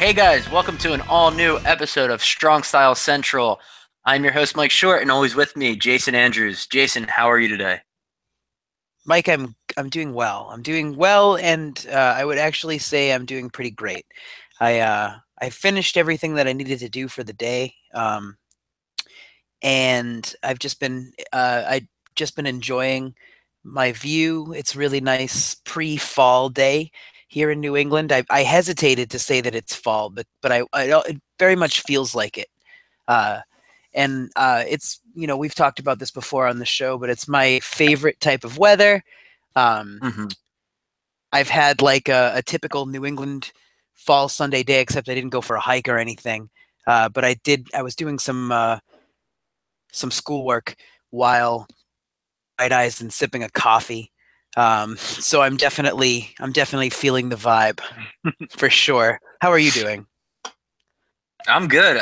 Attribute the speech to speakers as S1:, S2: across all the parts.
S1: Hey guys, welcome to an all-new episode of Strong Style Central. I'm your host Mike Short, and always with me, Jason Andrews. Jason, how are you today?
S2: Mike, I'm doing well. I'm doing well, and I would actually say I'm doing pretty great. I finished everything that I needed to do for the day, and I just been enjoying my view. It's really nice pre-fall day here in New England. I hesitated to say that it's fall, but it very much feels like it. Uh, and it's we've talked about this before on the show, but it's my favorite type of weather. Um,
S1: hmm
S2: I've had like a typical New England fall Sunday day, except I didn't go for a hike or anything. But I did. I was doing some schoolwork while bright eyes and sipping a coffee. So I'm definitely feeling the vibe for sure. How are you doing?
S1: I'm good.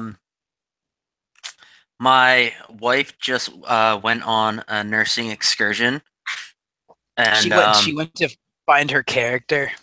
S1: My wife just went on a nursing excursion,
S2: She
S1: and
S2: went. She went to find her character.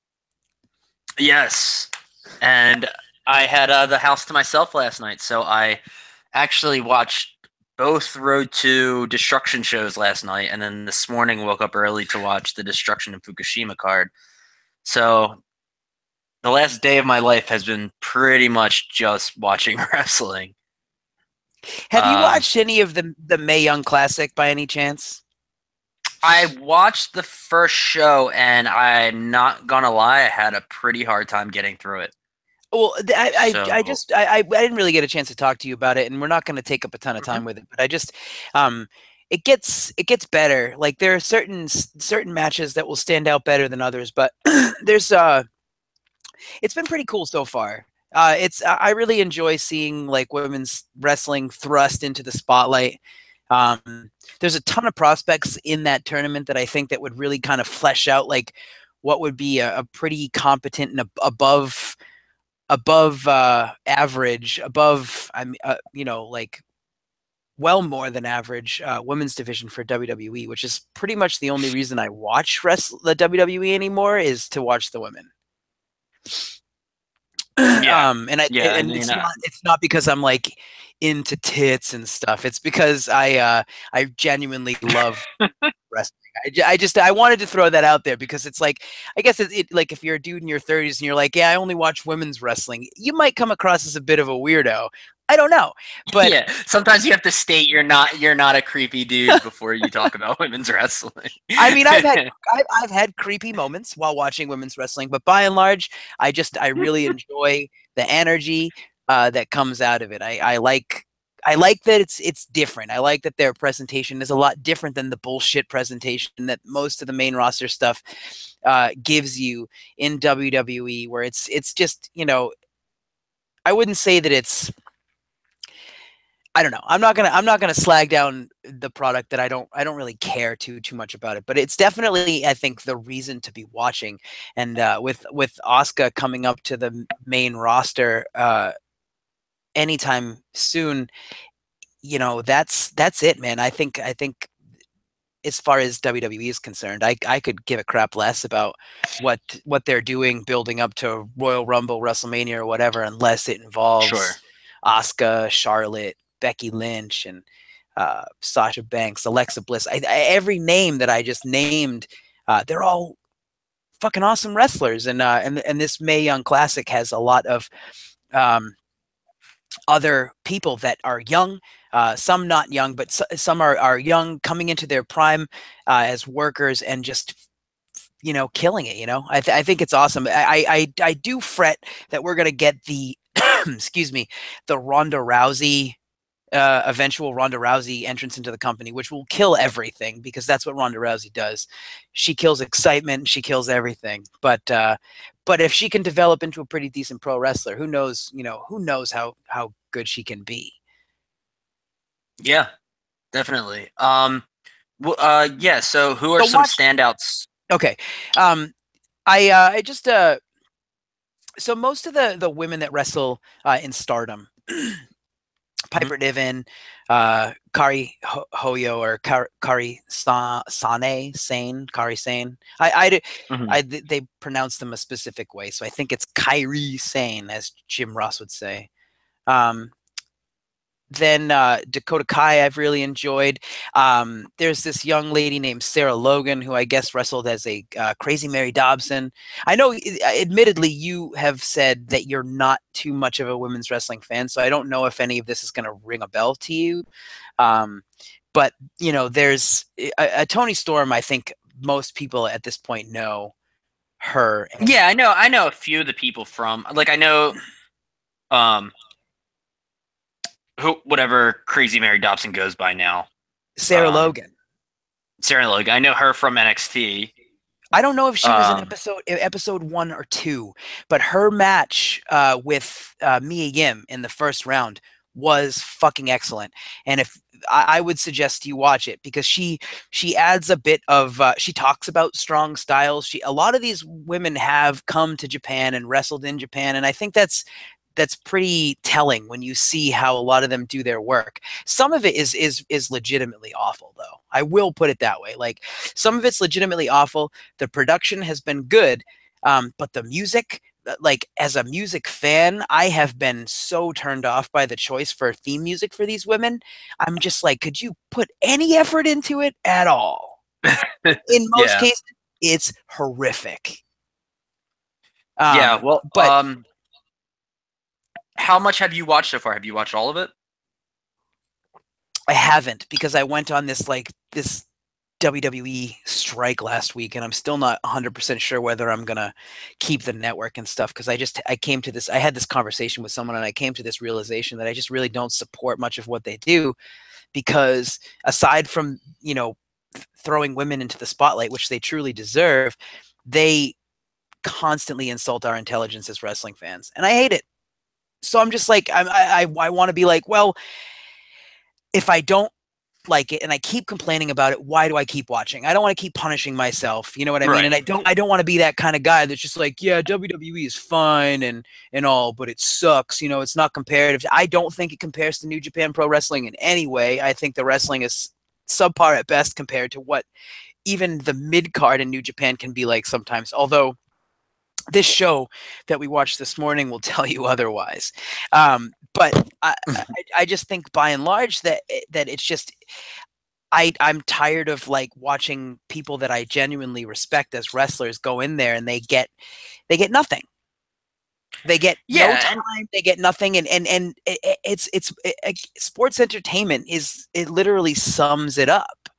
S1: yes, and I had the house to myself last night, so I actually watched both Road to Destruction shows last night, and then this morning woke up early to watch the Destruction in Fukushima card. So the last day of my life has been pretty much just watching wrestling.
S2: Have you
S1: Um,
S2: watched any of the Mae Young Classic by any chance?
S1: I watched the first show, and I'm not gonna lie, I had a pretty hard time getting through it.
S2: Well, I
S1: So,
S2: just I didn't really get a chance to talk to you about it, and we're not going to take up a ton of
S1: mhm.
S2: time with it. But um, it gets better. Like there are certain matches that will stand out better than others, but there's it's been pretty cool so far. I really enjoy seeing like women's wrestling thrust into the spotlight. Um, there's a ton of prospects in that tournament that I think that would really kind of flesh out like what would be a pretty competent and above average, above like well more than average women's division for WWE, which is pretty much the only reason I watch the WWE anymore is to watch the women.
S1: Yeah,
S2: And I
S1: yeah. I
S2: and
S1: mean,
S2: it's not because I'm like into tits and stuff. It's because I genuinely love wrestling. I wanted to throw that out there because it's like I guess like if you're a dude in your 30s and you're like, yeah, I only watch women's wrestling, you might come across as a bit of a weirdo. I don't know, but
S1: yeah. Sometimes you have to state you're not a creepy dude before you talk about women's wrestling.
S2: I mean, I've had creepy moments while watching women's wrestling, but by and large, I really enjoy the energy that comes out of it. I like that it's different. I like that their presentation is a lot different than the bullshit presentation that most of the main roster stuff gives you in WWE, where it's just I wouldn't say that it's I don't know. I'm not gonna slag down the product that I don't really care too much about it, but it's definitely I think the reason to be watching. And with Asuka coming up to the main roster anytime soon, that's it, man. I think as far as WWE is concerned, I could give a crap less about what they're doing building up to Royal Rumble, WrestleMania, or whatever, unless it
S1: Sure.
S2: involves Asuka, Charlotte, Becky Lynch, and Sasha Banks, Alexa Bliss. Every name that I just named, they're all fucking awesome wrestlers, and this Mae Young Classic has a lot of um, other people that are young, some not young, but some are young, coming into their prime as workers and just killing it. I think it's awesome. I do fret that we're gonna get the excuse me, the Ronda Rousey eventual Ronda Rousey entrance into the company, which will kill everything because that's what Ronda Rousey does. She kills excitement, she kills everything. But if she can develop into a pretty decent pro wrestler, who knows? Who knows how good she can be.
S1: Yeah, definitely. Yeah. So, who are
S2: So
S1: some
S2: watch.
S1: standouts?
S2: Okay, um, I just so most of the women that wrestle in Stardom.
S1: Mhm.
S2: Piper Niven, Hoyo or Kari Sane Sane Kari Sane.
S1: Mhm.
S2: They pronounce them a specific way, so I think it's Kyrie Sane, as Jim Ross would say. Um, then Dakota Kai, I've really enjoyed. There's this young lady named Sarah Logan who I guess wrestled as a Crazy Mary Dobson. I know, admittedly, you have said that you're not too much of a women's wrestling fan, so I don't know if any of this is going to ring a bell to you. Um, but you know, there's a Tony Storm. I think most people at this point know her. And
S1: Yeah, I know. I know a few of the people from like I know um who whatever Crazy Mary Dobson goes by now.
S2: Sarah
S1: Um,
S2: Logan.
S1: Sarah Logan. I know her from NXT.
S2: I don't know if she was in
S1: Um,
S2: episode 1 or 2, but her match with Mia Yim in the first round was fucking excellent. And if I would suggest you watch it because she adds a bit of she talks about strong styles. A lot of these women have come to Japan and wrestled in Japan, and I think that's pretty telling when you see how a lot of them do their work. Some of it is legitimately awful, though. I will put it that way. Like, some of it's legitimately awful. The production has been good, but the music, like, as a music fan, I have been so turned off by the choice for theme music for these women. I'm just like, could you put any effort into it at all? In most
S1: yeah,
S2: cases, it's horrific.
S1: yeah. Well,
S2: But
S1: how much have you watched so far? Have you watched all of it?
S2: I haven't, because I went on this WWE strike last week, and I'm still not 100% sure whether I'm gonna keep the network and stuff. Because I had this conversation with someone, and I came to this realization that I just really don't support much of what they do, because aside from throwing women into the spotlight, which they truly deserve, they constantly insult our intelligence as wrestling fans, and I hate it. So I'm just like, I want to be like, well, if I don't like it and I keep complaining about it, why do I keep watching? I don't want to keep punishing myself. You know what I mean?
S1: Right.
S2: And I don't want to be that kind of guy that's just like, yeah, WWE is fine and all, but it sucks. It's not comparative. I don't think it compares to New Japan Pro Wrestling in any way. I think the wrestling is subpar at best compared to what even the mid card in New Japan can be like sometimes. Although this show that we watched this morning will tell you otherwise. But I just think by and large that it's just I'm tired of like watching people that I genuinely respect as wrestlers go in there and they get nothing. They get no
S1: Yeah, and
S2: time. They get nothing, and sports entertainment it literally sums it up.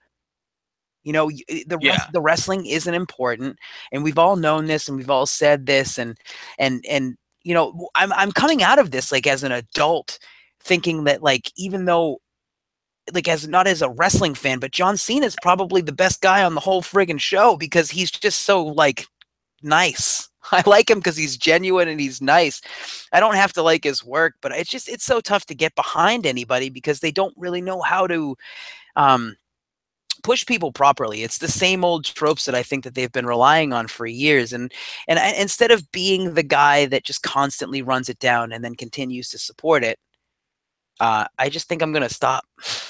S1: yeah,
S2: The wrestling isn't important, and we've all known this, and we've all said this, and I'm coming out of this like as an adult, thinking that like even though like as not as a wrestling fan, but John Cena is probably the best guy on the whole friggin' show because he's just so like nice. I like him because he's genuine and he's nice. I don't have to like his work, but it's so tough to get behind anybody because they don't really know how to um, push people properly. It's the same old tropes that I think that they've been relying on for years. And instead of being the guy that just constantly runs it down and then continues to support it, I just think I'm gonna stop.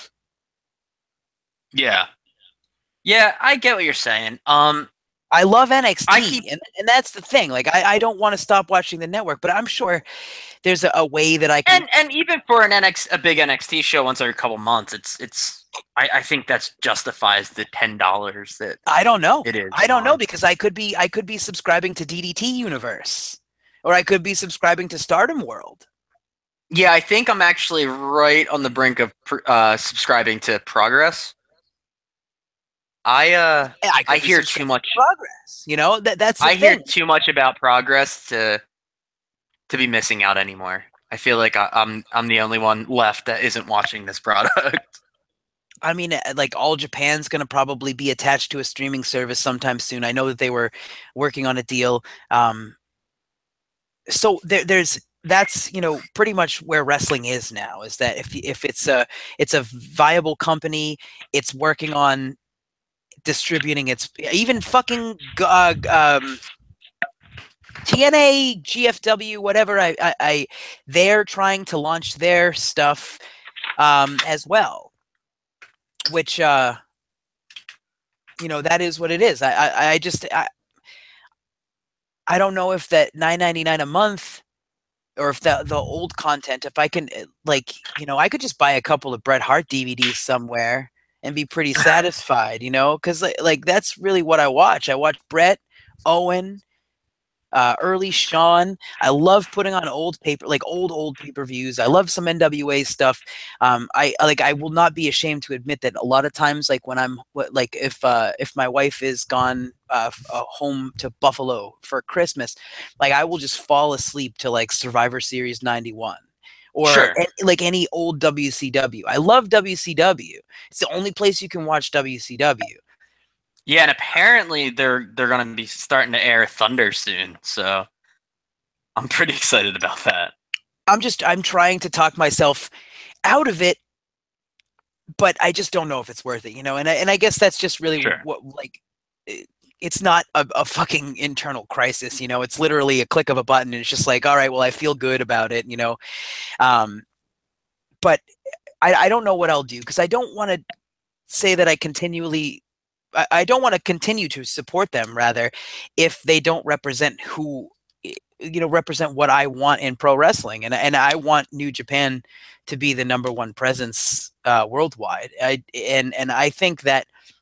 S1: yeah, yeah. I get what you're saying.
S2: I love
S1: I
S2: NXT,
S1: keep
S2: and that's the thing. Like, I don't want to stop watching the network, but I'm sure there's a way that I can.
S1: and even for a big NXT show once every couple months, it's I think that's justifies the $10 that
S2: I don't know.
S1: it is
S2: I
S1: a
S2: don't know
S1: month.
S2: because I could be subscribing to DDT Universe, or I could be subscribing to Stardom World.
S1: Yeah, I think I'm actually right on the brink of subscribing to Progress. I uh
S2: And I
S1: I
S2: could be
S1: hear too
S2: subscribing
S1: much.
S2: to Progress. That's the
S1: I hear
S2: thing.
S1: too much about Progress to be missing out anymore. I feel like I'm the only one left that isn't watching this product.
S2: I mean, like All Japan's going to probably be attached to a streaming service sometime soon. I know that they were working on a deal. So there's that's pretty much where wrestling is now. Is that if it's a viable company, it's working on distributing its even fucking TNA, GFW, whatever. They're trying to launch their stuff as well, which that is what it is. I don't know if that $9.99 a month, or if the old content, if I can I could just buy a couple of Bret Hart DVDs somewhere and be pretty satisfied, because like that's really what I watch. I watch Bret, Owen, early Sean. I love putting on old pay-per-views. I love some NWA stuff. I will not be ashamed to admit that a lot of times, like when if my wife is gone home to Buffalo for Christmas, like I will just fall asleep to like Survivor Series 91. Or
S1: Sure.
S2: like any old WCW. I love WCW. It's the only place you can watch WCW.
S1: Yeah, and apparently they're gonna be starting to air Thunder soon, so I'm pretty excited about that.
S2: I'm trying to talk myself out of it, but I just don't know if it's worth it, and I guess that's just really
S1: Sure.
S2: what, like, it's not a fucking internal crisis, it's literally a click of a button, and it's just like, all right, well, I feel good about it, but I don't know what I'll do, because I don't want to say that I don't want to continue to support them, rather, if they don't represent represent what I want in pro wrestling, and I want New Japan to be the number one presence worldwide. And I think that,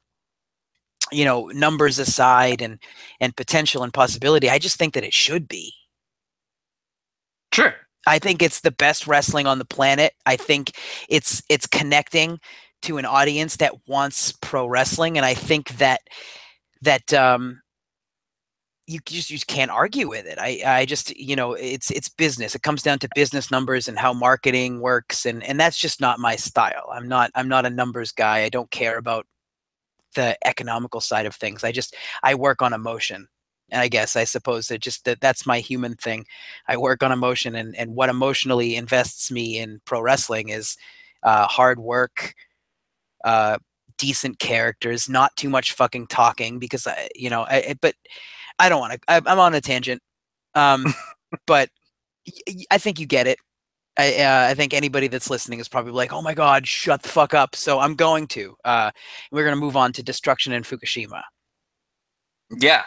S2: numbers aside, and potential and possibility, I just think that it should be.
S1: Sure.
S2: I think it's the best wrestling on the planet. I think it's connecting to an audience that wants pro wrestling, and I think that you just can't argue with it. I just, it's business. It comes down to business numbers and how marketing works, and that's just not my style. I'm not a numbers guy. I don't care about the economical side of things. I work on emotion. And I suppose that's my human thing. I work on emotion, and what emotionally invests me in pro wrestling is hard work, decent characters, not too much fucking talking, because but I don't want to. I'm on a tangent, but I think you get it. I think anybody that's listening is probably like, "Oh my God, shut the fuck up." So I'm going to. We're going to move on to Destruction in Fukushima.
S1: Yeah.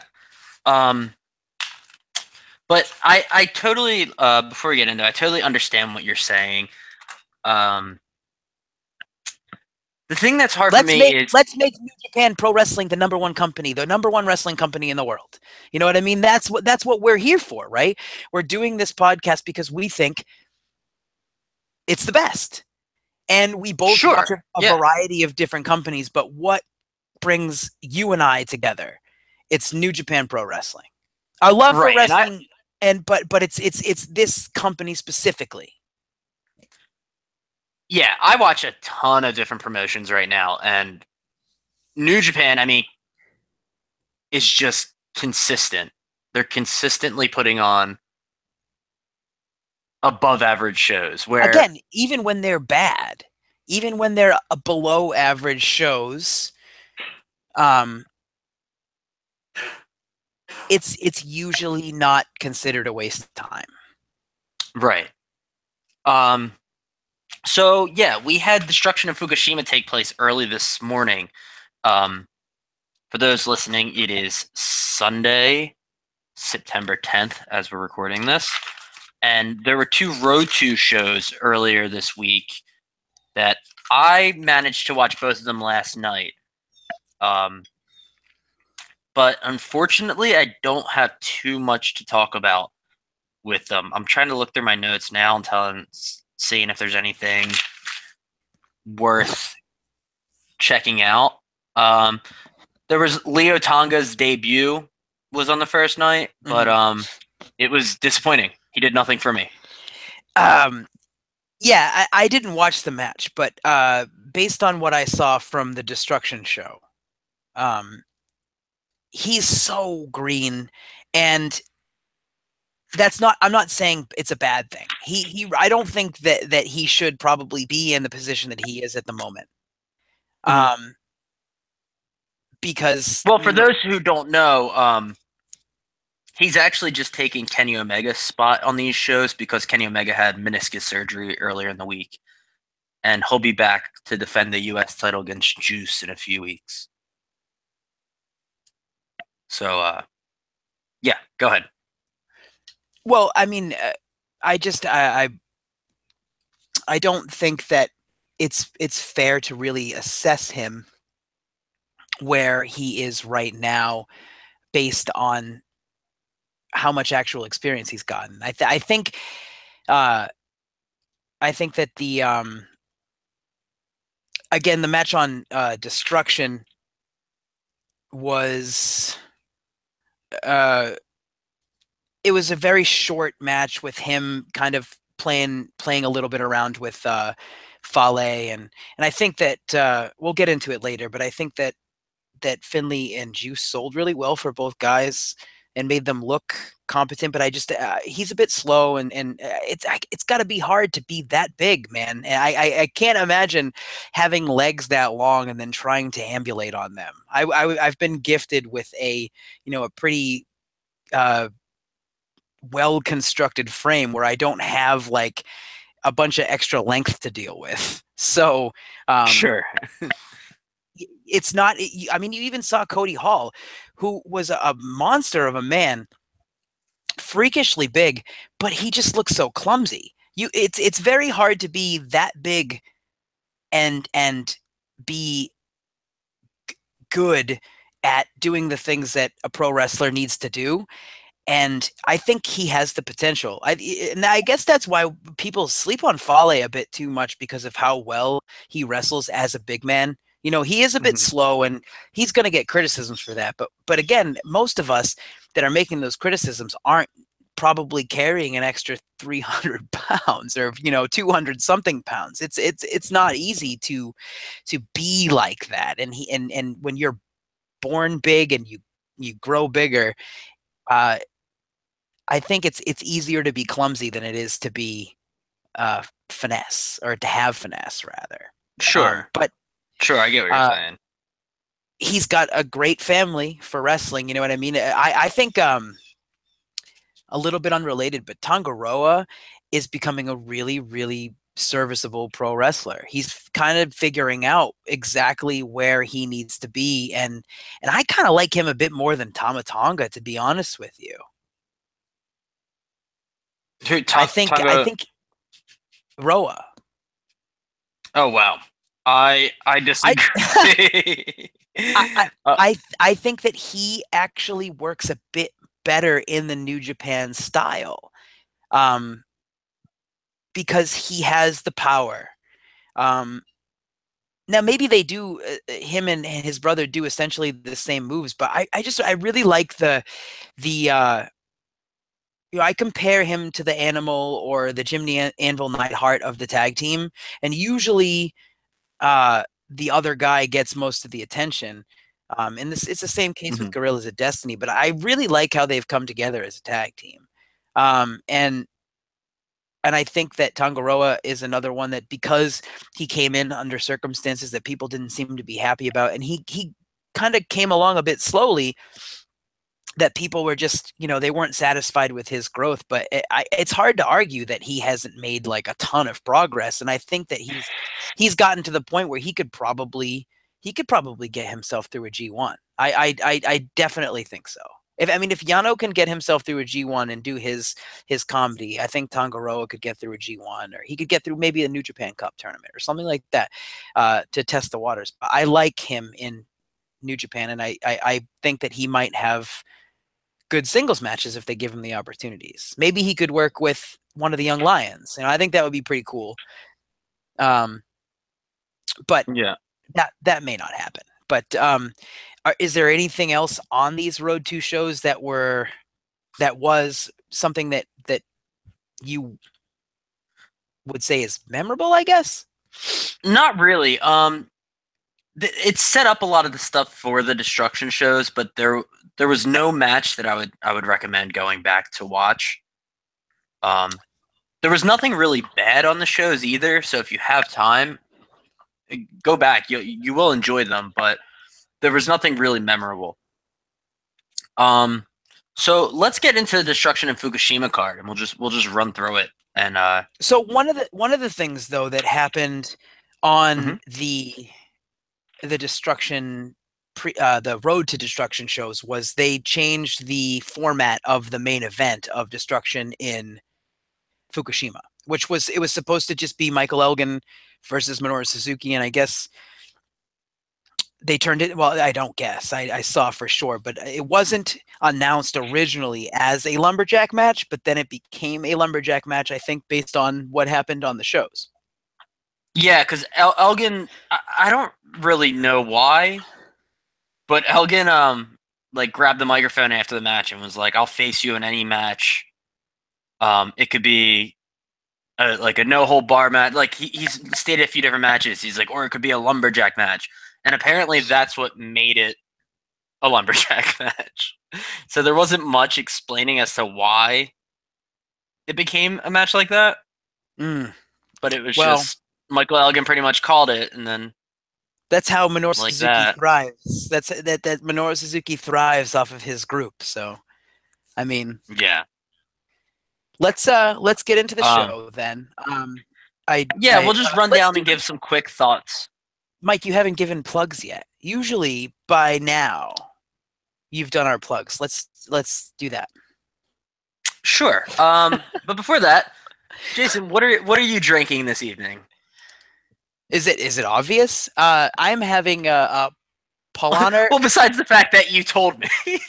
S1: But I totally before we get into it, I totally understand what you're saying. The thing that's hard for me is
S2: let's make New Japan Pro Wrestling the number one company, the number one wrestling company in the world. You know what I mean? That's what we're here for, right? We're doing this podcast because we think it's the best. And we both watch a variety of different companies, but what brings you and I together? It's New Japan Pro Wrestling. Our love for wrestling, but it's this company specifically.
S1: Yeah, I watch a ton of different promotions right now, and New Japan, I mean, is just consistent. They're consistently putting on above average shows where,
S2: again, even when they're bad, even when they're below average shows, it's usually not considered a waste of time.
S1: Right. So yeah, we had Destruction of Fukushima take place early this morning. For those listening, it is Sunday, September 10th, as we're recording this. And there were 2 Road 2 shows earlier this week that I managed to watch both of them last night. But unfortunately, I don't have too much to talk about with them. I'm trying to look through my notes now and seeing if there's anything worth checking out. There was Leo Tonga's debut was on the first night, but it was disappointing. He did nothing for me.
S2: Yeah, I didn't watch the match, but based on what I saw from the Destruction show, he's so green, and I'm not saying it's a bad thing. I don't think that he should probably be in the position that he is at the moment. Because,
S1: well, for those who don't know, he's actually just taking Kenny Omega's spot on these shows because Kenny Omega had meniscus surgery earlier in the week. and he'll be back to defend the U.S. title against Juice in a few weeks. So, yeah, go ahead.
S2: Well, I mean, I don't think that it's fair to really assess him where he is right now based on how much actual experience he's gotten. I think that the again, the match on Destruction was it was a very short match with him kind of playing a little bit around with Fale, and I think that we'll get into it later, but I think that Finley and Juice sold really well for both guys and made them look competent. But I just he's a bit slow, and it's got to be hard to be that big, man. And I can't imagine having legs that long and then trying to ambulate on them. I've been gifted with a pretty well constructed frame where I don't have like a bunch of extra length to deal with. So
S1: Sure.
S2: it's not. I mean, you even saw Cody Hall, who was a monster of a man, freakishly big, but he just looks so clumsy. It's very hard to be that big and be good at doing the things that a pro wrestler needs to do. And I think he has the potential. And I guess that's why people sleep on Fale a bit too much, because of how well he wrestles as a big man. He is a bit slow, and he's going to get criticisms for that. But again, most of us that are making those criticisms aren't probably carrying an extra 300 pounds or 200 something pounds. It's not easy to be like that. And and when you're born big and you grow bigger, I think it's easier to be clumsy than it is to be finesse, or to have finesse rather.
S1: Sure.
S2: But
S1: sure, I get what you're saying.
S2: He's got a great family for wrestling. You know what I mean? I think a little bit unrelated, but Tangaroa is becoming a really, really serviceable pro wrestler. He's kind of figuring out exactly where he needs to be, and I kind of like him a bit more than Tama Tonga, to be honest with you. I think Roa.
S1: Oh wow, I disagree.
S2: I think that he actually works a bit better in the New Japan style, because he has the power. Now maybe they do. Him and his brother do essentially the same moves, but I really like the. I compare him to the Animal or the Jimmy Anvil Neidhart of the tag team, and usually the other guy gets most of the attention. And it's the same case with Gorillas of Destiny, but I really like how they've come together as a tag team. And I think that Tangaroa is another one that, because he came in under circumstances that people didn't seem to be happy about, and he kind of came along a bit slowly, that people were just, they weren't satisfied with his growth. But it's hard to argue that he hasn't made like a ton of progress. And I think that he's gotten to the point where he could probably get himself through a G1. I definitely think so. If Yano can get himself through a G1 and do his comedy, I think Tangaroa could get through a G1, or he could get through maybe a New Japan Cup tournament or something like that, to test the waters. But I like him in New Japan, and I think that he might have good singles matches if they give him the opportunities. Maybe he could work with one of the Young Lions. I think that would be pretty cool. But
S1: yeah,
S2: that may not happen. But is there anything else on these Road 2 shows that was something that you would say is memorable, I guess?
S1: Not really. It set up a lot of the stuff for the Destruction shows, but there was no match that I would recommend going back to watch. There was nothing really bad on the shows either, so if you have time, go back. You will enjoy them, but there was nothing really memorable. So let's get into the Destruction and Fukushima card, and we'll just run through it. And
S2: so one of the things though that happened on
S1: Mhm.
S2: the destruction the Road to Destruction shows was they changed the format of the main event of Destruction in Fukushima, which was it was supposed to just be Michael Elgin versus Minoru Suzuki, and I guess they turned it. Well, I don't guess. I saw for sure, but it wasn't announced originally as a lumberjack match. But then it became a lumberjack match. I think based on what happened on the shows.
S1: Yeah, because Elgin, I don't really know why, but Elgin like grabbed the microphone after the match and was like, "I'll face you in any match. It could be like a no hold bar match. Like he's stated a few different matches. He's like, or it could be a lumberjack match, and apparently that's what made it a lumberjack match. So there wasn't much explaining as to why it became a match like that,
S2: Mm.
S1: but it was
S2: Well,
S1: just Michael Elgin pretty much called it, and then
S2: that's how Minoru
S1: like
S2: Suzuki
S1: that.
S2: thrives. That Minoru Suzuki thrives off of his group. So I mean,
S1: Yeah.
S2: let's get into the
S1: Um.
S2: show then.
S1: Yeah, we'll just run
S2: Let's
S1: down
S2: do
S1: and give some quick thoughts.
S2: Mike. You haven't given plugs yet. Usually by now you've done our plugs. Let's do that.
S1: Sure. But before that, Jason, what are you drinking this evening?
S2: Is it obvious? I'm having a Paulaner
S1: Well, besides the fact that you told me.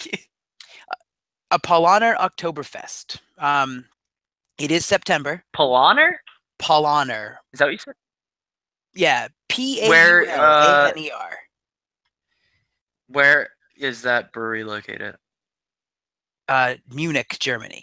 S2: Oktoberfest. It is September.
S1: Polaner?
S2: Paulaner.
S1: Is that what you said?
S2: Yeah,
S1: Where
S2: Paulaner.
S1: where is that brewery located?
S2: Munich, Germany.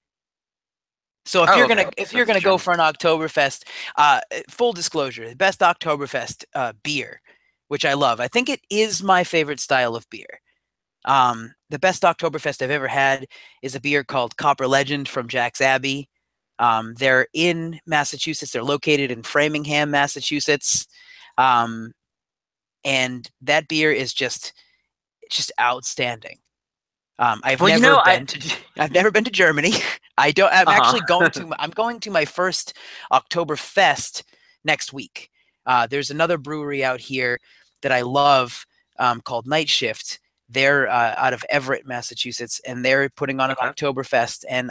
S2: So
S1: Oh, okay.
S2: if
S1: So
S2: you're
S1: it's
S2: gonna go
S1: German.
S2: for an Oktoberfest, full disclosure, the best Oktoberfest beer, which I love. I think it is my favorite style of beer. The best Oktoberfest I've ever had is a beer called Copper Legend from Jack's Abbey. They're in Massachusetts. They're located in Framingham, Massachusetts. Um, and that beer is just outstanding. I've
S1: Well,
S2: never
S1: I
S2: been to I've never been to Germany. I don't. I'm actually going
S1: uh-huh.
S2: to. I'm going to my first Oktoberfest next week. There's another brewery out here that I love called Night Shift. They're out of Everett, Massachusetts, and they're putting on an
S1: Okay.
S2: Oktoberfest, and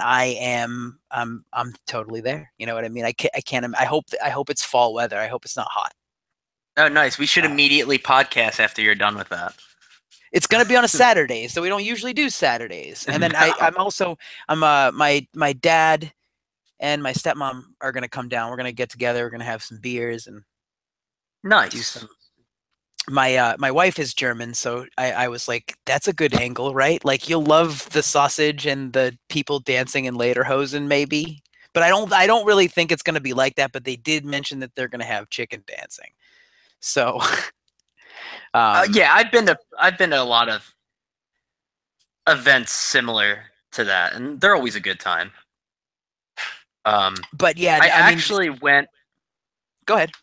S2: I'm totally there. You know what I mean? I can't. I hope it's fall weather. I hope it's not hot.
S1: Oh, nice. We should
S2: Uh,
S1: immediately podcast after you're done with that.
S2: it's gonna be on a Saturday, so we don't usually do Saturdays. And then
S1: No.
S2: I'm my dad and my stepmom are gonna come down. We're gonna get together. We're gonna have some beers and do
S1: Nice.
S2: some. My wife is German, so I was like, that's a good angle, right? Like you'll love the sausage and the people dancing in lederhosen, maybe. But I don't really think it's gonna be like that. But they did mention that they're gonna have chicken dancing. So um,
S1: Yeah, I've been to a lot of events similar to that, and they're always a good time. Um,
S2: but yeah,
S1: I
S2: I mean,
S1: actually went.
S2: go ahead.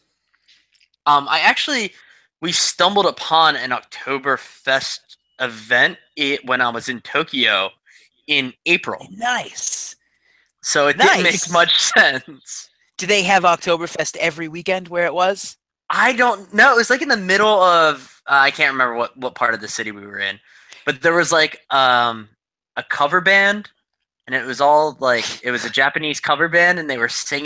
S1: I actually we stumbled upon an Oktoberfest event when I was in Tokyo in April,
S2: Nice.
S1: so it didn't make
S2: Nice.
S1: much sense.
S2: Do they have Oktoberfest every weekend where it was?
S1: I don't know. It was like in the middle of I can't remember what part of the city we were in, but there was like a cover band, and it was all like it was a Japanese cover band, and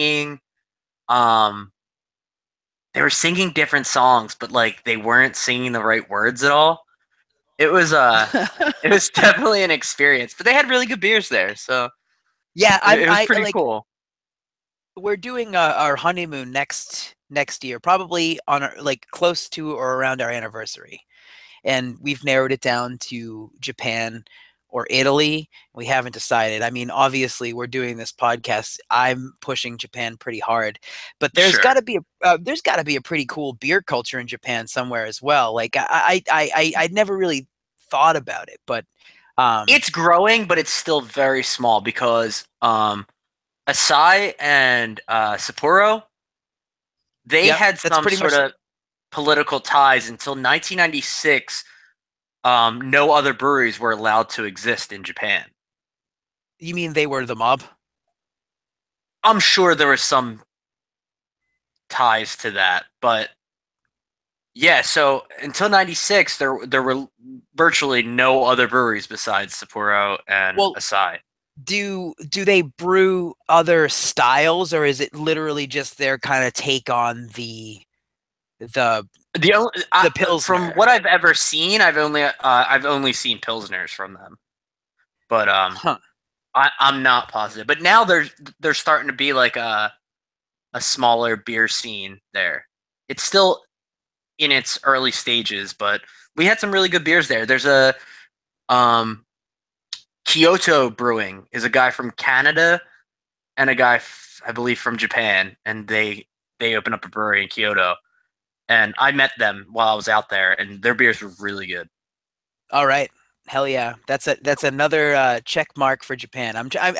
S1: um they were singing different songs, but like they weren't singing the right words at all. It was it was definitely an experience, but they had really good beers there, so
S2: Yeah,
S1: it was pretty cool.
S2: we're doing our honeymoon next year, probably on our, like close to or around our anniversary. And we've narrowed it down to Japan or Italy. We haven't decided. I mean, obviously, we're doing this podcast. I'm pushing Japan pretty hard, but
S1: Sure.
S2: there's got to be a pretty cool beer culture in Japan somewhere as well. Like I never really thought about it, but um,
S1: It's growing, but it's still very small because Asai and Sapporo, they
S2: yep,
S1: had
S2: that's
S1: some
S2: pretty
S1: sort
S2: much.
S1: of political ties until 1996. No other breweries were allowed to exist in Japan.
S2: You mean they were the mob?
S1: I'm sure there was some ties to that, but yeah. So until '96, there were virtually no other breweries besides Sapporo and
S2: Well,
S1: Asahi.
S2: do they brew other styles, or is it literally just their kind of take on the
S1: The only, from
S2: Pilsner?
S1: what I've ever seen, I've only seen pilsners from them, but
S2: Huh.
S1: I'm not positive. But now there's starting to be like a smaller beer scene there. It's still in its early stages, but we had some really good beers there. There's a um, Kyoto Brewing is a guy from Canada and a guy I believe from Japan, and they opened up a brewery in Kyoto, and I met them while I was out there, and their beers were really good.
S2: All right. Hell yeah. That's another check mark for Japan.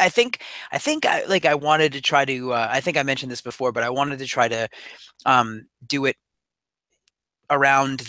S2: I wanted to try to I think I mentioned this before, but I wanted to try to do it around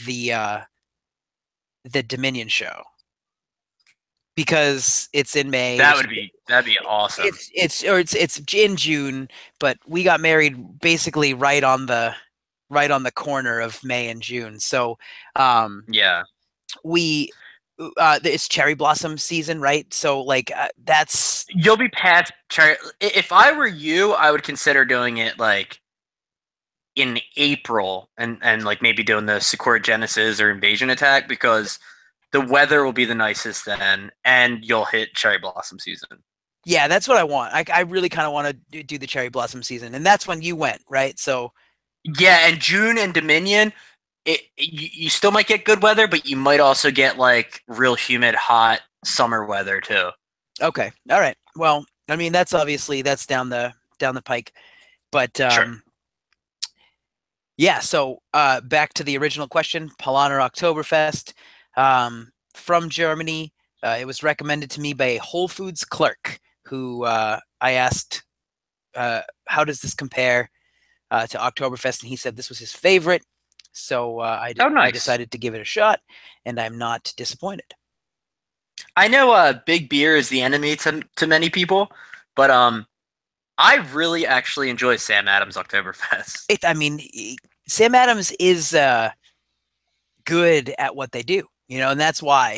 S2: the Dominion show because it's in May.
S1: That'd be awesome.
S2: It's in June, but we got married basically right on the corner of May and June. So
S1: Yeah.
S2: we it's cherry blossom season, right? So like that's
S1: You'll be past cherry. If I were you, I would consider doing it like in April and like maybe doing the Sakura Genesis or Invasion Attack because the weather will be the nicest then, and you'll hit cherry blossom season.
S2: yeah, that's what I want. I really kind of want to do the cherry blossom season, and that's when you went, right? So
S1: Yeah, and June and Dominion, you still might get good weather, but you might also get like real humid, hot summer weather too.
S2: okay, all right. Well, I mean that's obviously that's down the pike, but
S1: Sure.
S2: yeah. So back to the original question, Paulaner Oktoberfest from Germany. It was recommended to me by a Whole Foods clerk who I asked, "How does this compare to Oktoberfest?" And he said this was his favorite. So
S1: Oh,
S2: I
S1: nice.
S2: decided to give it a shot, and I'm not disappointed.
S1: I know big beer is the enemy to many people, but I really actually enjoy Sam Adams Oktoberfest.
S2: I mean, Sam Adams is good at what they do, you know, and that's why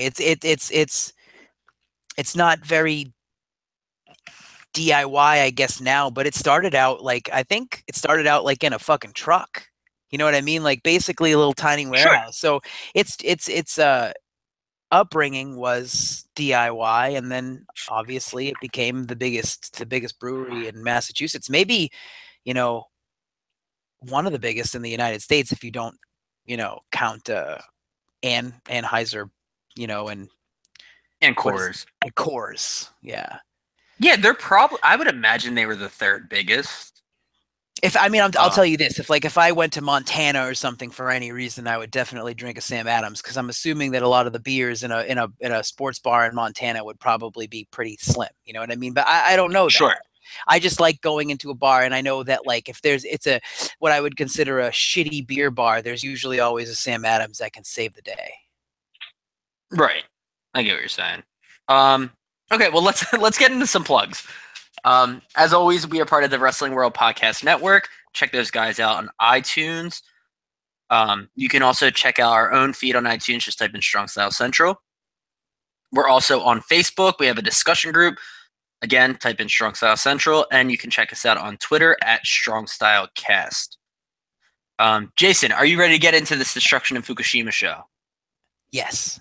S2: it's not very DIY, I guess now, but it started out like I think it started out like in a fucking truck. You know what I mean? Like basically a little tiny
S1: Sure.
S2: warehouse. So it's upbringing was DIY, and then obviously it became the biggest brewery in Massachusetts. Maybe, you know, one of the biggest in the United States if you don't, you know, count Anheuser, you know, and
S1: And
S2: what is
S1: Coors.
S2: and Coors. Yeah.
S1: Yeah, they're probably. I would imagine they were the third biggest.
S2: If I mean, I'll tell
S1: Um,
S2: you this: if I went to Montana or something for any reason, I would definitely drink a Sam Adams because I'm assuming that a lot of the beers in a sports bar in Montana would probably be pretty slim. You know what I mean? But I don't know that.
S1: sure.
S2: I just like going into a bar, and I know that like if it's a what I would consider a shitty beer bar, there's usually always a Sam Adams that can save the day.
S1: Right. I get what you're saying. Um, okay, well let's get into some plugs. As always, we are part of the Wrestling World Podcast Network. Check those guys out on iTunes. You can also check out our own feed on iTunes. Just type in Strong Style Central. We're also on Facebook. We have a discussion group. Again, type in Strong Style Central, and you can check us out on Twitter at Strong Style Cast. Jason, are you ready to get into this Destruction in Fukushima show?
S2: Yes.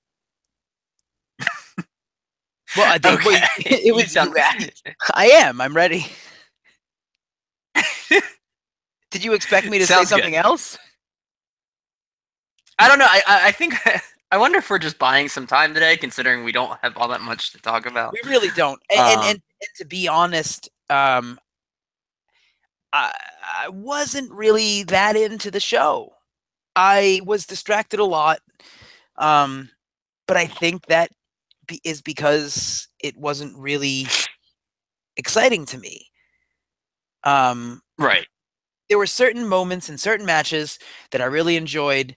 S2: Well, I think
S1: Okay.
S2: it was. I am. I'm ready. Did you expect me to say
S1: Sounds
S2: something
S1: good.
S2: else?
S1: I don't know. I think I wonder if we're just buying some time today, considering we don't have all that much to talk about.
S2: We really don't.
S1: Um,
S2: And to be honest, I, I wasn't really that into the show. I was distracted a lot, um, but I think that is because it wasn't really exciting to me. Um,
S1: right.
S2: there were certain moments and certain matches that I really enjoyed.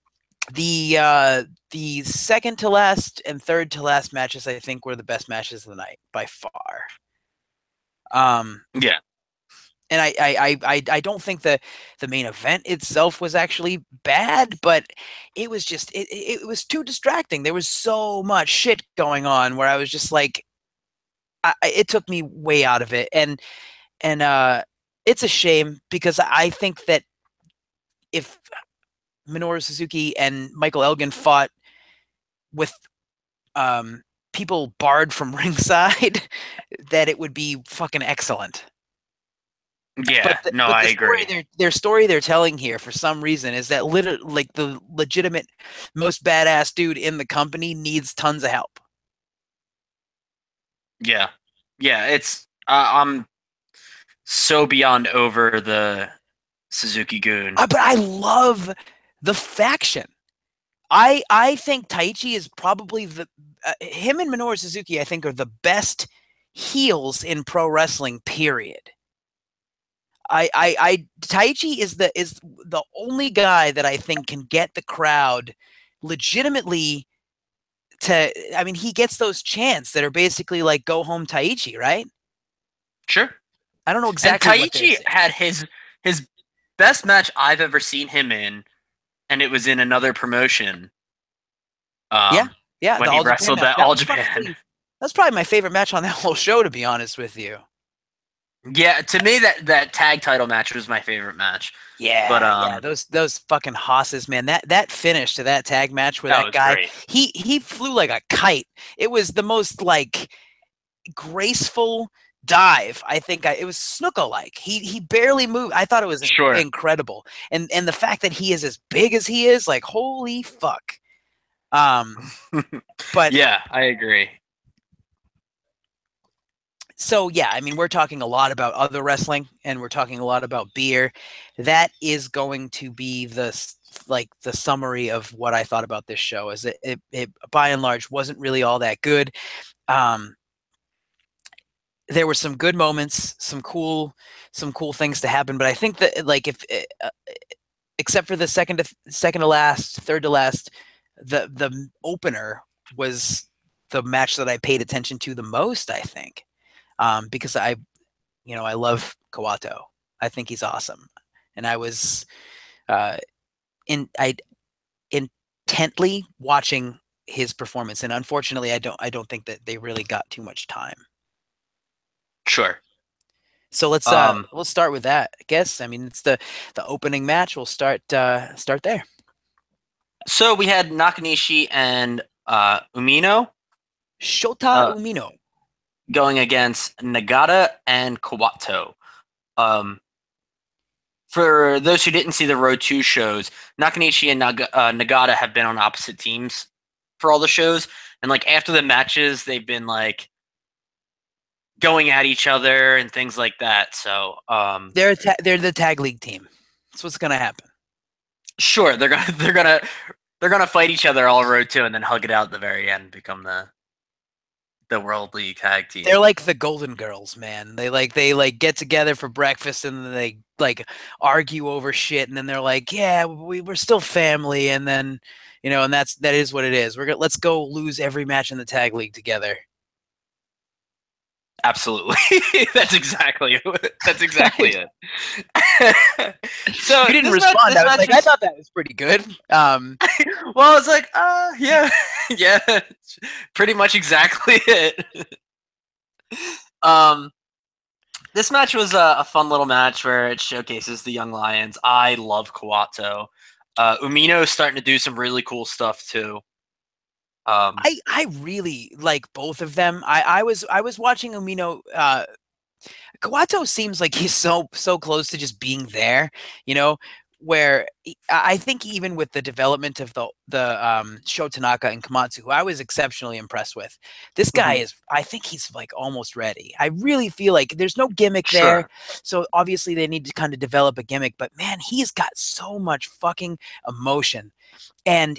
S2: The second to last and third to last matches I think were the best matches of the night by far. Um,
S1: Yeah.
S2: And I don't think the main event itself was actually bad, but it was just it was too distracting. There was so much shit going on where I was just like, it took me way out of it, and it's a shame because I think that if Minoru Suzuki and Michael Elgin fought with um, people barred from ringside, that it would be fucking excellent.
S1: Yeah, no,
S2: But
S1: I
S2: the story
S1: agree.
S2: their story they're telling here for some reason is that like the legitimate most badass dude in the company needs tons of help.
S1: Yeah, yeah, it's I'm so beyond over the Suzuki Goon.
S2: But I love the faction. I think Taichi is probably the him and Minoru Suzuki I think are the best heels in pro wrestling. Period. Taichi is the only guy that I think can get the crowd legitimately to. I mean, he gets those chants that are basically like "Go home, Taichi," right?
S1: Sure.
S2: I don't know
S1: And
S2: exactly what they're
S1: Taichi
S2: saying.
S1: had his best match I've ever seen him in, and it was in another promotion.
S2: Yeah,
S1: Um,
S2: yeah,
S1: when
S2: the
S1: he
S2: All Japan
S1: wrestled
S2: match.
S1: at All Japan.
S2: That's probably my favorite match on that whole show, to be honest with you.
S1: Yeah, to me that tag title match was my favorite match. But
S2: Yeah, those fucking hosses, man. That finish to that tag match where
S1: that
S2: that
S1: was
S2: guy
S1: great.
S2: he flew like a kite. It was the most like graceful dive. I think it was Snuka like. He barely moved. I thought it was
S1: Sure.
S2: incredible. And the fact that he is as big as he is, like holy fuck. Um, but
S1: Yeah, I agree.
S2: so yeah, I mean, we're talking a lot about other wrestling and we're talking a lot about beer. That is going to be the summary of what I thought about this show. Is it by and large wasn't really all that good. Um, there were some good moments, some cool things to happen, but I think that like if except for the second to last, third to last, the opener was the match that I paid attention to the most. I think because I love Kawato. I think he's awesome, and I was uh, I intently watching his performance, and unfortunately, I don't think that they really got too much time.
S1: Sure.
S2: So
S1: Um,
S2: let's start with that. I guess I mean it's the opening match. We'll start there.
S1: so we had Nakanishi and Umino
S2: Shota
S1: uh,
S2: Umino.
S1: going against Nagata and Kawato. Um, for those who didn't see the Road 2 shows, Nakanishi and Nagata have been on opposite teams for all the shows. And like after the matches, they've been like going at each other and things like that. So
S2: They're the tag league team. That's what's gonna happen.
S1: sure, they're gonna fight each other all Road 2 and then hug it out at the very end, become the World League tag
S2: They're
S1: team.
S2: like the Golden Girls, man. They get together for breakfast and then they like argue over shit, and then they're like, "Yeah, we're still family," and then and that is what it is. Let's go lose every match in the tag league together.
S1: Absolutely. That's exactly it. So
S2: You didn't
S1: this match
S2: respond. I
S1: this
S2: was
S1: match
S2: like, I
S1: was
S2: thought that was pretty good.
S1: well, it's like, yeah, yeah, pretty much exactly it. Um, this match was a fun little match where it showcases the young lions. I love Kawato. Umino is starting to do some really cool stuff too. Um,
S2: I really like both of them. I was watching Umino. Kawato seems like he's so close to just being there, you know, where I think even with the development of the Sho Tanaka and Komatsu, who I was exceptionally impressed with, this guy
S1: mhm,
S2: is I think he's like almost ready. I really feel like there's no gimmick there,
S1: sure,
S2: so obviously they need to kind of develop a gimmick. But man, he's got so much fucking emotion, and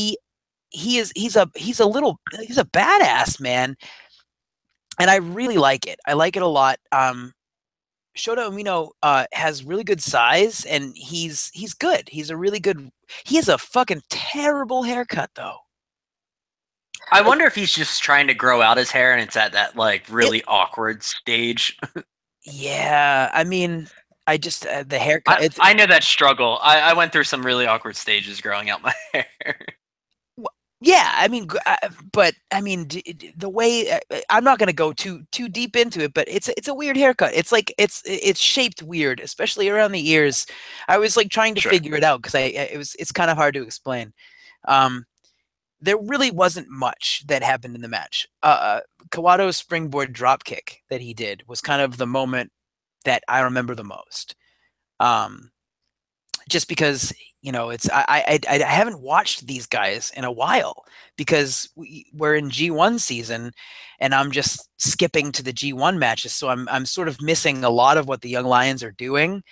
S2: he's a badass man, and I really like it. I like it a lot. Shota Umino has really good size, and he's good. He's a really good. He has a fucking terrible haircut though.
S1: I
S2: Like
S1: wonder if he's just trying to grow out his hair and it's at that like
S2: it.
S1: really awkward stage.
S2: Yeah, I mean, I just the haircut.
S1: I know that struggle. I went through some really awkward stages growing out my hair.
S2: Yeah, I mean, but I mean, the way I'm not going to go too deep into it, but it's a weird haircut. It's like it's shaped weird, especially around the ears. I was like trying to
S1: Sure.
S2: figure it out because it's kind of hard to explain. Um, there really wasn't much that happened in the match. Kawato's springboard drop kick that he did was kind of the moment that I remember the most. Um, just because it's I haven't watched these guys in a while because we're in G1 season and I'm just skipping to the G1 matches, so I'm sort of missing a lot of what the Young Lions are doing.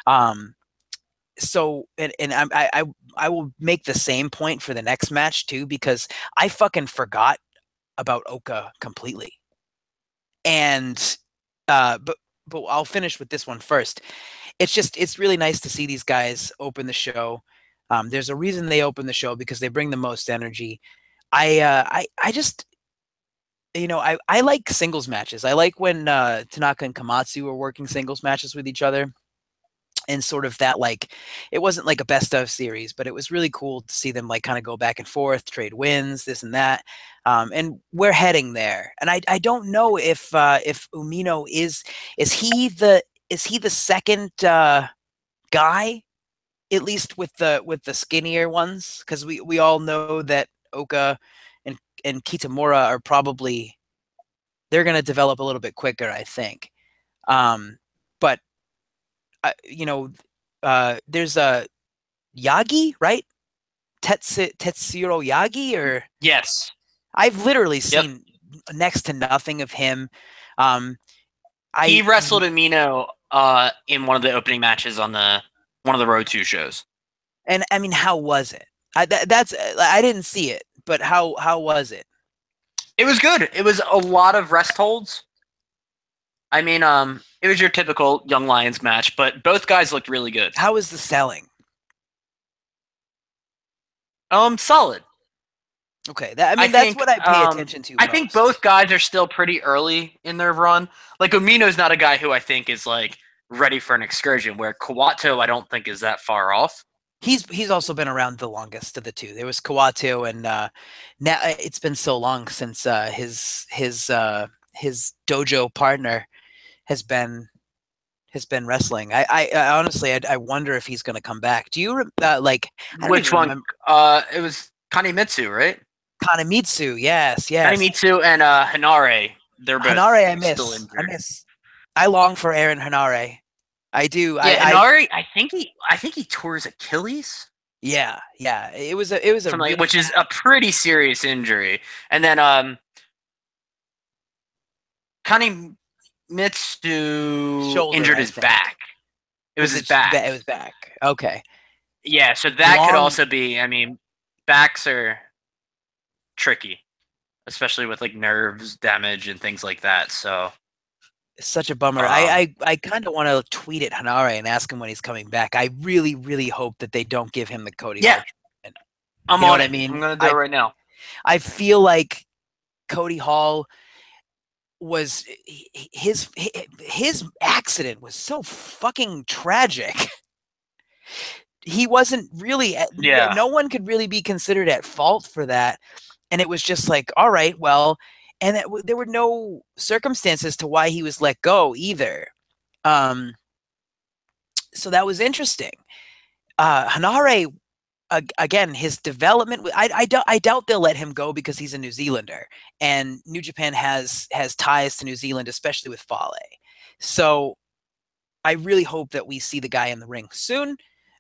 S2: So I will make the same point for the next match too, because I fucking forgot about Oka completely. And but I'll finish with this one first. It's really nice to see these guys open the show. There's a reason they open the show, because they bring the most energy. I just I like singles matches. I like when Tanaka and Komatsu are working singles matches with each other. And sort of that, like, it wasn't like a best of series, but it was really cool to see them like kind of go back and forth, trade wins, this and that. And we're heading there. And I don't know if Umino is he the second guy, at least with the skinnier ones, because we all know that Oka and Kitamura are probably, they're going to develop a little bit quicker, I think. But there's a Yagi, right? Tetsuro Yagi, or
S1: Yes.
S2: I've literally
S1: Yep.
S2: seen next to nothing of him.
S1: He wrestled Amino in one of the opening matches on one of the Road 2 shows.
S2: And I mean, how was it? I didn't see it, but how was it?
S1: It was good. It was a lot of rest holds. I mean, it was your typical Young Lions match, but both guys looked really good.
S2: How was the selling?
S1: Solid.
S2: Okay, that's what I pay attention to.
S1: I think both guys are still pretty early in their run. Like, Omino's not a guy who I think is like ready for an excursion, where Kawato I don't think is that far off.
S2: He's also been around the longest of the two. There was Kawato, and now it's been so long since his dojo partner has been wrestling. I honestly, I wonder if he's going to come back. Do you like
S1: which one? It was Kanemitsu, right?
S2: Kanemitsu, yes.
S1: Kanemitsu and Hinare. They're both
S2: Hinare.
S1: still injured.
S2: I miss. I long for Aaron Hinare. I do.
S1: Yeah, Hinare. I think he tore his Achilles.
S2: Yeah. It was a really
S1: which is a pretty serious injury. And then Kanemitsu injured his back. It was his back.
S2: It was back. Okay.
S1: Yeah, so that could also be. I mean, backs are tricky, especially with like nerves damage and things like that. So
S2: it's such a bummer. I kind of want to tweet at Hinare and ask him when he's coming back. I really, really hope that they don't give him the Cody Hall treatment.
S1: I'm on it. I mean, I'm gonna do it right now.
S2: I feel like Cody Hall was his accident was so fucking tragic. He wasn't really. No one could really be considered at fault for that, and it was just like, all right, well. And there were no circumstances to why he was let go either. So that was interesting. Hinare, again, his development. I doubt they'll let him go because he's a New Zealander, and New Japan has ties to New Zealand, especially with Fale. So I really hope that we see the guy in the ring soon.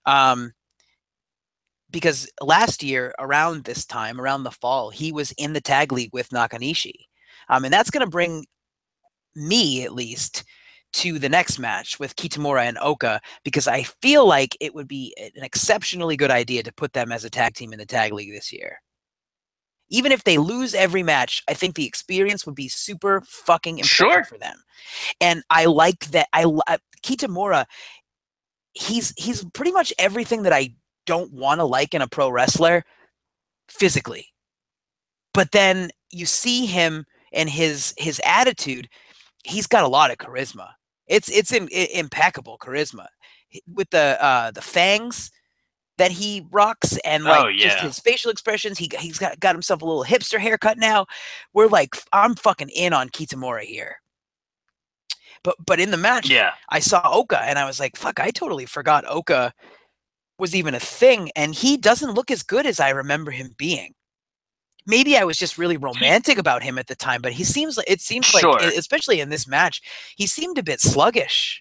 S2: Because last year, around this time, around the fall, he was in the tag league with Nakanishi. And that's going to bring me, at least, to the next match with Kitamura and Oka, because I feel like it would be an exceptionally good idea to put them as a tag team in the tag league this year. Even if they lose every match, I think the experience would be super fucking important for them. And I like that. Kitamura, he's pretty much everything that I don't want to like in a pro wrestler physically. But then you see him and his attitude, he's got a lot of charisma. Impeccable charisma with the fangs that he rocks and like
S1: Oh
S2: just
S1: yeah.
S2: his facial expressions. He's got himself a little hipster haircut now. We're like, I'm fucking in on Kitamura here. But in the match,
S1: Yeah.
S2: I saw Oka and I was like, fuck, I totally forgot Oka was even a thing, and he doesn't look as good as I remember him being. Maybe I was just really romantic about him at the time, but it seemed like,
S1: Sure.
S2: especially in this match, he seemed a bit sluggish.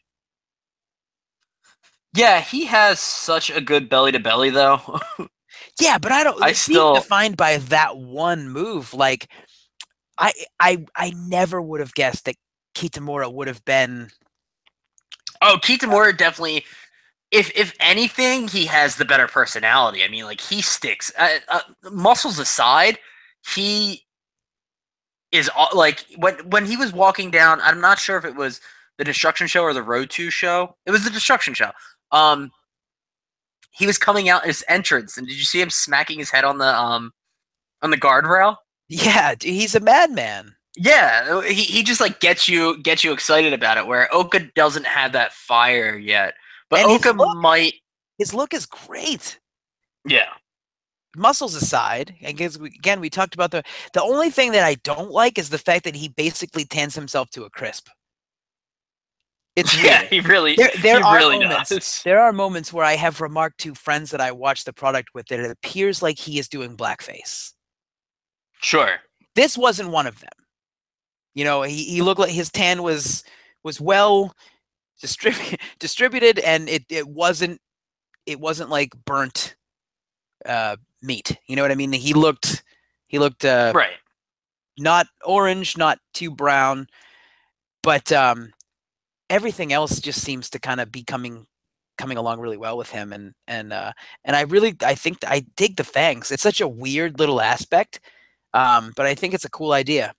S1: Yeah, he has such a good belly to belly though.
S2: Yeah, but I don't
S1: I
S2: being
S1: still
S2: defined by that one move, like I never would have guessed that Kitamura would have been.
S1: Oh, Kitamura definitely. If anything, he has the better personality. I mean, like he sticks. Muscles aside, he is like when he was walking down. I'm not sure if it was the Destruction show or the Road to show. It was the Destruction show. He was coming out his entrance, and did you see him smacking his head on the guardrail?
S2: Yeah, he's a madman.
S1: Yeah, he just like gets you excited about it. Where Oka doesn't have that fire yet, but
S2: And
S1: Oka might.
S2: his look is great.
S1: Yeah.
S2: Muscles aside, I guess we talked about the only thing that I don't like is the fact that he basically tans himself to a crisp. It's
S1: Yeah,
S2: weird.
S1: he really does.
S2: There are moments where I have remarked to friends that I watch the product with that it appears like he is doing blackface.
S1: Sure.
S2: This wasn't one of them. You know, he looked like his tan was well distributed, and it wasn't like burnt meat. You know what I mean? He looked
S1: Right.
S2: not orange, not too brown, but everything else just seems to kind of be coming along really well with him, and I think I dig the fangs. It's such a weird little aspect, but I think it's a cool idea.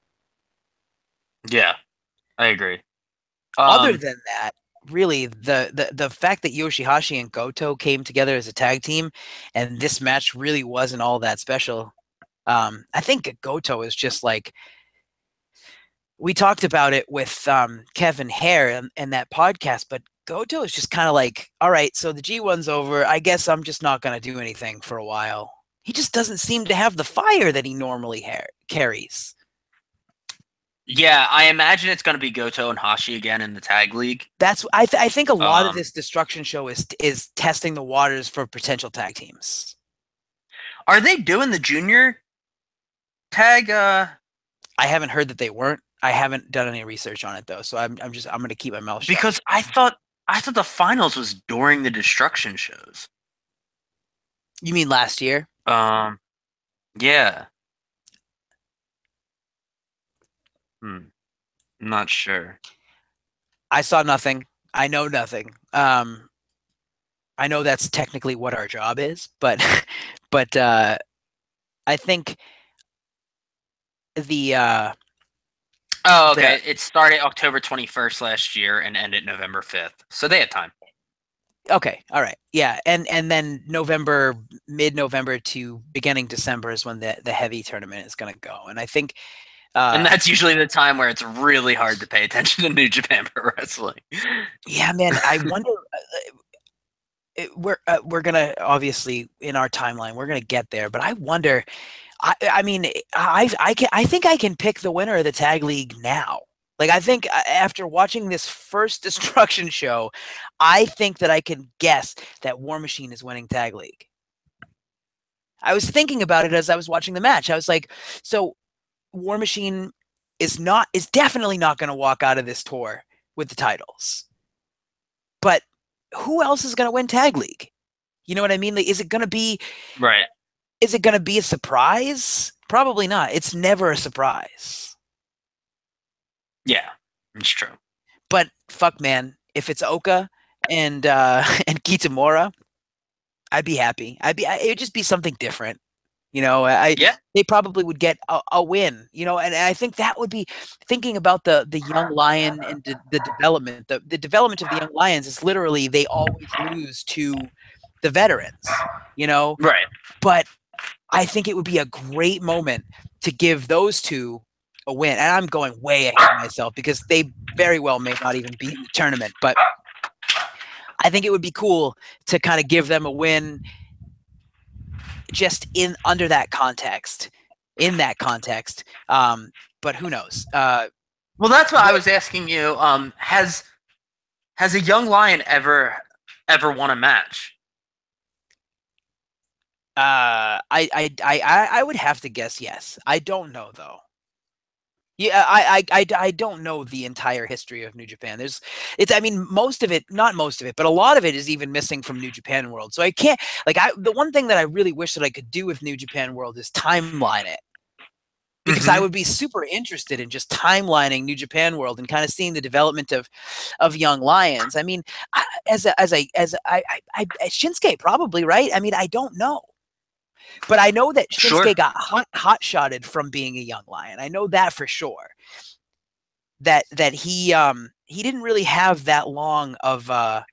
S1: Yeah, I agree.
S2: Other than that, really, the fact that Yoshihashi and Goto came together as a tag team, and this match really wasn't all that special. I think Goto is just like, we talked about it with Kevin Hare and that podcast, but Goto is just kind of like, all right, so the G1's over. I guess I'm just not going to do anything for a while. He just doesn't seem to have the fire that he normally carries.
S1: Yeah, I imagine it's going to be Goto and Hashi again in the tag league.
S2: That's I think a lot of this Destruction show is testing the waters for potential tag teams.
S1: Are they doing the junior tag?
S2: I haven't heard that they weren't. I haven't done any research on it though, so I'm going to keep my mouth shut.
S1: Because I thought the finals was during the Destruction shows.
S2: You mean last year?
S1: Yeah. I'm not sure.
S2: I saw nothing. I know nothing. I know that's technically what our job is, but I think the
S1: oh, okay. It started October 21st last year and ended November 5th. So they had time.
S2: Okay, all right. Yeah, and then mid-November to beginning December is when the heavy tournament is going to go. And I think
S1: and that's usually the time where it's really hard to pay attention to New Japan Pro Wrestling.
S2: Yeah, man, I wonder we're going to obviously in our timeline, we're going to get there, but I wonder I mean, I think I can pick the winner of the tag league now. Like, I think after watching this first Destruction show, I think that I can guess that War Machine is winning tag league. I was thinking about it as I was watching the match. I was like, so War Machine is definitely not going to walk out of this tour with the titles. But who else is going to win tag league? You know what I mean? Like, is it going to be
S1: right?
S2: Is it going to be a surprise? Probably not. It's never a surprise.
S1: Yeah, it's true.
S2: But fuck, man, if it's Oka and and Kitamura, I'd be happy. It would just be something different. You know, they probably would get a win. You know, and I think that would be thinking about the young lion and the development. The development of the young lions is literally they always lose to the veterans. You know,
S1: right?
S2: But I think it would be a great moment to give those two a win, and I'm going way ahead of myself because they very well may not even be in the tournament, but I think it would be cool to kind of give them a win just in under that context, in that context. But who knows?
S1: Well, that's what I was asking you. Has a young lion ever won a match?
S2: I would have to guess yes. I don't know though. Yeah, I don't know the entire history of New Japan. I mean, most of it, not most of it, but a lot of it is even missing from New Japan World. So I can't, the one thing that I really wish that I could do with New Japan World is timeline it. Because I would be super interested in just timelining New Japan World and kind of seeing the development of young lions. I mean, Shinsuke probably, right? I mean, I don't know. But I know that Shinsuke
S1: Sure.
S2: got hot-shotted from being a young lion. I know that for sure. That he didn't really have that long of a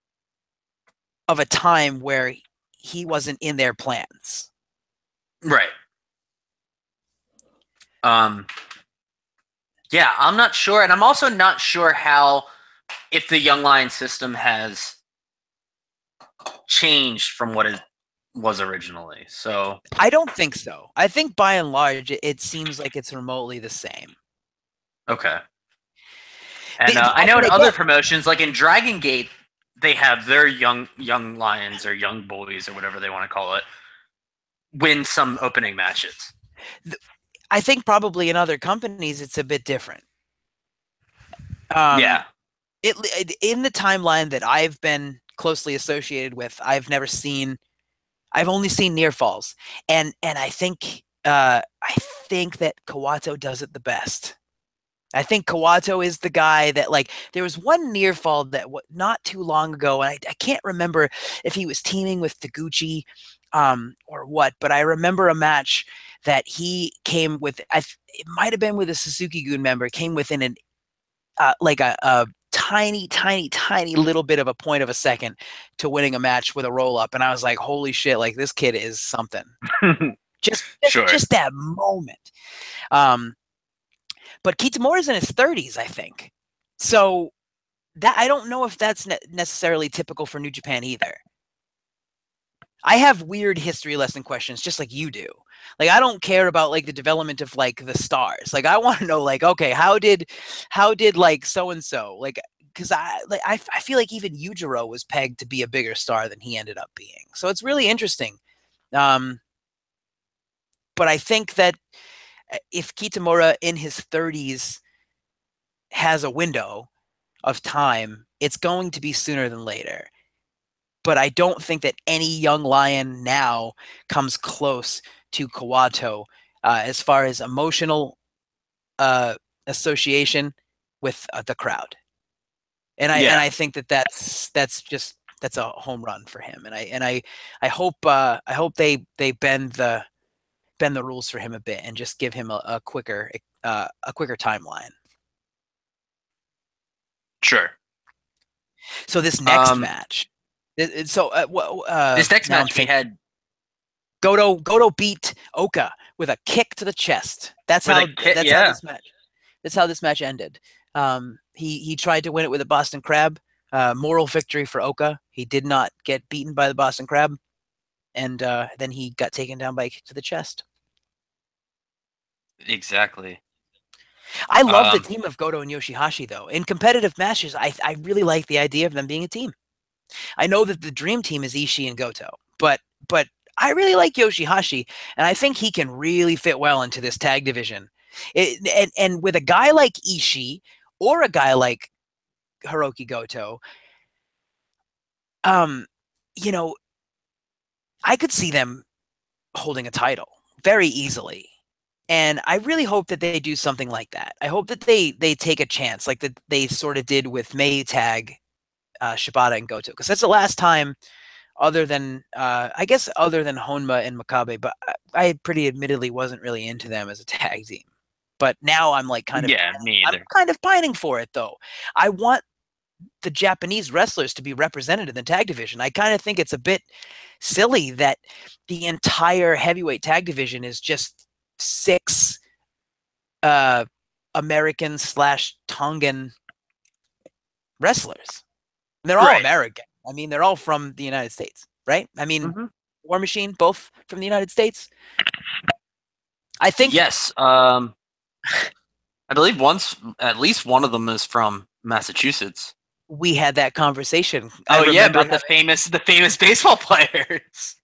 S2: time where he wasn't in their plans.
S1: Right. Yeah, I'm not sure, and I'm also not sure if the Young Lion system has changed from what it was originally. So
S2: I don't think so. I think by and large, it seems like it's remotely the same.
S1: okay. And I know in other promotions, like in Dragon Gate, they have their young lions or young boys or whatever they want to call it win some opening matches.
S2: I think probably in other companies it's a bit different.
S1: Yeah.
S2: In the timeline that I've been closely associated with, I've only seen near falls, and I think that Kawato does it the best. I think Kawato is the guy that, like, there was one near fall that not too long ago, and I can't remember if he was teaming with Taguchi or what, but I remember a match that he came with. It might have been with a Suzuki-gun member. Came within a tiny little bit of a point of a second to winning a match with a roll up, and I was like, holy shit, like this kid is something. just that moment. But Kitamura's in his 30s, I think. So that I don't know if that's necessarily typical for New Japan either. I have weird history lesson questions just like you do. Like, I don't care about like the development of like the stars. Like, I want to know, like, okay, how did like so and so, like, because I feel like even Yujiro was pegged to be a bigger star than he ended up being. So it's really interesting. But I think that if Kitamura in his 30s has a window of time, it's going to be sooner than later. But I don't think that any young lion now comes close to Kawato as far as emotional association with the crowd. And I think that's a home run for him. And I hope they bend the rules for him a bit and just give him a quicker timeline.
S1: Sure.
S2: So this next match.
S1: This next match we had
S2: Goto beat Oka with a kick to the chest. That's how this match ended. He tried to win it with a Boston Crab. Moral victory for Oka. He did not get beaten by the Boston Crab, and then he got taken down by a kick to the chest.
S1: Exactly.
S2: I love the team of Goto and Yoshihashi, though. In competitive matches, I really like the idea of them being a team. I know that the dream team is Ishii and Goto, but I really like Yoshihashi, and I think he can really fit well into this tag division. And with a guy like Ishii or a guy like Hiroki Goto, you know, I could see them holding a title very easily. And I really hope that they do something like that. I hope that they take a chance like that they sort of did with Maytag, Shibata, and Goto, because that's the last time, other than Honma and Makabe, but I pretty admittedly wasn't really into them as a tag team. But now I'm like me either. I'm kind of pining for it, though. I want the Japanese wrestlers to be represented in the tag division. I kind of think it's a bit silly that the entire heavyweight tag division is just 6 uh, American slash Tongan wrestlers. And they're all
S1: Right.
S2: American. I mean, they're all from the United States, right? I mean,
S1: Hmm.
S2: War Machine, both from the United States. I think
S1: Yes. I believe at least one of them is from Massachusetts.
S2: we had that conversation. I
S1: Oh yeah,
S2: remember
S1: about the famous baseball players.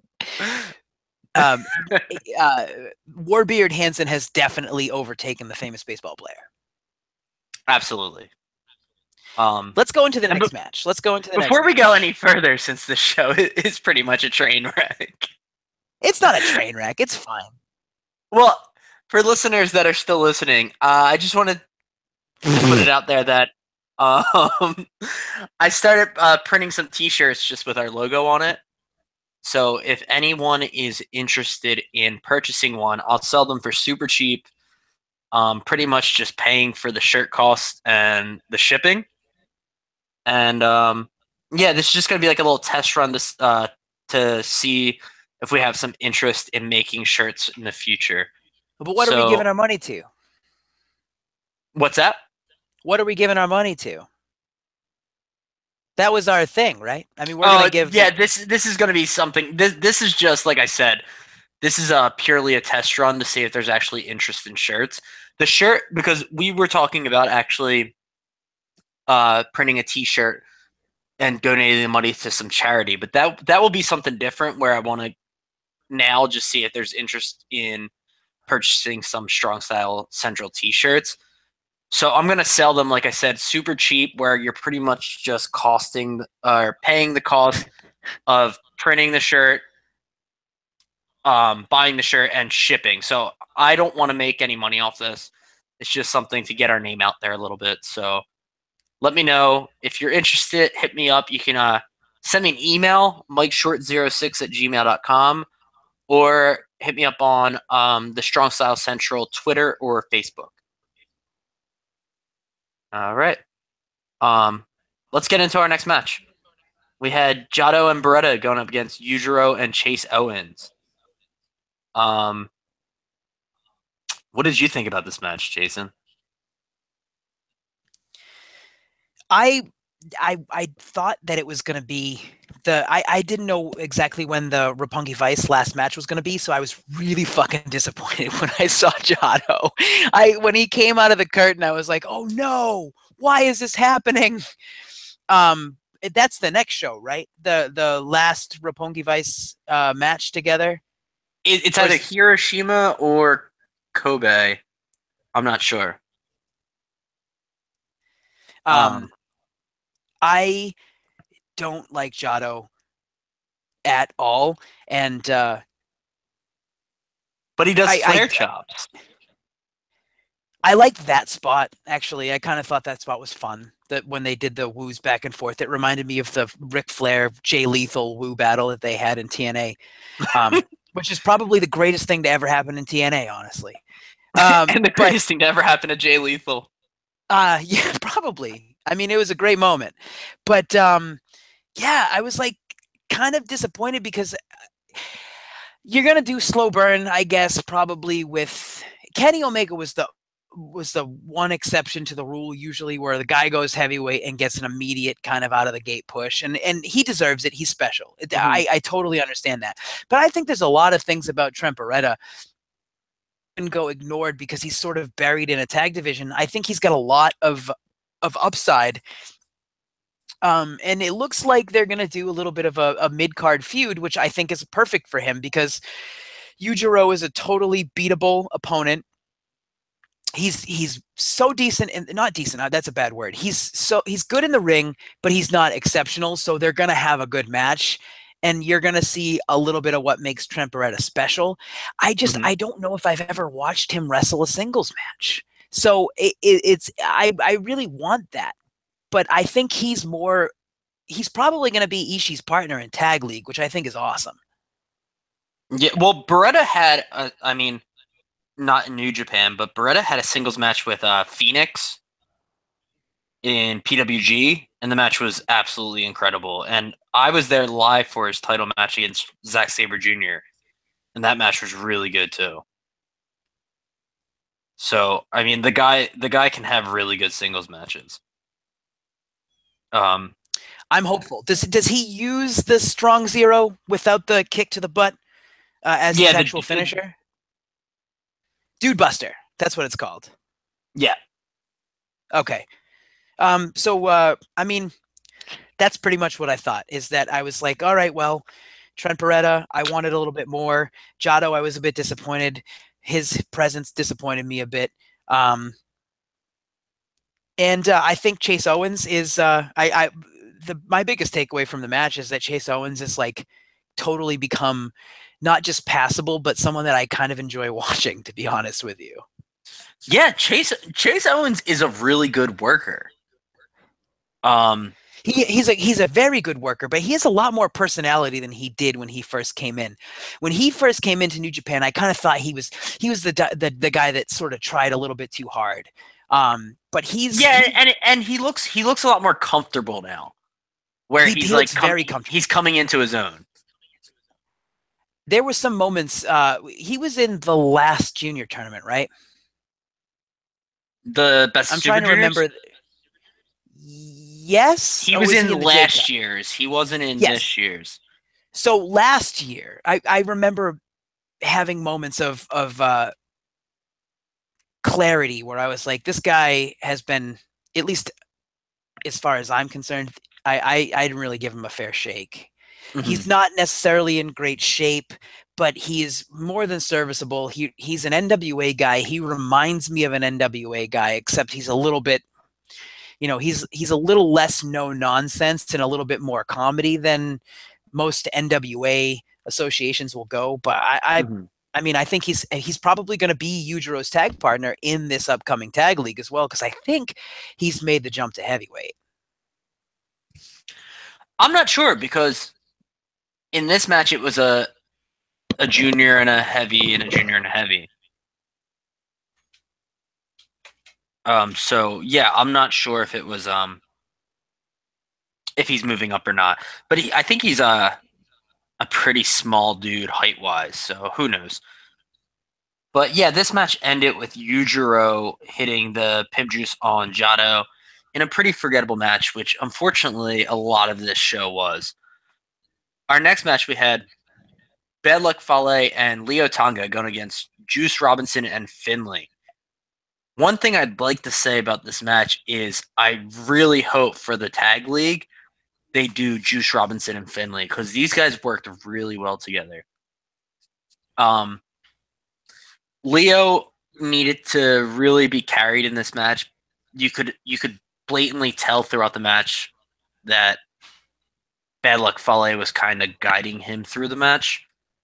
S2: um, uh, Warbeard Hansen has definitely overtaken the famous baseball player.
S1: Absolutely.
S2: Let's go into the
S1: And
S2: next match. Let's go into the next
S1: before we go
S2: match.
S1: any further, since the show is pretty much a train wreck.
S2: It's not a train wreck. It's fine.
S1: Well, for listeners that are still listening, I just want to put it out there that um, I started printing some T-shirts just with our logo on it. So if anyone is interested in purchasing one, I'll sell them for super cheap. Pretty much just paying for the shirt cost and the shipping. And yeah, this is just gonna be like a little test run to see if we have some interest in making shirts in the future.
S2: But what are we
S1: So
S2: giving our money to?
S1: what's that?
S2: What are we giving our money to? That was our thing, right? I mean, we're gonna
S1: Oh
S2: give
S1: yeah, this is gonna be something. This is just like I said. This is purely a test run to see if there's actually interest in shirts. The shirt, because we were talking about actually printing a T-shirt and donating the money to some charity, but that will be something different where I want to now just see if there's interest in purchasing some Strong Style Central T-shirts. So I'm gonna sell them, like I said, super cheap, where you're pretty much just costing or paying the cost of printing the shirt, buying the shirt, and shipping. So I don't want to make any money off this. It's just something to get our name out there a little bit. So let me know if you're interested. Hit me up. You can send me an email, mikeshort06@gmail.com, or hit me up on the Strong Style Central Twitter or Facebook. All right. Um, let's get into our next match. We had Jado and Beretta going up against Yujiro and Chase Owens. Um, what did you think about this match, Jason?
S2: I I thought that it was going to be I didn't know exactly when the Roppongi Vice last match was going to be, so I was really fucking disappointed when I saw Jado. When he came out of the curtain, I was like, "Oh no, why is this happening?" That's the next show, right? The last Roppongi Vice match together.
S1: It's
S2: Or
S1: either
S2: is,
S1: Hiroshima or Kobe. I'm not sure.
S2: um, I don't like Jado at all, and
S1: But he does
S2: I
S1: flare chops.
S2: I liked that spot actually. I kind of thought that spot was fun. That when they did the woos back and forth, it reminded me of the Ric Flair Jay Lethal woo battle that they had in TNA, which is probably the greatest thing to ever happen in TNA, honestly.
S1: And the
S2: But
S1: greatest thing to ever happen to Jay Lethal.
S2: yeah, probably. I mean, it was a great moment, but yeah, I was like kind of disappointed because you're gonna do slow burn, I guess, probably with Kenny Omega was the one exception to the rule usually where the guy goes heavyweight and gets an immediate kind of out of the gate push and he deserves it. He's special.
S1: Mm-hmm.
S2: I totally understand that. But I think there's a lot of things about Trent Beretta can go ignored because he's sort of buried in a tag division. I think he's got a lot of upside. And it looks like they're going to do a little bit of a mid-card feud, which I think is perfect for him because Yujiro is a totally beatable opponent. He's so decent and not decent. That's a bad word. He's good in the ring, but he's not exceptional. So they're gonna have a good match, and you're gonna see a little bit of what makes Trent Beretta special.
S1: Mm-hmm.
S2: I don't know if I've ever watched him wrestle a singles match. So I really want that, but I think he's more. He's probably going to be Ishii's partner in Tag League, which I think is awesome.
S1: Yeah, well, Beretta had, I mean, not in New Japan, but Beretta had a singles match with Phoenix in PWG, and the match was absolutely incredible. And I was there live for his title match against Zack Sabre Jr., and that match was really good too. So I mean, the guy can have really good singles matches. Um,
S2: I'm hopeful. Does he use the strong zero without the kick to the butt as his
S1: yeah,
S2: actual finisher? Dude Buster. That's what it's called.
S1: yeah,
S2: Okay. I mean, that's pretty much what I thought. Is that I was like, all right, well, Trent Beretta, I wanted a little bit more. Jado, I was a bit disappointed. His presence disappointed me a bit. Um, and I think Chase Owens is my biggest takeaway from the match is that Chase Owens is like totally become not just passable, but someone that I kind of enjoy watching, to be honest with you.
S1: yeah. Chase Owens is a really good worker. Um,
S2: He's a very good worker, but he has a lot more personality than he did when he first came in. When he first came into New Japan, I kind of thought he was the guy that sort of tried a little bit too hard. But
S1: yeah, and he looks a lot more comfortable now, where
S2: he
S1: he's like
S2: looks very comfortable.
S1: he's coming into his own.
S2: There were some moments. He was in the last junior tournament, right?
S1: The best
S2: I'm
S1: Super
S2: trying to
S1: Juniors.
S2: remember. Yes,
S1: He
S2: or
S1: was
S2: was
S1: in
S2: he in the J
S1: last
S2: Cup?
S1: year's. He wasn't in
S2: Yes.
S1: this year's.
S2: So last year, I remember having moments of clarity where I was like, this guy has been, at least as far as I'm concerned, I didn't really give him a fair shake.
S1: Mm-hmm.
S2: He's not necessarily in great shape, but he's more than serviceable. He's an NWA guy. He reminds me of an NWA guy, except he's a little bit, he's a little less no nonsense and a little bit more comedy than most NWA associations will go. But
S1: Mm-hmm.
S2: I mean, I think he's probably going to be Yujiro's tag partner in this upcoming tag league as well, because I think he's made the jump to heavyweight.
S1: I'm not sure because in this match it was a junior and a heavy and a junior and a heavy. So yeah, I'm not sure if it was if he's moving up or not. But I think he's a pretty small dude height wise, so who knows. But yeah, this match ended with Yujiro hitting the pimp juice on Jado in a pretty forgettable match, which unfortunately a lot of this show was. Our next match we had Bad Luck Fale and Leo Tonga going against Juice Robinson and Finley. One thing I'd like to say about this match is I really hope for the tag league they do Juice Robinson and Finley because these guys worked really well together. Um, Leo needed to really be carried in this match. You could blatantly tell throughout the match that Bad Luck Fale was kind of guiding him through the match.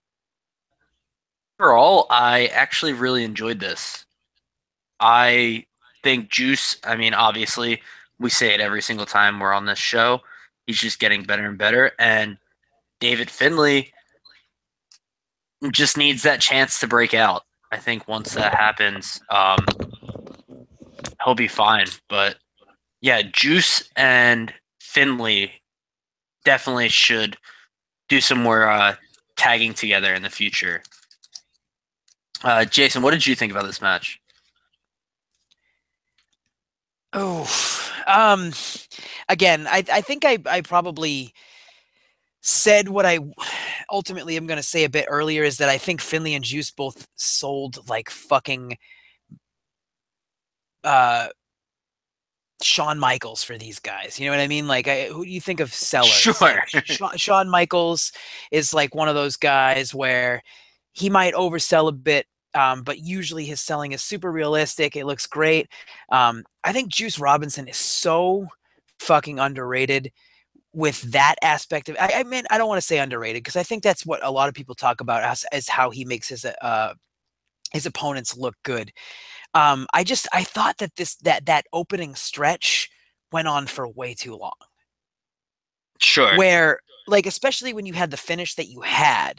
S1: Overall, I actually really enjoyed this. I think Juice, I mean, obviously, we say it every single time we're on this show. He's just getting better and better. And David Finley just needs that chance to break out. I think once that happens, he'll be fine. But yeah, Juice and Finley definitely should do some more tagging together in the future. Jason, what did you think about this match?
S2: Oh, again, I think I probably said what I ultimately am going to say a bit earlier is that I think Finley and Juice both sold like fucking uh Shawn Michaels for these guys. You know what I mean? Like, who do you think of sellers?
S1: Sure.
S2: Like, Shawn Michaels is like one of those guys where he might oversell a bit, but usually his selling is super realistic. It looks great. I think Juice Robinson is so fucking underrated with that aspect of. I mean, I don't want to say underrated because I think that's what a lot of people talk about as how he makes his opponents look good. I thought that that opening stretch went on for way too long.
S1: Sure.
S2: Where, like, especially when you had the finish that you had,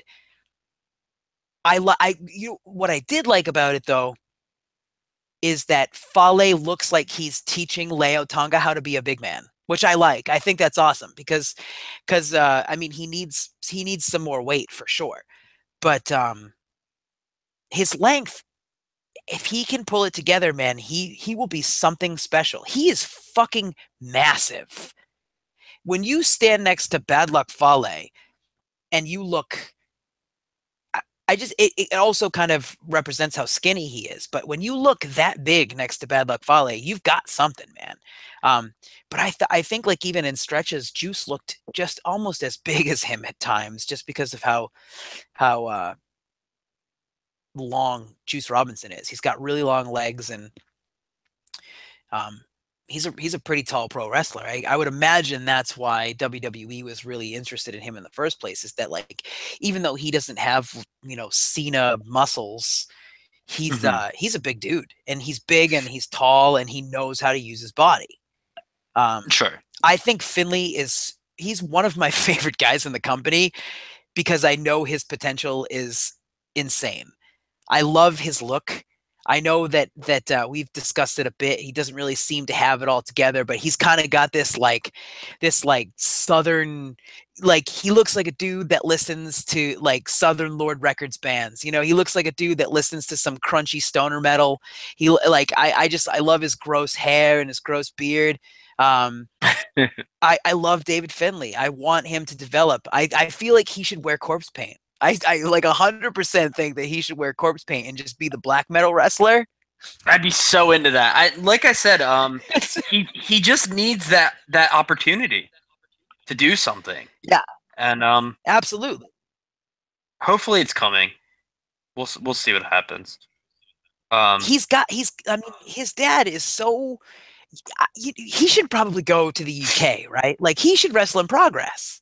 S2: what I did like about it though is that Fale looks like he's teaching Leo Tonga how to be a big man, which I like. I think that's awesome because I mean he needs some more weight for sure, but his length if he can pull it together, man, he will be something special. He is fucking massive. When you stand next to Bad Luck Fale and you look, I just it also kind of represents how skinny he is. But when you look that big next to Bad Luck Fale, you've got something, man. But I think like even in stretches, Juice looked just almost as big as him at times, just because of how long Juice Robinson is. He's got really long legs, and um, he's a pretty tall pro wrestler. I would imagine that's why WWE was really interested in him in the first place. Is that like even though he doesn't have Cena muscles, he's a big dude, and he's big and he's tall and he knows how to use his body.
S1: Sure.
S2: I think Finley he's one of my favorite guys in the company because I know his potential is insane. I love his look. I know that we've discussed it a bit. He doesn't really seem to have it all together, but he's kind of got this southern, like he looks like a dude that listens to like Southern Lord Records bands. He looks like a dude that listens to some crunchy stoner metal. I love his gross hair and his gross beard. I love David Finley. I want him to develop. I feel like he should wear corpse paint. I like 100% think that he should wear corpse paint and just be the black metal wrestler.
S1: I'd be so into that. Like I said, he just needs that opportunity to do something.
S2: Yeah.
S1: And
S2: absolutely.
S1: Hopefully it's coming. We'll see what happens.
S2: I mean, his dad is so he should probably go to the UK, right? Like he should wrestle in Progress.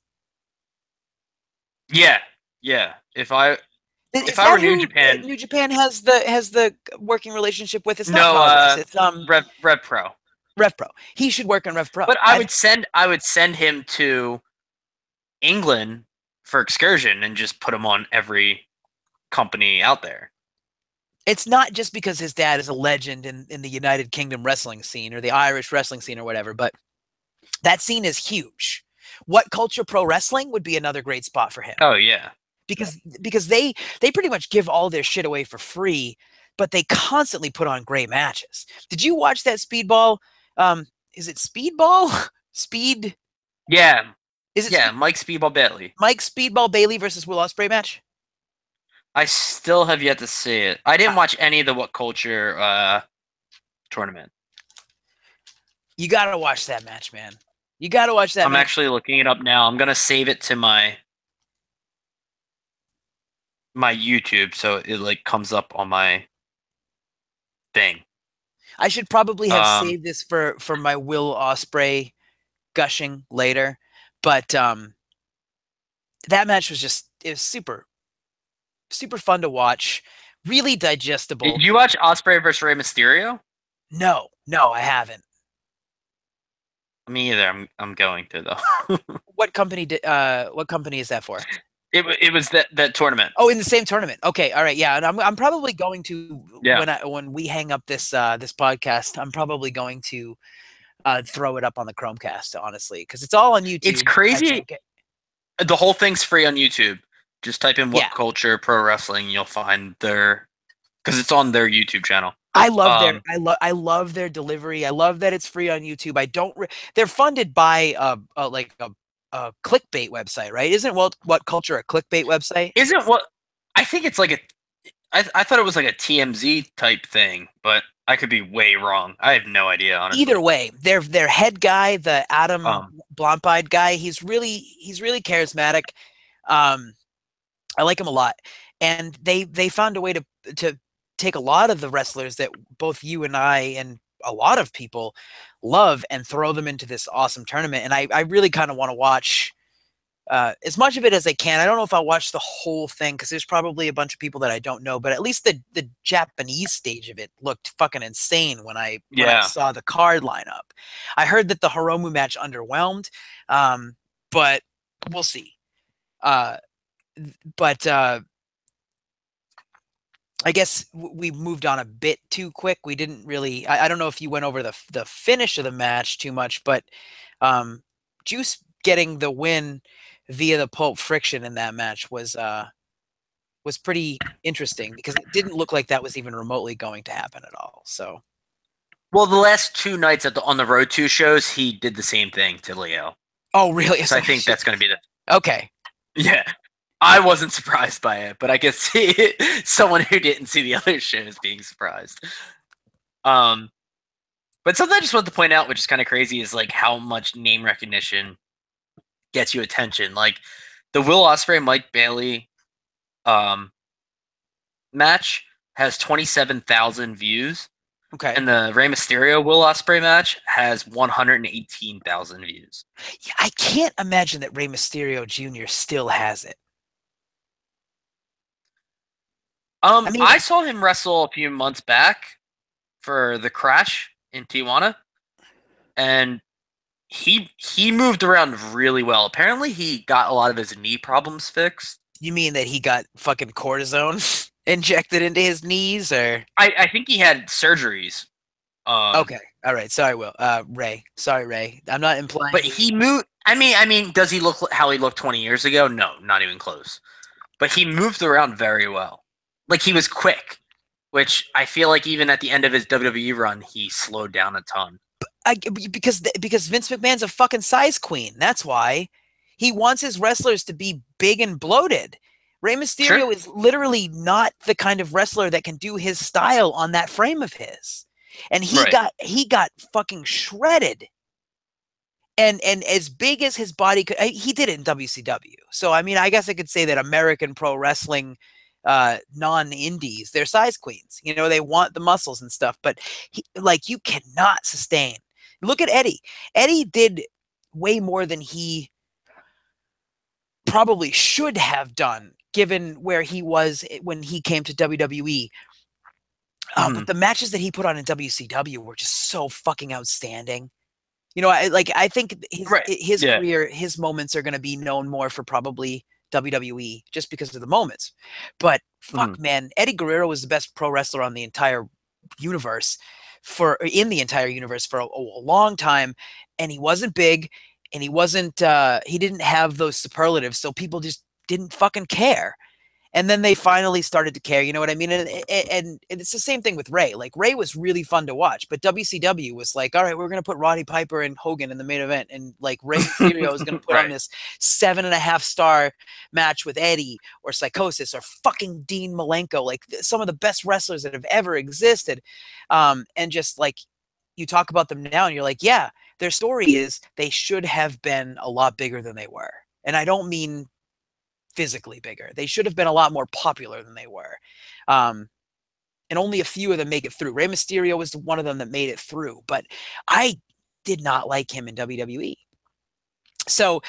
S1: Yeah. If I were New Japan,
S2: New Japan has the working relationship with. It's not Progress. It's
S1: Rev Pro.
S2: Rev Pro. He should work on Rev Pro.
S1: But I would send him to England for excursion and just put him on every company out there.
S2: It's not just because his dad is a legend in the United Kingdom wrestling scene or the Irish wrestling scene or whatever, but that scene is huge. What Culture Pro Wrestling would be another great spot for him.
S1: Oh yeah.
S2: Because they pretty much give all their shit away for free, but they constantly put on great matches. Did you watch that Speedball? Is it Speedball? Speed?
S1: Yeah.
S2: Is it
S1: Mike Speedball Bailey.
S2: Mike Speedball Bailey versus Will Ospreay match?
S1: I still have yet to see it. I didn't watch any of the What Culture tournament.
S2: You gotta watch that match, man. You gotta watch that.
S1: I'm actually looking it up now. I'm gonna save it to my YouTube so it like comes up on my thing.
S2: I should probably have saved this for my Will Ospreay gushing later, but that match was super fun to watch, really digestible.
S1: Did you watch Ospreay versus Rey Mysterio?
S2: No, I haven't.
S1: Me either. I'm going to though.
S2: What company is that for?
S1: It was that tournament.
S2: Oh, in the same tournament. Okay, all right, yeah. And I'm probably going to when we hang up this podcast, I'm probably going to throw it up on the Chromecast, honestly, because it's all on YouTube.
S1: It's crazy. The whole thing's free on YouTube. Just type in What Culture Pro Wrestling, you'll find because it's on their YouTube channel.
S2: I love I love their delivery. I love that it's free on YouTube. They're funded by a clickbait website, right? Isn't What Culture a clickbait website?
S1: I think it's like I thought it was like a TMZ type thing, but I could be way wrong. I have no idea, honestly.
S2: Either way, their head guy, the Adam Blompied guy, he's really charismatic. I like him a lot, and they found a way to take a lot of the wrestlers that both you and I and a lot of people love and throw them into this awesome tournament. And I really kind of want to watch as much of it as I can. I don't know if I'll watch the whole thing because there's probably a bunch of people that I don't know, but at least the Japanese stage of it looked fucking insane when I saw the card lineup. I heard that the Hiromu match underwhelmed, but we'll see. But I guess we moved on a bit too quick. We didn't really. I don't know if you went over the finish of the match too much, but Juice getting the win via the Pulp Friction in that match was was pretty interesting because it didn't look like that was even remotely going to happen at all. So,
S1: Well, the last two nights on the Road 2 shows, he did the same thing to Leo.
S2: oh really?
S1: So I think that's going to be
S2: okay.
S1: yeah. I wasn't surprised by it, but I could see someone who didn't see the other shows being surprised. But something I just wanted to point out, which is kind of crazy, is like how much name recognition gets you attention. Like the Will Ospreay Mike Bailey match has 27,000 views,
S2: Okay.
S1: and the Rey Mysterio Will Ospreay match has 118,000 views.
S2: Yeah, I can't imagine that Rey Mysterio Jr. still has it. I mean,
S1: I saw him wrestle a few months back for the Crash in Tijuana, and he moved around really well. Apparently, he got a lot of his knee problems fixed.
S2: you mean that he got fucking cortisone injected into his knees, or?
S1: I think he had surgeries.
S2: Okay, all right. Sorry, Will. Ray. Sorry, Ray. I'm not implying.
S1: But he moved. I mean, does he look how he looked 20 years ago? No, not even close. But he moved around very well. Like he was quick, which I feel like even at the end of his WWE run, he slowed down a ton.
S2: Because Vince McMahon's a fucking size queen. That's why he wants his wrestlers to be big and bloated. Rey Mysterio is literally not the kind of wrestler that can do his style on that frame of his. And he got fucking shredded. And as big as his body could, he did it in WCW. So I mean, I guess I could say that American pro wrestling non-indies, they're size queens. You know, they want the muscles and stuff, but you cannot sustain. Look at Eddie. Eddie did way more than he probably should have done, given where he was when he came to WWE. But the matches that he put on in WCW were just so fucking outstanding. You know, I think his career, his moments are going to be known more for probably WWE just because of the moments. But fuck, man, Eddie Guerrero was the best pro wrestler on the entire universe for a long time, and he wasn't big, and he didn't have those superlatives, so people just didn't fucking care. And then they finally started to care, you know what I mean? And it's the same thing with Ray. Like, Ray was really fun to watch, but WCW was like, all right, we're going to put Roddy Piper and Hogan in the main event. And, like, Rey Mysterio is going to put on this 7.5-star match with Eddie or Psychosis or fucking Dean Malenko, like some of the best wrestlers that have ever existed. And just, like, you talk about them now and you're like, yeah, their story is they should have been a lot bigger than they were. And I don't mean physically bigger. They should have been a lot more popular than they were. And only a few of them make it through. Rey Mysterio was one of them that made it through, but I did not like him in WWE. So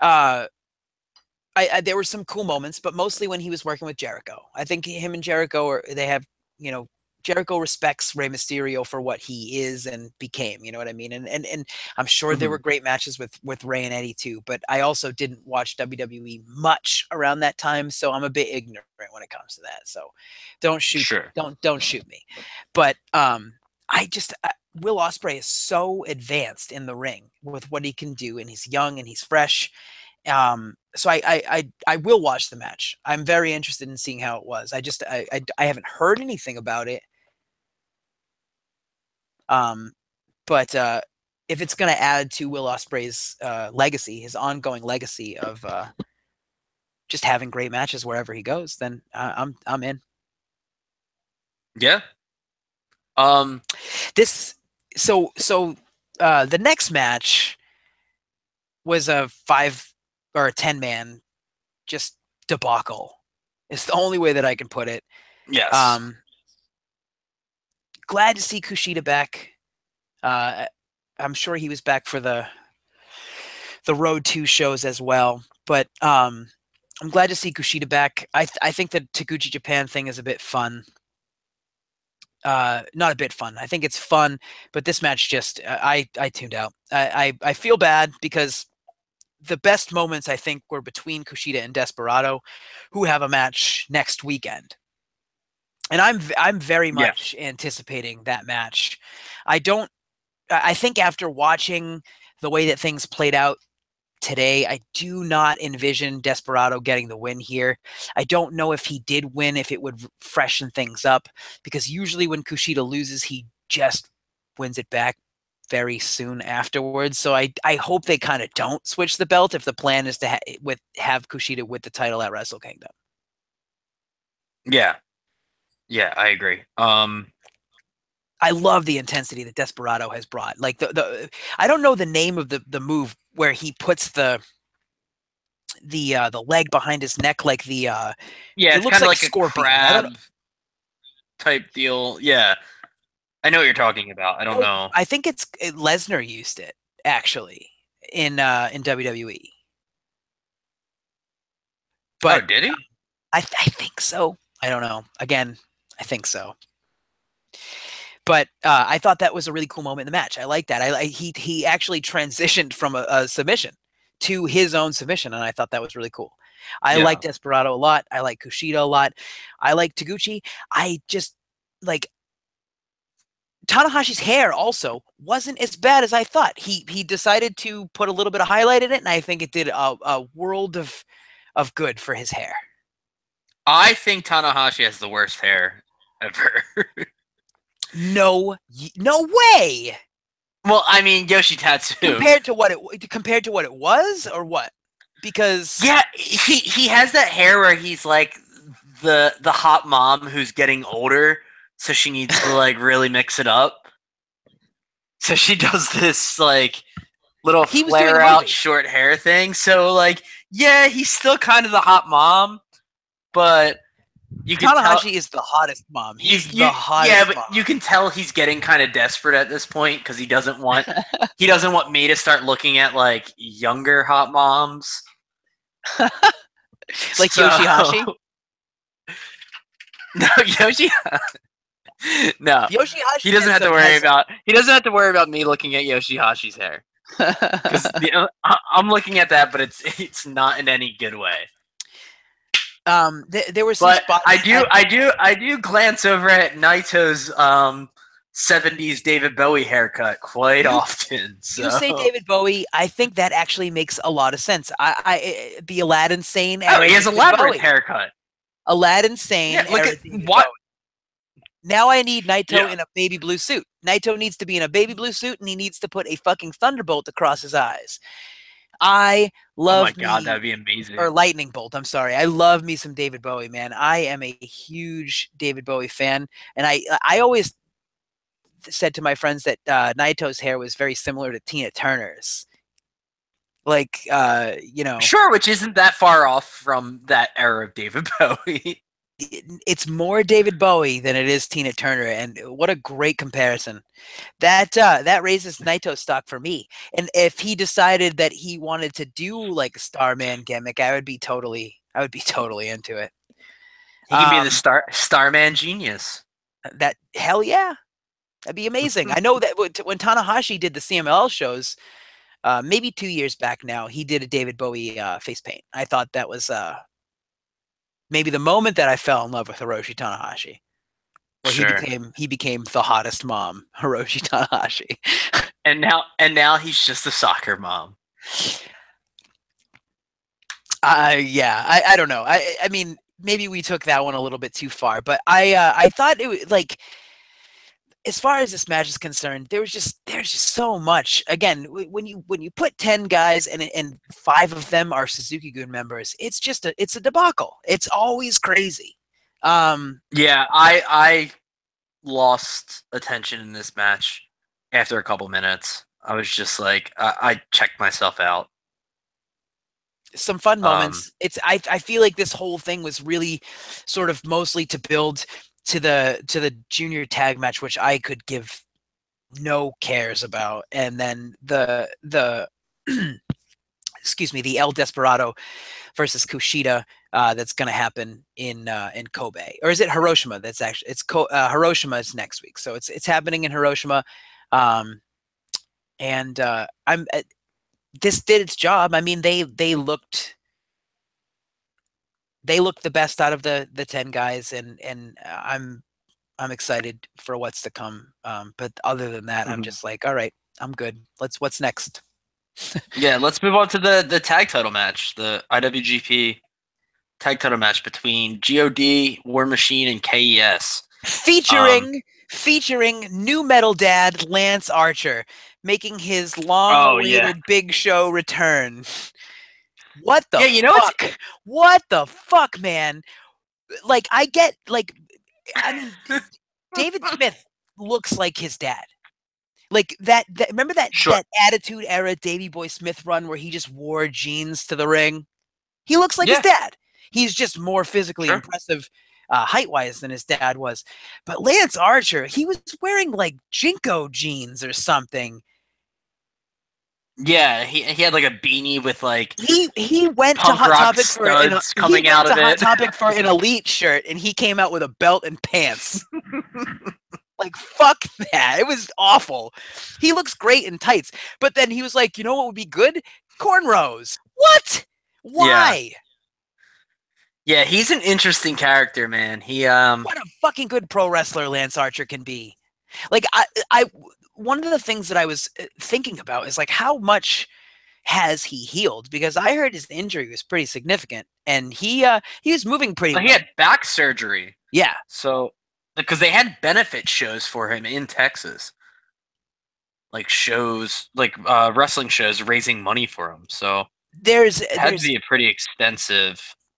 S2: there were some cool moments, but mostly when he was working with Jericho. I think him and Jericho Jericho respects Rey Mysterio for what he is and became, you know what I mean? And I'm sure there were great matches with Rey and Eddie too, but I also didn't watch WWE much around that time, so I'm a bit ignorant when it comes to that. So don't shoot me. But Will Ospreay is so advanced in the ring with what he can do, and he's young and he's fresh. So I will watch the match. I'm very interested in seeing how it was. I haven't heard anything about it. But if it's going to add to Will Ospreay's legacy, his ongoing legacy of just having great matches wherever he goes, then I'm in.
S1: Yeah.
S2: The next match was a 5 or a 10-man just debacle. It's the only way that I can put it.
S1: Yes.
S2: Glad to see Kushida back. I'm sure he was back for the Road 2 shows as well. But I'm glad to see Kushida back. I think the Taguchi Japan thing is a bit fun. Not a bit fun. I think it's fun, but this match just I tuned out. I feel bad because the best moments I think were between Kushida and Desperado, who have a match next weekend. And I'm very much anticipating that match. I think after watching the way that things played out today. I do not envision Desperado getting the win here. I don't know if he did win, if it would freshen things up, because usually when Kushida loses, he just wins it back very soon afterwards. So I hope they kind of don't switch the belt if the plan is to have Kushida with the title at Wrestle Kingdom.
S1: Yeah. Yeah, I agree.
S2: I love the intensity that Desperado has brought. Like the I don't know the name of the move where he puts the leg behind his neck like the
S1: Yeah,
S2: it
S1: it's
S2: looks
S1: kind of
S2: like
S1: like a
S2: scorpion. I don't know.
S1: crab type deal. Yeah, I know what you're talking about. I don't
S2: Oh,
S1: know.
S2: I think Lesnar used it actually in WWE.
S1: Oh,
S2: But
S1: did he?
S2: I think so. I don't know. Again, I think so. But I thought that was a really cool moment in the match. I like that. He actually transitioned from a submission to his own submission, and I thought that was really cool. I
S1: Yeah.
S2: like Desperado a lot. I like Kushida a lot. I like Taguchi. I just like Tanahashi's hair also wasn't as bad as I thought. He decided to put a little bit of highlight in it, and I think it did a world of good for his hair.
S1: I think Tanahashi has the worst hair ever.
S2: No way.
S1: Well, I mean Yoshitatsu.
S2: Compared to what it was, or what? Because
S1: Yeah, he has that hair where he's like the hot mom who's getting older, so she needs to like really mix it up. So she does this like little
S2: he was doing a
S1: flare out
S2: movie.
S1: short hair thing. So like, yeah, he's still kind of the hot mom, but you can tell
S2: Tanahashi is the hottest mom. He's the
S1: yeah,
S2: hottest
S1: but
S2: mom.
S1: you can tell he's getting kind of desperate at this point because he doesn't want me to start looking at like younger hot moms.
S2: Like Yoshihashi.
S1: No, Yoshi. No,
S2: Yoshihashi.
S1: he doesn't have to worry about. He doesn't have to worry about me looking at Yoshihashi's hair because I'm looking at that, but it's not in any good way.
S2: There were some spots.
S1: I do glance over at Naito's 70s David Bowie haircut quite often. So.
S2: You say David Bowie, I think that actually makes a lot of sense. The Aladdin Sane.
S1: Oh, he has a labyrinth haircut.
S2: Aladdin Sane.
S1: Yeah, look at what.
S2: Now I need Naito in a baby blue suit. Naito needs to be in a baby blue suit, and he needs to put a fucking thunderbolt across his eyes. I love.
S1: Oh my god, that'd be amazing.
S2: Or lightning bolt. I'm sorry. I love me some David Bowie, man. I am a huge David Bowie fan, and I always said to my friends that Naito's hair was very similar to Tina Turner's. Like, you know.
S1: Sure, which isn't that far off from that era of David Bowie.
S2: It's more David Bowie than it is Tina Turner, and what a great comparison. That raises Naito's stock for me. And if he decided that he wanted to do like a Starman gimmick, I would be totally into it.
S1: He can be the Starman genius.
S2: That hell yeah, that'd be amazing. I know that when Tanahashi did the CMLL shows, maybe 2 years back now, he did a David Bowie face paint. I thought that was maybe the moment that I fell in love with Hiroshi Tanahashi. Well,
S1: sure.
S2: he became the hottest mom, Hiroshi Tanahashi.
S1: and now he's just a soccer mom.
S2: Yeah, I don't know. I mean, maybe we took that one a little bit too far, but I thought it was like, as far as this match is concerned, there's just so much. Again, when you put 10 guys and 5 of them are Suzuki-gun members, it's a debacle. It's always crazy.
S1: Yeah, I lost attention in this match after a couple minutes. I was just like, I checked myself out.
S2: Some fun moments. I feel like this whole thing was really sort of mostly to build to the junior tag match, which I could give no cares about, and then the excuse me, the El Desperado versus Kushida that's going to happen in Kobe, or is it Hiroshima? That's actually Hiroshima is next week, so it's happening in Hiroshima, and this did its job. I mean, they looked the best out of the 10 guys, and I'm excited for what's to come. But other than that, I'm just like, all right, I'm good. What's next?
S1: Yeah, let's move on to the tag title match, the IWGP tag title match between God, War Machine, and KES. Um,
S2: Featuring new metal dad Lance Archer making his
S1: oh yeah,
S2: long-awaited Big Show return. What the
S1: yeah. You know it's
S2: fuck? What the fuck, man? Like I get like I mean David Smith looks like his dad. Like that remember
S1: sure,
S2: that Attitude Era Davey Boy Smith run where he just wore jeans to the ring? He looks like his
S1: yeah,
S2: dad. He's just more physically
S1: sure.
S2: impressive height-wise than his dad was. But Lance Archer, he was wearing like Jinko jeans or something.
S1: Yeah, he had like a beanie with like
S2: He went to
S1: punk
S2: Hot
S1: rock
S2: Topic
S1: studs coming out of it.
S2: For an Elite shirt, and he came out with a belt and pants. Like fuck that! It was awful. He looks great in tights, but then he was like, you know what would be good? Cornrows. What?
S1: Yeah,
S2: Why?
S1: yeah. He's an interesting character, man.
S2: What a fucking good pro wrestler Lance Archer can be. Like one of the things that I was thinking about is like how much has he healed? Because I heard his injury was pretty significant, and he was moving pretty
S1: he
S2: well.
S1: had back surgery,
S2: Yeah,
S1: so because they had benefit shows for him in Texas, like shows, like wrestling shows, raising money for him. So
S2: there's
S1: it had to
S2: there's
S1: be a pretty extensive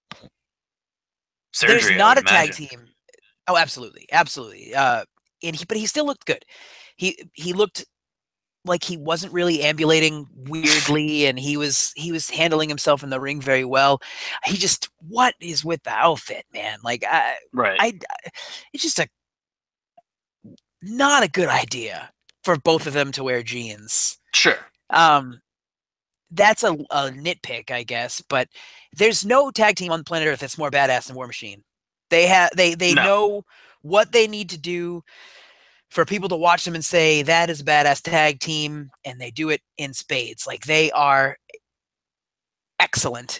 S2: there's
S1: surgery, I would
S2: not a tag
S1: imagine.
S2: team. Oh, absolutely, absolutely. But he still looked good. He looked like he wasn't really ambulating weirdly, and he was handling himself in the ring very well. He just what is with the outfit, man? Like
S1: Right.
S2: I it's just a not a good idea for both of them to wear jeans.
S1: Sure.
S2: Um, that's a nitpick, I guess, but there's no tag team on planet Earth that's more badass than War Machine. They
S1: No.
S2: know what they need to do for people to watch them and say that is a badass tag team, and they do it in spades. Like they are excellent.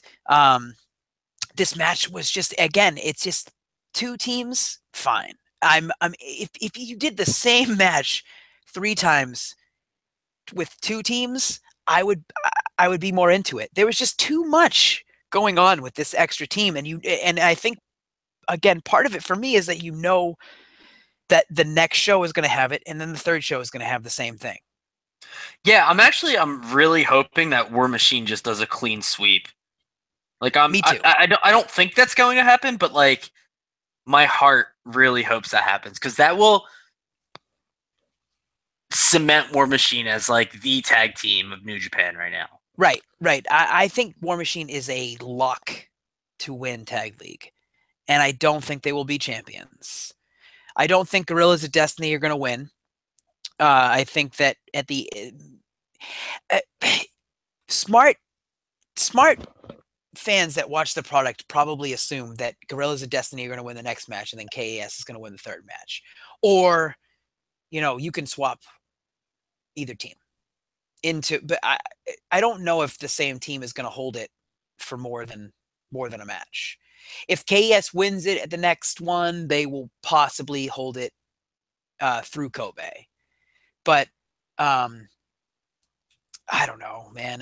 S2: This match was just again, it's just two teams, fine. I'm if you did the same match three times with two teams, I would be more into it. There was just too much going on with this extra team, and I think again part of it for me is that you know that the next show is going to have it, and then the third show is going to have the same thing.
S1: Yeah, I'm really hoping that War Machine just does a clean sweep. Like
S2: Me too.
S1: I don't think that's going to happen, but like my heart really hopes that happens because that will cement War Machine as like the tag team of New Japan right now.
S2: Right, right. I think War Machine is a lock to win Tag League, and I don't think they will be champions. I don't think Gorillas of Destiny are going to win. I think that at the uh, smart fans that watch the product probably assume that Gorillas of Destiny are going to win the next match, and then KAS is going to win the third match, or you can swap either team into. But I don't know if the same team is going to hold it for more than a match. If KES wins it at the next one, they will possibly hold it through Kobe. But I don't know, man.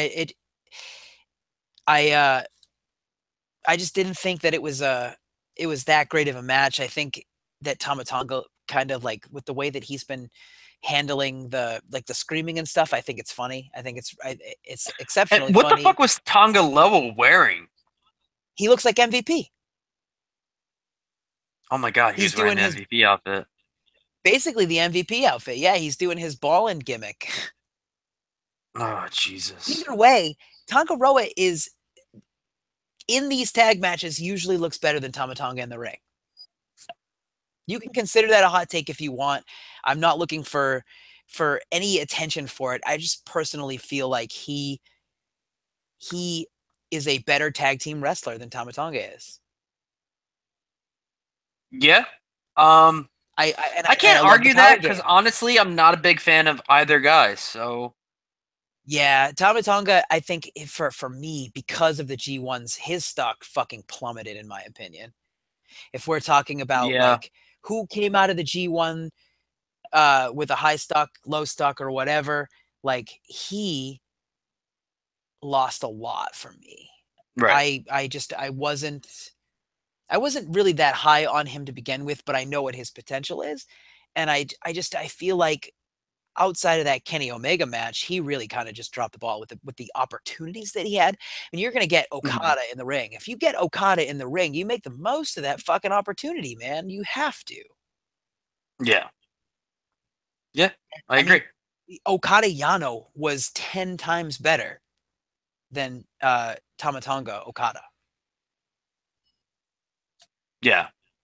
S2: I I just didn't think that it was that great of a match. I think that Tama Tonga kind of like with the way that he's been handling the screaming and stuff. I think it's funny. I think it's
S1: And
S2: exceptionally
S1: what the
S2: funny.
S1: fuck was Tonga Loa wearing?
S2: He looks like MVP.
S1: Oh my god, he
S2: He's
S1: was wearing
S2: doing
S1: the
S2: his
S1: MVP outfit.
S2: basically the MVP outfit. Yeah, he's doing his ball and gimmick.
S1: Oh Jesus.
S2: Either way, Tonga is in these tag matches usually looks better than Tama Tonga in the ring. You can consider that a hot take if you want. I'm not looking for any attention for it. I just personally feel like he is a better tag team wrestler than Tama Tonga is.
S1: Yeah. I
S2: And
S1: can't
S2: I love the
S1: argue
S2: power
S1: that because
S2: game.
S1: honestly, I'm not a big fan of either guy. So
S2: Yeah, Tama Tonga, I think for me, because of the G1s, his stock fucking plummeted in my opinion. If we're talking about
S1: yeah,
S2: like who came out of the G1 with a high stock, low stock, or whatever, like lost a lot for me.
S1: Right.
S2: I wasn't really that high on him to begin with, but I know what his potential is, and I feel like outside of that Kenny Omega match, he really kind of just dropped the ball with the opportunities that he had. And you're gonna get
S1: Mhm.
S2: Okada in the ring. If you get Okada in the ring, you make the most of that fucking opportunity, man. You have to.
S1: Yeah. Yeah. I
S2: I mean,
S1: agree.
S2: Okada Yano was 10 times better than Tamatonga Okada.
S1: Yeah.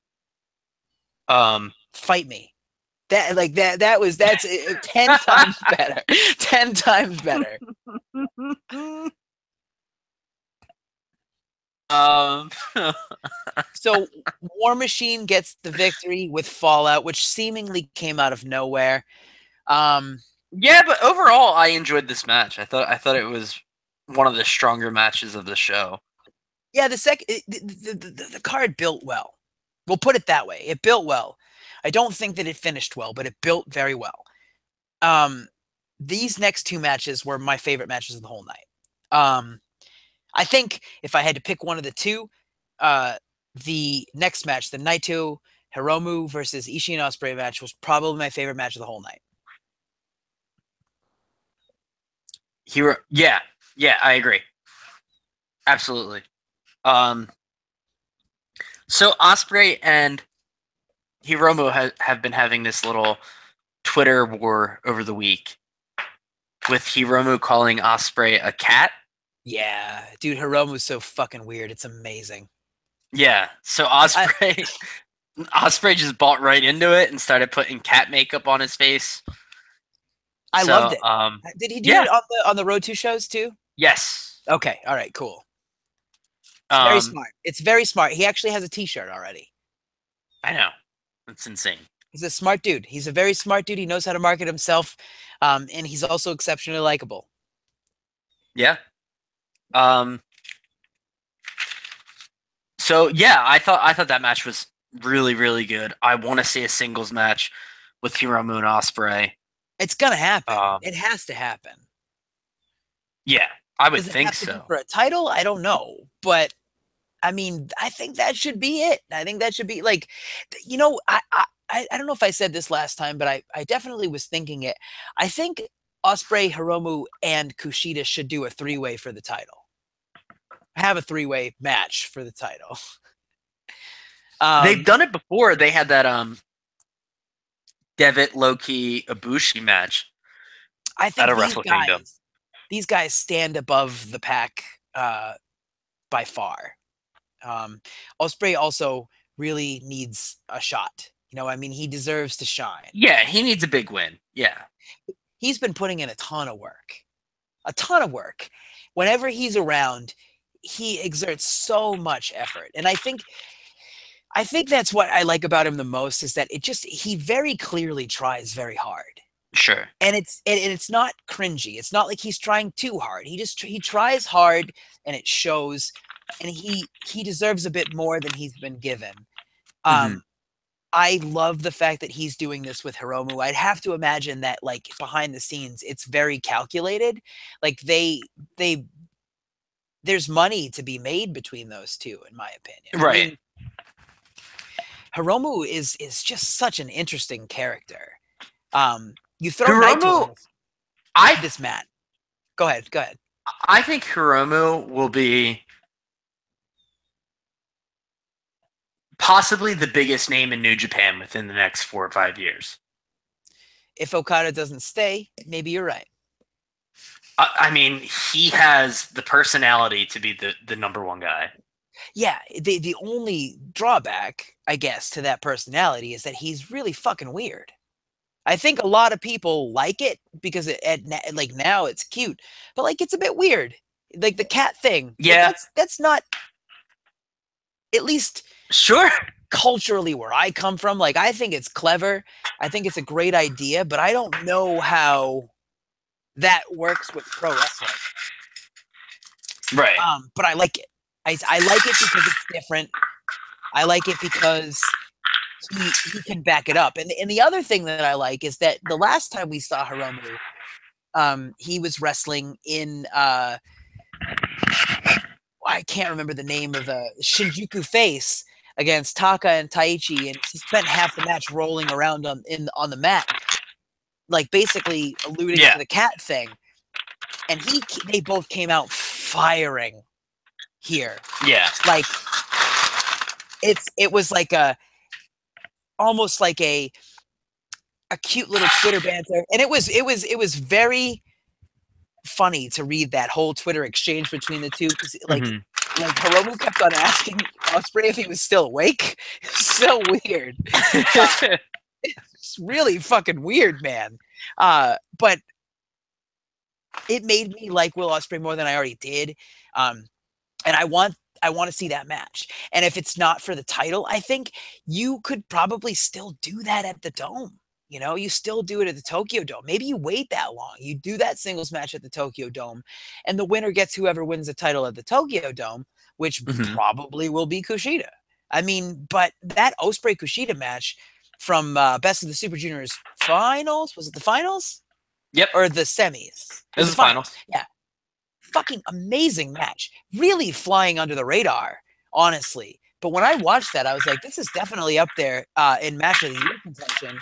S1: Um.
S2: Fight me. That's 10 times better. 10 times better.
S1: um.
S2: So War Machine gets the victory with Fallout, which seemingly came out of nowhere. Um,
S1: Yeah, but overall, I enjoyed this match. I thought it was one of the stronger matches of the show.
S2: yeah, the card built well. We'll put it that way. It built well. I don't think that it finished well, but it built very well. Um, these next two matches were my favorite matches of the whole night. I think if I had to pick one of the two, the next match, the Naito Hiromu versus Ishii and Ospreay match, was probably my favorite match of the whole night.
S1: Yeah, yeah, I agree. Absolutely. Um, so Osprey and Hiromu have been having this little Twitter war over the week, with Hiromu calling Osprey a cat.
S2: Yeah, dude, Hiromu's so fucking weird. It's amazing.
S1: Yeah, so
S2: I
S1: Osprey just bought right into it and started putting cat makeup on his face.
S2: I loved
S1: So,
S2: it. Did he do
S1: yeah,
S2: it on the Road 2 shows too?
S1: yes.
S2: Okay, all right, cool. It's very
S1: Um,
S2: smart. It's very smart. He actually has a T-shirt already.
S1: I know. It's insane.
S2: He's a smart dude. He's a very smart dude. He knows how to market himself, and he's also exceptionally likable.
S1: Yeah. Um, so yeah, I thought that match was really, really good. I want to see a singles match with Hiromu and Osprey.
S2: It's gonna happen.
S1: Um,
S2: It has to happen.
S1: yeah, I would
S2: Does it
S1: think
S2: have to be
S1: so.
S2: for a title? I don't know, but I mean, I think that should be it. I think that should be like, I don't know if I said this last time, but I definitely was thinking it. I think Osprey, Hiromu, and Kushida should do a three-way for the title. Have a three-way match for the title.
S1: They've
S2: Um,
S1: done it before. They had that Devitt Loki Ibushi match
S2: I
S1: at
S2: think
S1: a Wrestle Kingdom.
S2: these guys stand above the pack by far. Osprey also really needs a shot. I mean, he deserves to shine.
S1: Yeah, he needs a big win. Yeah.
S2: He's been putting in a ton of work. A ton of work. Whenever he's around, he exerts so much effort. And I think that's what I like about him the most is that he very clearly tries very hard.
S1: Sure.
S2: And it's not cringy. It's not like he's trying too hard. He tries hard and it shows, and he deserves a bit more than he's been given.
S1: Hmm.
S2: I love the fact that he's doing this with Hiromu. I'd have to imagine that like behind the scenes, it's very calculated. Like there's money to be made between those two, in my opinion. I
S1: Right.
S2: mean, Hiromu is just such an interesting character. You throw Naito
S1: Hiromu,
S2: in
S1: I
S2: this mat. Go ahead. Go ahead.
S1: I think Hiromu will be possibly the biggest name in New Japan within the next 4 or 5 years.
S2: If Okada doesn't stay, maybe you're right.
S1: I mean, he has the personality to be the number one guy.
S2: Yeah, the only drawback, I guess, to that personality is that he's really fucking weird. I think a lot of people like it because like now it's cute, but like it's a bit weird. Like the cat thing. Like
S1: Yeah,
S2: that's not, at least
S1: sure.
S2: culturally where I come from. Like I think it's clever. I think it's a great idea, but I don't know how that works with pro wrestling.
S1: Right.
S2: But I like it. I like it because it's different. I like it because he can back it up. And the other thing that I like is that the last time we saw Hiromu, he was wrestling in I can't remember the name of the Shinjuku Face against Taka and Taichi, and he spent half the match rolling around on the mat, like basically alluding
S1: Yeah.
S2: to the cat thing. And they both came out firing here.
S1: Yeah.
S2: Like it was like almost like a cute little Twitter banter, and it was very funny to read that whole Twitter exchange between the two, because like Hiromu kept on asking Ospreay if he was still awake. It's so weird. It's really fucking weird, man. But it made me like Will Ospreay more than I already did. And I want to see that match. And if it's not for the title, I think you could probably still do that at the Dome. You know, you still do it at the Tokyo Dome. Maybe you wait that long. You do that singles match at the Tokyo Dome, and the winner gets whoever wins the title at the Tokyo Dome, which probably will be Kushida. I mean, but that Ospreay Kushida match from Best of the Super Juniors finals, was it the finals?
S1: Yep.
S2: Or the semis?
S1: It was the finals.
S2: Yeah. Fucking amazing match. Really flying under the radar, honestly. But when I watched that, I was like, this is definitely up there in match of the year contention.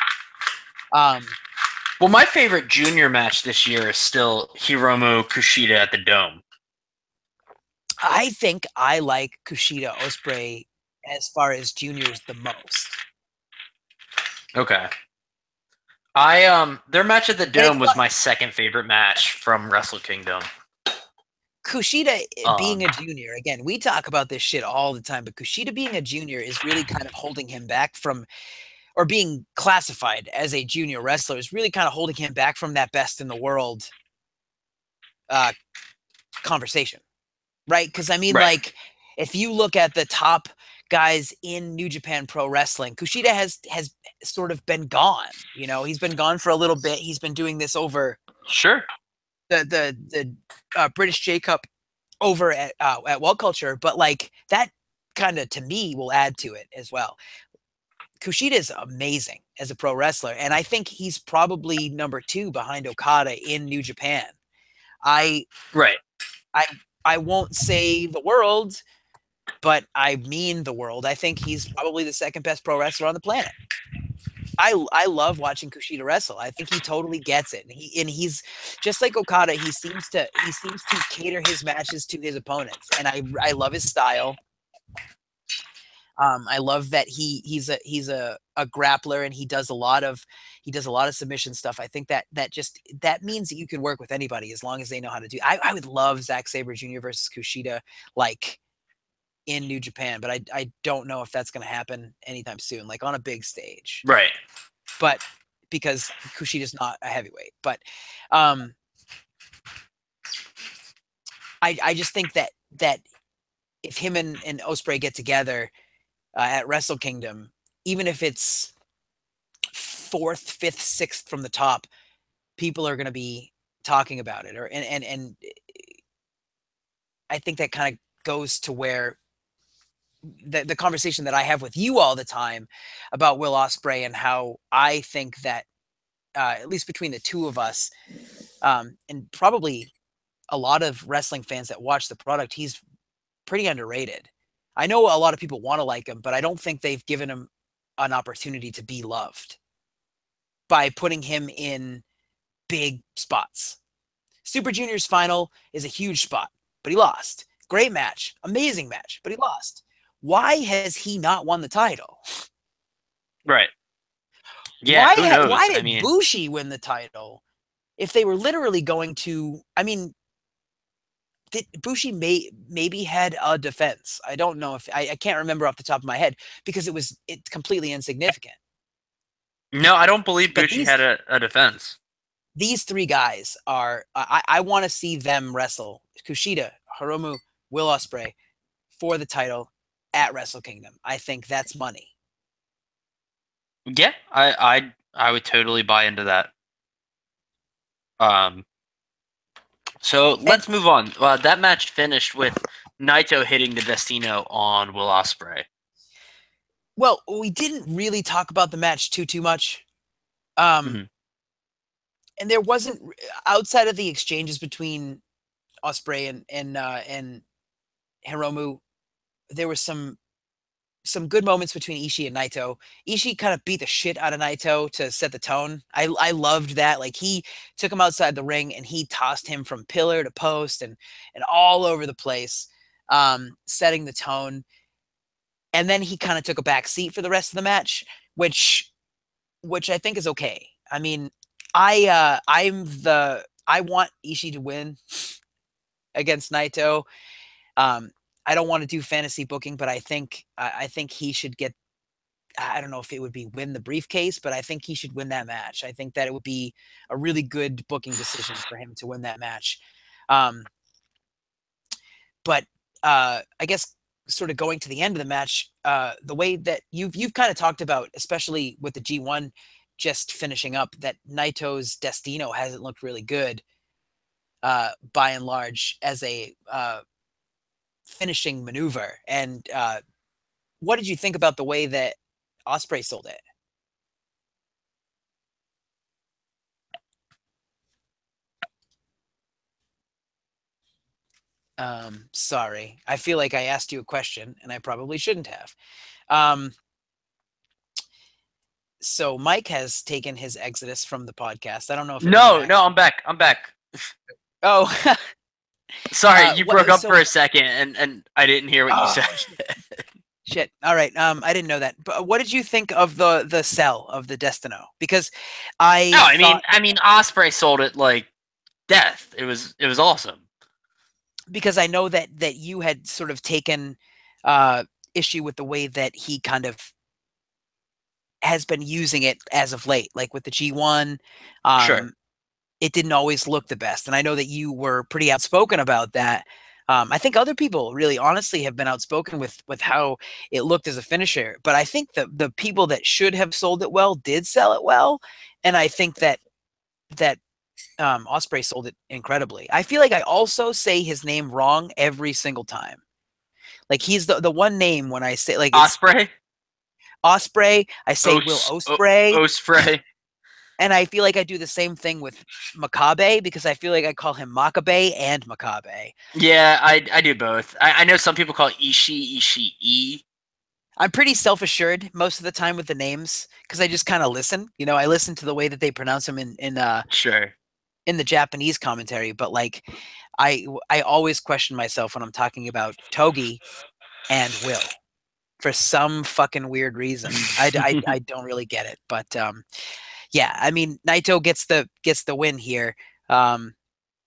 S1: Well, my favorite junior match this year is still Hiromu Kushida at the Dome.
S2: I think I like Kushida Ospreay as far as juniors the most.
S1: Okay. Their match at the Dome was my second favorite match from Wrestle Kingdom.
S2: Kushida being a junior, again, we talk about this shit all the time, but Kushida being a junior is really kind of holding him back from, or being classified as a junior wrestler is really kind of holding him back from that best in the world conversation, right? Because I mean, like, if you look at the top guys in New Japan Pro Wrestling, Kushida has sort of been gone. You know, he's been gone for a little bit. He's been doing this over the British J Cup over at World Culture, but like that kind of to me will add to it as well. Kushida is amazing as a pro wrestler, and I think he's probably number 2 behind Okada in New Japan. I won't say the world, but I mean the world. I think he's probably the second best pro wrestler on the planet. I love watching Kushida wrestle. I think he totally gets it. And he's just like Okada. He seems to cater his matches to his opponents, and I love his style. I love that he's a grappler, and he does a lot of submission stuff. I think that means that you can work with anybody as long as they know how to do. I would love Zack Sabre Jr. versus Kushida like in New Japan, but I don't know if that's going to happen anytime soon, like on a big stage.
S1: Right.
S2: But because Kushida's not a heavyweight, but I just think that if him and Ospreay get together at Wrestle Kingdom, even if it's 4th, 5th, 6th from the top, people are going to be talking about it. And I think that kind of goes to where the conversation that I have with you all the time about Will Ospreay, and how I think that at least between the two of us, and probably a lot of wrestling fans that watch the product, he's pretty underrated. I know a lot of people want to like him, but I don't think they've given him an opportunity to be loved by putting him in big spots. Super Juniors final is a huge spot, but he lost. Great match, amazing match, but he lost. Why has he not won the title?
S1: Right. Yeah, who knows?
S2: Why did Bushi win the title? If they were literally going to, I mean, Bushi maybe had a defense. I don't know if I can't remember off the top of my head, because it's completely insignificant.
S1: No, I don't believe Bushi had a defense.
S2: These 3 guys are. I want to see them wrestle. Kushida, Hiromu, Will Ospreay for the title at Wrestle Kingdom. I think that's money.
S1: Yeah, I would totally buy into that. So let's move on. That match finished with Naito hitting the Destino on Will Ospreay.
S2: Well, we didn't really talk about the match too much. And there wasn't, outside of the exchanges between Osprey and Hiromu, there was some good moments between Ishii and Naito. Ishii kind of beat the shit out of Naito to set the tone. I loved that. Like, he took him outside the ring and he tossed him from pillar to post and all over the place, setting the tone. And then he kind of took a back seat for the rest of the match, which I think is okay. I mean, I want Ishii to win against Naito. I don't want to do fantasy booking, but I think he should get. I don't know if it would be win the briefcase, but I think he should win that match. I think that it would be a really good booking decision for him to win that match. But I guess sort of going to the end of the match, the way that you've kind of talked about, especially with the G1 just finishing up, that Naito's Destino hasn't looked really good by and large as a finishing maneuver. And what did you think about the way that Osprey sold it? Sorry, I feel like I asked you a question and I probably shouldn't have. So Mike has taken his exodus from the podcast. I don't know if
S1: No, I'm back.
S2: Oh,
S1: sorry, you broke up
S2: so,
S1: for a second, and I didn't hear what you said.
S2: Shit. All right. I didn't know that. But what did you think of the sell of the Destino? Because
S1: I mean, Osprey sold it like death. It was awesome.
S2: Because I know that you had sort of taken issue with the way that he kind of has been using it as of late, like with the G1.
S1: Sure.
S2: It didn't always look the best, and I know that you were pretty outspoken about that. I think other people really honestly have been outspoken with how it looked as a finisher, but I think the people that should have sold it well did sell it well, and I think that Osprey sold it incredibly. I feel like I also say his name wrong every single time. Like, he's the one name when I say, like,
S1: Osprey.
S2: I say Will Ospreay.
S1: Osprey.
S2: And I feel like I do the same thing with Makabe, because I feel like I call him Makabe and Makabe.
S1: Yeah, I do both. I know some people call it Ishii.
S2: I'm pretty self-assured most of the time with the names, because I just kind of listen. You know, I listen to the way that they pronounce them
S1: Sure.
S2: in the Japanese commentary. But like, I always question myself when I'm talking about Togi and Will for some fucking weird reason. I don't really get it. But yeah, I mean, Naito gets the win here. And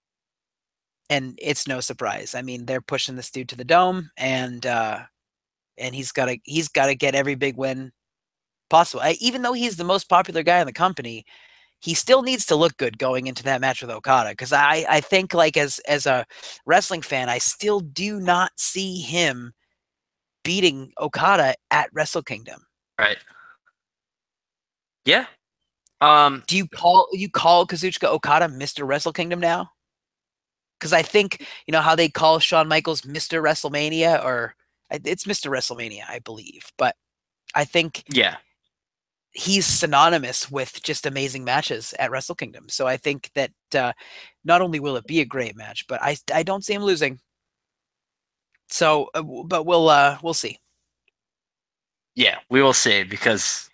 S2: it's no surprise. I mean, they're pushing this dude to the dome, and he's gotta get every big win possible. Even though he's the most popular guy in the company, he still needs to look good going into that match with Okada. Because I think, like, as a wrestling fan, I still do not see him beating Okada at Wrestle Kingdom.
S1: Right. Yeah.
S2: Do you call Kazuchika Okada Mr. Wrestle Kingdom now? Because I think, you know how they call Shawn Michaels Mr. WrestleMania, or it's Mr. WrestleMania, I believe. But I think he's synonymous with just amazing matches at Wrestle Kingdom. So I think that not only will it be a great match, but I don't see him losing. So, but we'll see.
S1: Yeah, we will see, because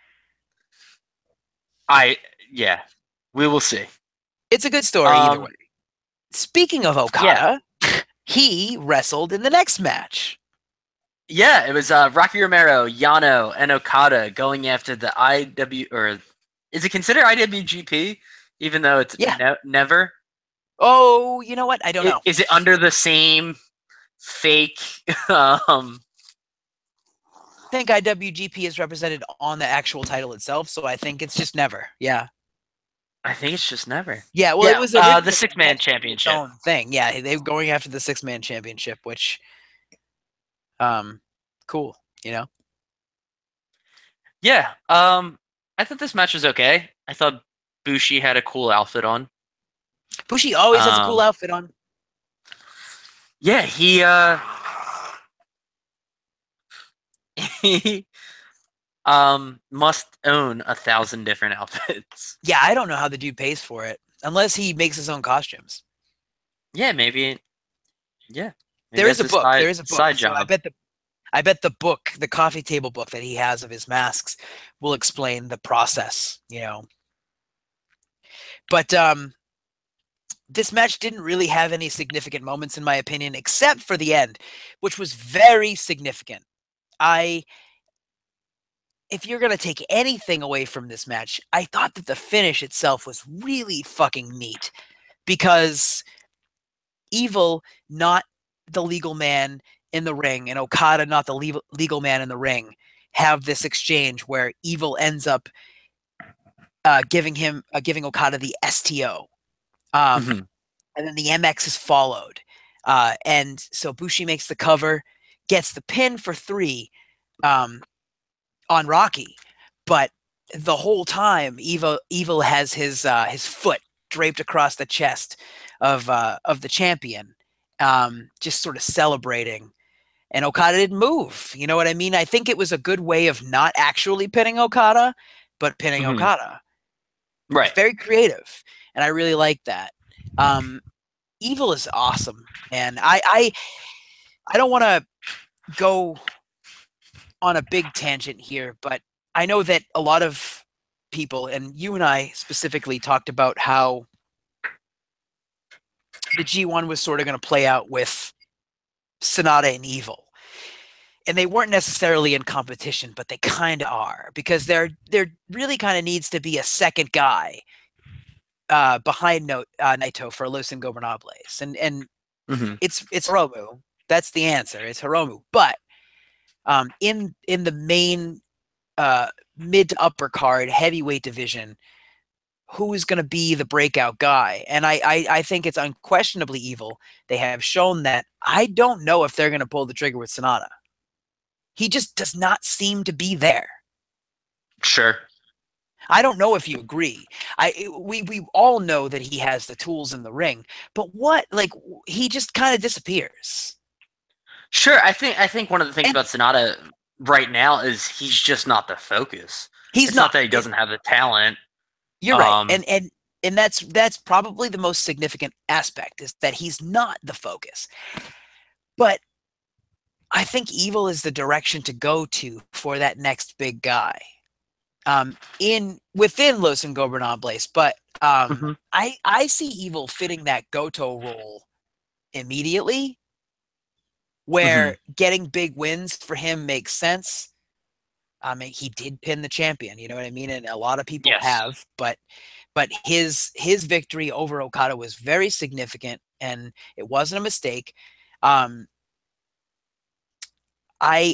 S1: we will see.
S2: It's a good story either way. Speaking of Okada, he wrestled in the next match.
S1: Yeah, it was Rocky Romero, Yano, and Okada going after the is it considered IWGP, even though it's never?
S2: Oh, you know what? I don't know.
S1: Is it under the same fake?
S2: I think IWGP is represented on the actual title itself, so I think it's just never. Yeah.
S1: I think it's just never.
S2: Yeah, well, it was
S1: the 6-man championship
S2: thing. Yeah, they were going after the 6-man championship, which, cool, you know.
S1: Yeah, I thought this match was okay. I thought Bushi had a cool outfit on.
S2: Bushi always has a cool outfit on.
S1: Yeah, he must own 1,000 different outfits.
S2: Yeah, I don't know how the dude pays for it, unless he makes his own costumes.
S1: Yeah, maybe. Yeah, maybe
S2: There is
S1: that's
S2: a
S1: his
S2: book.
S1: side
S2: There is a book.
S1: side
S2: So
S1: job.
S2: I bet the book, the coffee table book that he has of his masks, will explain the process. But this match didn't really have any significant moments, in my opinion, except for the end, which was very significant. If you're going to take anything away from this match, I thought that the finish itself was really fucking neat because Evil, not the legal man in the ring, and Okada, not the legal man in the ring, have this exchange where Evil ends up giving Okada the STO,
S1: Hmm.
S2: and then the MX is followed, and so Bushi makes the cover, gets the pin for 3 um, on Rocky, but the whole time Evil has his foot draped across the chest of the champion, just sort of celebrating. And Okada didn't move. You know what I mean? I think it was a good way of not actually pinning Okada, but pinning
S1: Hmm.
S2: Okada.
S1: Right.
S2: Very creative, and I really like that. Um, Evil is awesome, and I don't want to go on a big tangent here, but I know that a lot of people, and you and I specifically, talked about how the G1 was sort of going to play out with Sonata and Evil. And they weren't necessarily in competition, but they kind of are because there really kind of needs to be a second guy behind Naito for Los Ingobernables, and
S1: Hmm.
S2: it's Hiromu. That's the answer. It's Hiromu. But in the main uh, mid to upper card heavyweight division, who is going to be the breakout guy? And I think it's unquestionably Evil. They have shown that. I don't know if they're going to pull the trigger with Sonata. He just does not seem to be there.
S1: Sure.
S2: I don't know if you agree. We all know that he has the tools in the ring, but what, like, he just kind of disappears.
S1: Sure. I think one of the things
S2: And
S1: about Sonata right now is he's just not the focus.
S2: he's
S1: It's not
S2: not.
S1: that he doesn't have the talent.
S2: You're right.
S1: Um.
S2: And that's probably the most significant aspect, is that he's not the focus. But I think Evil is the direction to go to for that next big guy. In within Los Ingobernables, but
S1: Mhm.
S2: I see Evil fitting that Goto role immediately,
S1: Mhm.
S2: where getting big wins for him makes sense. I mean, he did pin the champion, you know what I mean, and a lot of people
S1: Yes.
S2: have, but his victory over Okada was very significant, and it wasn't a mistake. Um, I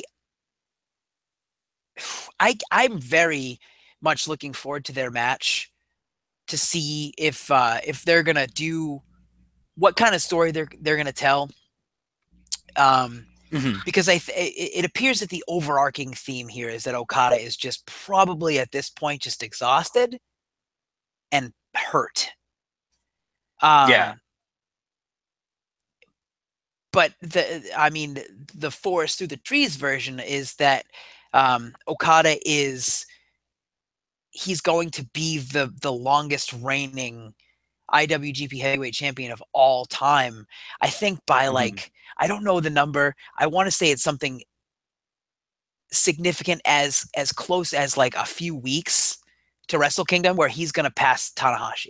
S2: I'm very much looking forward to their match to see if they're gonna do what kind of story they're gonna tell. Um,
S1: Mhm.
S2: because it appears that the overarching theme here is that Okada is just probably at this point just exhausted and hurt.
S1: Yeah.
S2: Um, but I mean, the forest through the trees version is that Okada is he's going to be the longest reigning IWGP Heavyweight Champion of all time. I think by
S1: Mhm.
S2: like, I don't know the number. I want to say it's something significant as close as like a few weeks to Wrestle Kingdom, where he's gonna pass Tanahashi.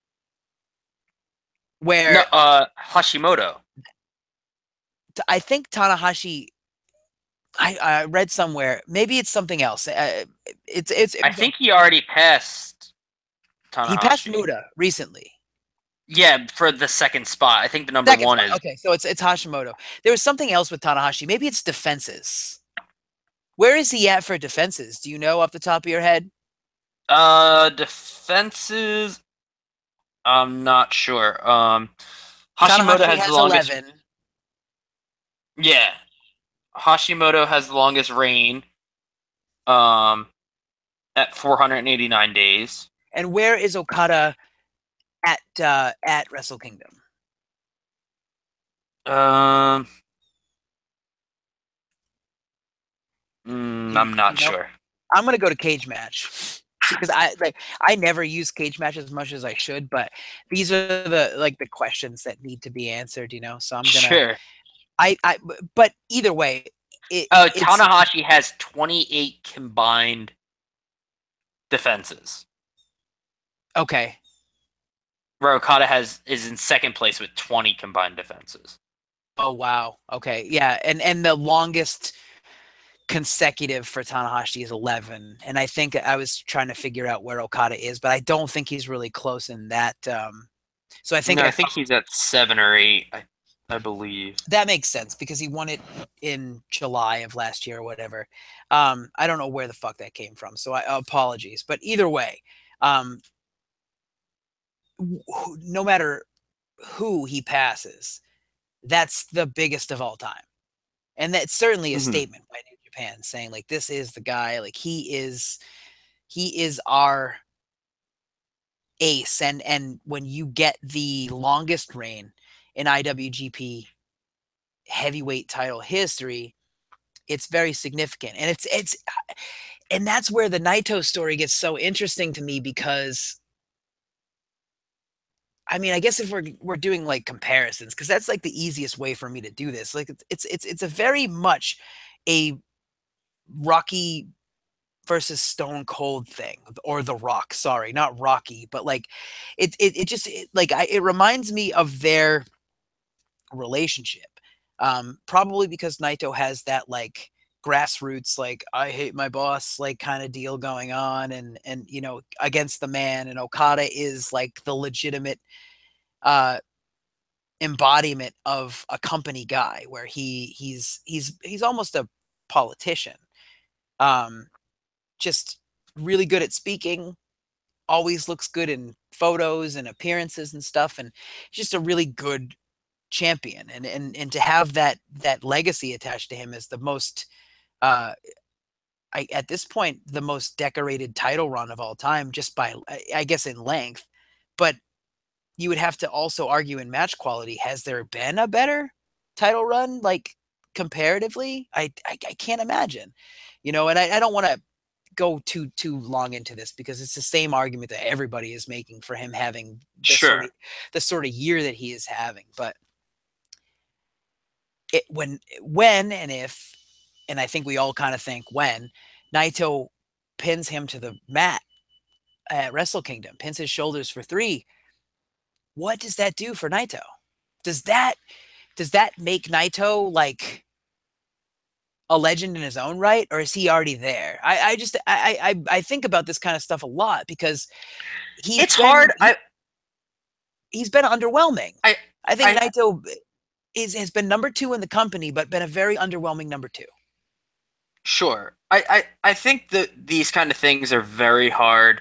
S1: No.
S2: Where
S1: Hashimoto.
S2: I think Tanahashi, I read somewhere, maybe it's something else.
S1: I think he already passed
S2: He passed
S1: Tanahashi.
S2: Muda recently.
S1: Yeah, for the second spot. I think the number
S2: Second
S1: one
S2: spot.
S1: is
S2: Okay, so it's Hashimoto. There was something else with Tanahashi. Maybe it's defenses. Where is he at for defenses? Do you know off the top of your head?
S1: defenses. I'm not sure. Hashimoto
S2: Tanahashi
S1: has the
S2: has
S1: longest.
S2: 11.
S1: Yeah, Hashimoto has the longest reign. Um, at 489 days.
S2: And where is Okada at Wrestle Kingdom?
S1: Um,
S2: You
S1: I'm not
S2: you know?
S1: sure.
S2: I'm gonna go to cage match. because I never use cage matches as much as I should, but these are the questions that need to be answered, you know. So I'm gonna
S1: Sure.
S2: but either way,
S1: Oh,
S2: it's
S1: Tanahashi has 28 combined defenses.
S2: okay.
S1: Where Okada is in second place with 20 combined defenses.
S2: Oh wow. Okay. Yeah, and the longest consecutive for Tanahashi is 11, and I think I was trying to figure out where Okada is, but I don't think he's really close in that. So I think
S1: No, I think he's at 7 or 8. I believe.
S2: that makes sense because he won it in July of last year or whatever. I don't know where the fuck that came from, so apologies. But either way, um, no matter who he passes, that's the biggest of all time. And that's certainly a
S1: Hmm.
S2: statement by New Japan saying like this is the guy, like he is our ace. And when you get the longest reign in IWGP heavyweight title history, it's very significant. And it's and that's where the Naito story gets so interesting to me because I mean, I guess if we're doing like comparisons, because that's like the easiest way for me to do this. Like it's a very much a Rocky versus Stone Cold thing, or The Rock. Sorry, not Rocky, but like it just it reminds me of their relationship. Probably because Naito has that like grassroots like I hate my boss like kind of deal going on, and you know against the man, and Okada is like the legitimate uh embodiment of a company guy where he's almost a politician. Um, just really good at speaking, always looks good in photos and appearances and stuff, and just a really good champion. And to have that legacy attached to him as the most uh at this point the most decorated title run of all time, just by I guess in length, but you would have to also argue in match quality. Has there been a better title run, like comparatively? I can't imagine, you know. And I don't want to go too long into this because it's the same argument that everybody is making for him having
S1: Sure.
S2: the sort of year that he is having. But when and if, and I think we all kind of think when Naito pins him to the mat at Wrestle Kingdom, pins his shoulders for 3, what does that do for Naito? Does that make Naito like a legend in his own right, or is he already there? I just I think about this kind of stuff a lot because he's
S1: It's
S2: been
S1: hard.
S2: he's been underwhelming.
S1: I,
S2: I think
S1: I,
S2: Naito has been number 2 in the company, but been a very underwhelming number 2.
S1: sure. I think that these kind of things are very hard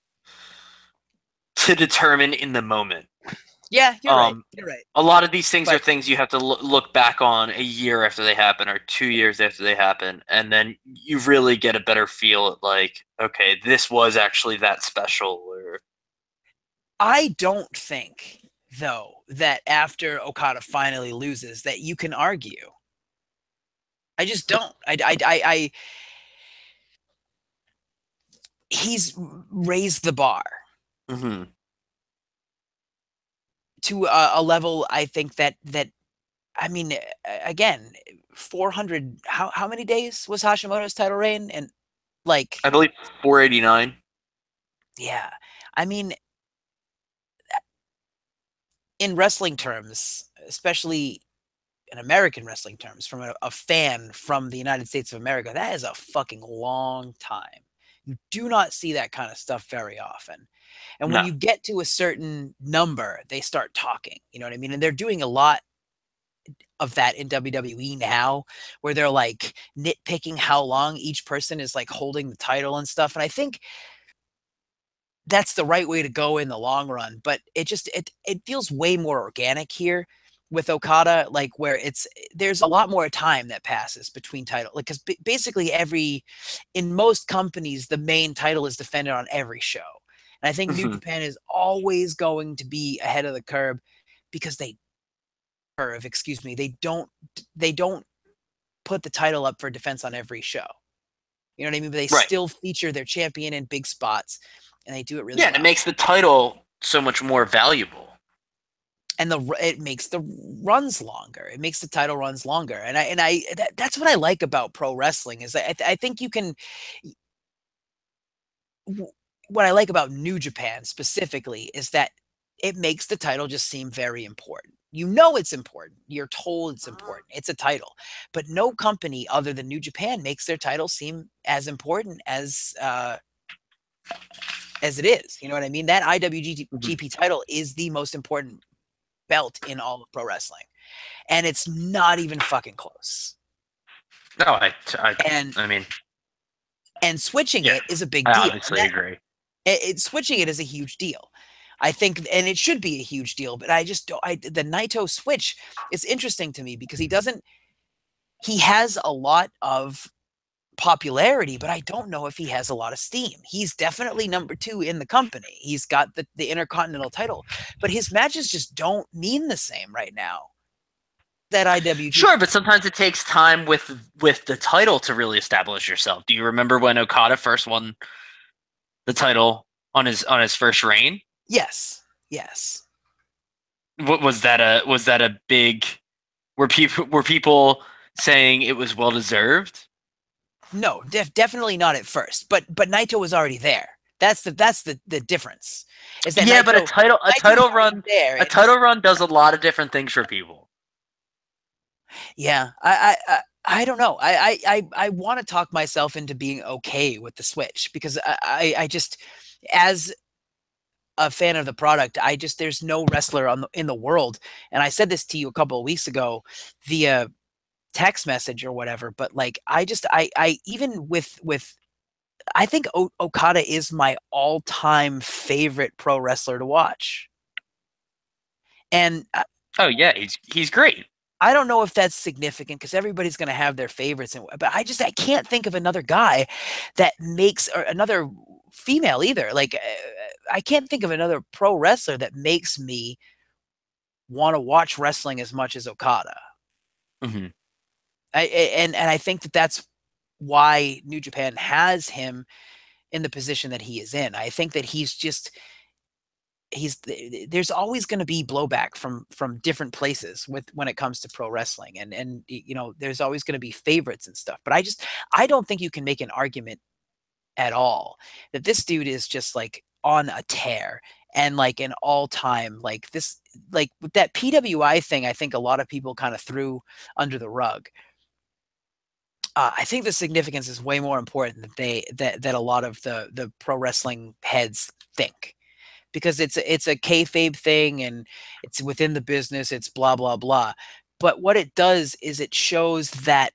S1: to determine in the moment.
S2: Yeah, you're right.
S1: Um,
S2: You're right.
S1: a lot of these things are
S2: But
S1: things you have to look back on a year after they happen or 2 years after they happen, and then you really get a better feel at like, okay, this was actually that special. Or
S2: I don't think though that after Okada finally loses that you can argue. I just don't. I he's raised the bar
S1: Mhm.
S2: to a level I think that I mean again 400 how many days was Hashimoto's title reign, and like
S1: I believe 489.
S2: yeah, I mean in wrestling terms, especially in American wrestling terms, from a fan from the United States of America, that is a fucking long time. You do not see that kind of stuff very often. And when
S1: No.
S2: you get to a certain number, they start talking. You know what I mean? And they're doing a lot of that in WWE now, where they're like nitpicking how long each person is like holding the title and stuff. And I think that's the right way to go in the long run. But it feels way more organic here with Okada, like where there's a lot more time that passes between title, like because basically in most companies the main title is defended on every show, and I think New
S1: Mhm.
S2: Japan is always going to be ahead of the curve because they don't put the title up for defense on every show. You know what I mean? But they
S1: Right.
S2: still feature their champion in big spots, and they do it really
S1: Yeah, and it
S2: well.
S1: makes the title so much more valuable.
S2: And it makes the runs longer. It makes the title runs longer, and that's what I like about pro wrestling is I think you can. What I like about New Japan specifically is that it makes the title just seem very important. You know it's important. You're told it's important. It's a title, but no company other than New Japan makes their title seem as important as it is. You know what I mean? That IWGP title is the most important belt in all of pro wrestling, and it's not even fucking close.
S1: No,
S2: And
S1: I mean,
S2: switching
S1: yeah,
S2: it is a big
S1: I
S2: deal. And
S1: obviously agree.
S2: switching it is a huge deal. I think, and it should be a huge deal. But I just don't. The Naito switch is interesting to me because he doesn't. He has a lot of popularity, but I don't know if he has a lot of steam. He's definitely number 2 in the company. He's got the Intercontinental title, but his matches just don't mean the same right now. That IWGP.
S1: Sure, but sometimes it takes time with the title to really establish yourself. Do you remember when Okada first won the title on his first reign?
S2: Yes. Yes.
S1: What was that a big were people saying it was well deserved?
S2: No, definitely not at first. But Naito was already there. That's the difference. Is that
S1: Yeah, but
S2: Naito was already there.
S1: a title run does a lot of different things for people.
S2: Yeah, I don't know. I want to talk myself into being okay with the switch because I just, as a fan of the product, I just, there's no wrestler in the world, and I said this to you a couple of weeks ago via text message or whatever, but like I even with I think Okada is my all-time favorite pro wrestler to watch. And
S1: Oh yeah, he's great.
S2: I don't know if that's significant because everybody's going to have their favorites, but I can't think of another guy that makes, or another female either. Like I can't think of another pro wrestler that makes me want to watch wrestling as much as Okada.
S1: Mm-hmm.
S2: And I think that's why New Japan has him in the position that he is in. I think that there's always going to be blowback from different places when it comes to pro wrestling, and you know, there's always going to be favorites and stuff, but I don't think you can make an argument at all that this dude is just like on a tear and like an all-time, like this, like with that PWI thing, I think a lot of people kind of threw under the rug. I think the significance is way more important that a lot of the pro wrestling heads think, because it's a kayfabe thing and it's within the business, it's blah blah blah. But what it does is it shows that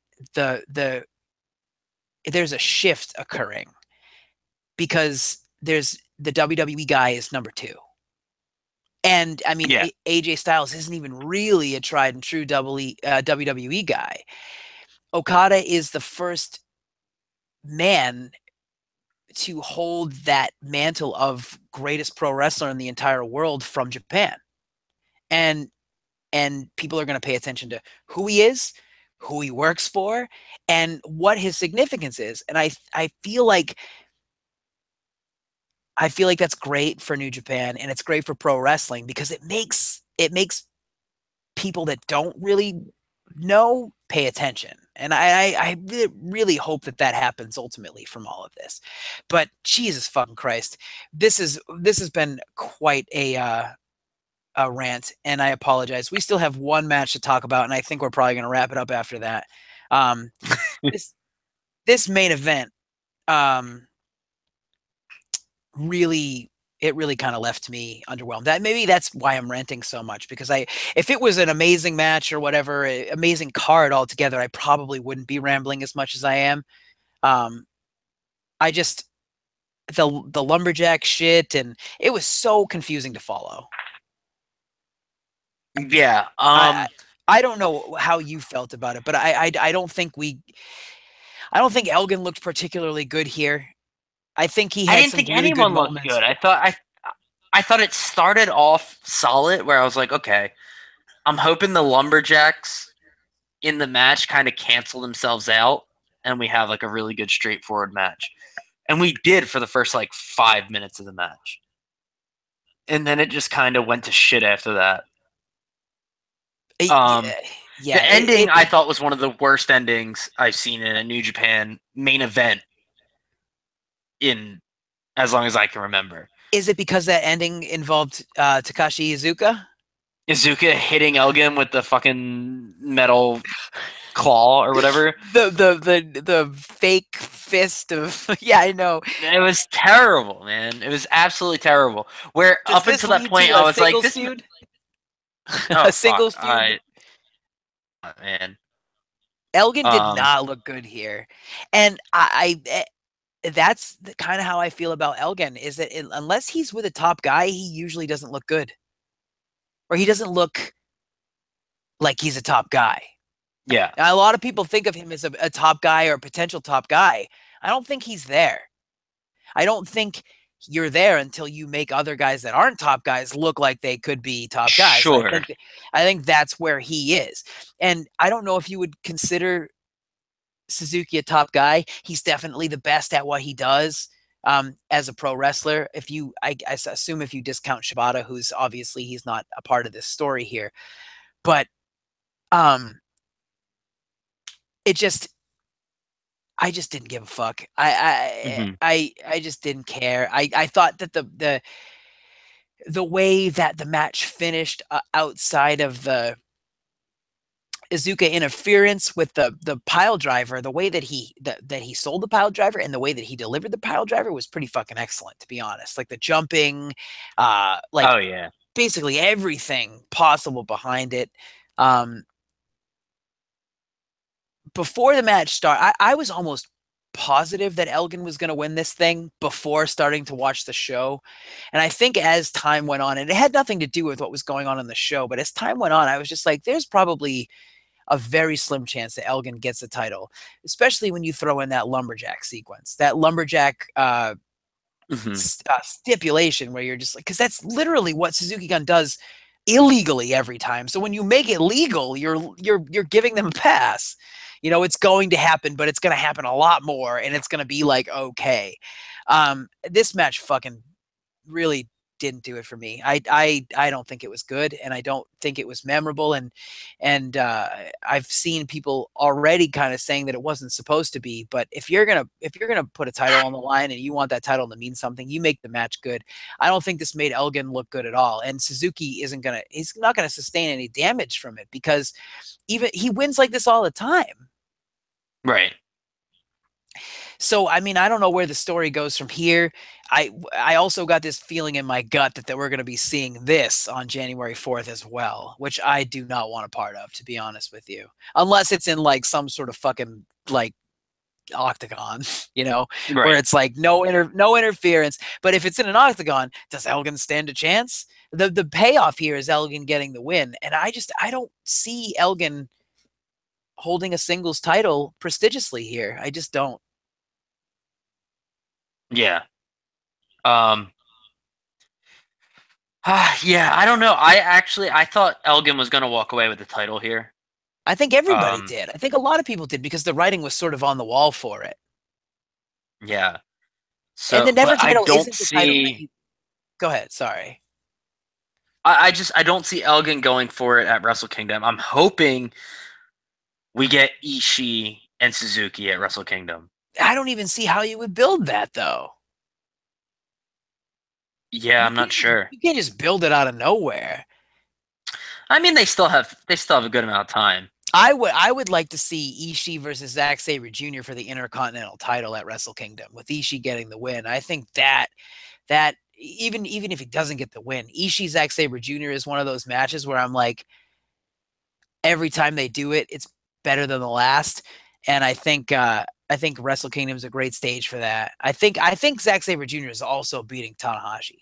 S2: there's a shift occurring, because there's the WWE guy is number 2. And I mean,
S1: Yeah.
S2: AJ Styles isn't even really a tried and true WWE guy. Okada is the first man to hold that mantle of greatest pro wrestler in the entire world from Japan. And people are going to pay attention to who he is, who he works for, and what his significance is. And I feel like that's great for New Japan, and it's great for pro wrestling because it makes people that don't really know pay attention. And I really hope that happens ultimately from all of this. But Jesus fucking Christ, this has been quite a rant, and I apologize. We still have one match to talk about, and I think we're probably going to wrap it up after that. This main event, really kind of left me underwhelmed. Maybe that's why I'm ranting so much, because if it was an amazing match or whatever, amazing card altogether, I probably wouldn't be rambling as much as I am. I just, the lumberjack shit, and it was so confusing to follow.
S1: Yeah.
S2: I don't know how you felt about it, but I don't think Elgin looked particularly good here. I think he had
S1: I didn't
S2: some
S1: think
S2: really good
S1: anyone looked
S2: moments.
S1: good. I thought it started off solid, where I was like, okay, I'm hoping the Lumberjacks in the match kind of cancel themselves out and we have like a really good straightforward match. And we did for the first like 5 minutes of the match. And then it just kind of went to shit after that.
S2: Yeah,
S1: The
S2: yeah,
S1: ending I thought was one of the worst endings I've seen in a New Japan main event in as long as I can remember.
S2: is it because that ending involved Takashi Iizuka?
S1: Izuka hitting Elgin with the fucking metal claw or whatever.
S2: The fake fist of yeah, I know.
S1: It was terrible, man. It was absolutely terrible. Where
S2: Does
S1: up
S2: this
S1: until that
S2: lead
S1: point
S2: to
S1: I
S2: a
S1: was like,
S2: singles
S1: "This."
S2: feud?
S1: Oh
S2: A
S1: fuck!
S2: singles feud.
S1: Man.
S2: Elgin did
S1: Um.
S2: not look good here, and that's kind of how I feel about Elgin. Is that unless he's with a top guy, he usually doesn't look good, or he doesn't look like he's a top guy.
S1: Yeah.
S2: Now, a lot of people think of him as a top guy or a potential top guy. I don't think he's there. I don't think you're there until you make other guys that aren't top guys look like they could be top guys. And
S1: Sure.
S2: I think that's where he is. And I don't know if you would consider Suzuki a top guy. He's definitely the best at what he does as a pro wrestler. If you, I assume if you discount Shibata, who's obviously he's not a part of this story here, but it just I just didn't give a fuck.
S1: Mm-hmm.
S2: I just didn't care. I thought that the way that the match finished outside of the Izuka interference with the pile driver, the way that he sold the pile driver and the way that he delivered the pile driver was pretty fucking excellent, to be honest. Like the jumping, like
S1: Oh yeah.
S2: basically everything possible behind it. Um, Before the match started, I was almost positive that Elgin was going to win this thing before starting to watch the show. And I think as time went on, and it had nothing to do with what was going on in the show, but as time went on, I was just like, there's probably a very slim chance that Elgin gets the title, especially when you throw in that lumberjack sequence, that lumberjack stipulation where you're just like, because that's literally what Suzuki Gun does illegally every time. So when you make it legal, you're giving them a pass. You know, it's going to happen, but it's going to happen a lot more, and it's going to be like okay. This match fucking really didn't do it for me. I don't think it was good, and I don't think it was memorable. And I've seen people already kind of saying that it wasn't supposed to be. But if you're gonna put a title on the line and you want that title to mean something, you make the match good. I don't think this made Elgin look good at all. And Suzuki he's not gonna sustain any damage from it because even he wins like this all the time.
S1: Right.
S2: So I mean, I don't know where the story goes from here. I also got this feeling in my gut that we're going to be seeing this on January 4th as well, which I do not want a part of, to be honest with you. Unless it's in like some sort of fucking like octagon, you know,
S1: Right.
S2: where it's like no interference. But if it's in an octagon, does Elgin stand a chance? The payoff here is Elgin getting the win, and I don't see Elgin holding a singles title prestigiously here. I just don't.
S1: Yeah. Um. Yeah. I don't know. I thought Elgin was gonna walk away with the title here.
S2: I think everybody
S1: Um.
S2: did. I think a lot of people did because the writing was sort of on the wall for it.
S1: Yeah.
S2: And the
S1: So,
S2: Never
S1: but I
S2: title
S1: don't
S2: isn't the title that
S1: see.
S2: you. Go ahead. Sorry.
S1: I don't see Elgin going for it at Wrestle Kingdom. I'm hoping we get Ishii and Suzuki at Wrestle Kingdom.
S2: I don't even see how you would build that though.
S1: Yeah, I'm not sure.
S2: You can't just build it out of nowhere.
S1: I mean, they still have a good amount of time.
S2: I would like to see Ishii versus Zack Sabre Jr. for the Intercontinental title at Wrestle Kingdom with Ishii getting the win. I think that even if he doesn't get the win, Ishii Zack Sabre Jr. is one of those matches where I'm like, every time they do it, it's better than the last. And I think Wrestle Kingdom is a great stage for that. I think Zack Sabre Jr. is also beating Tanahashi.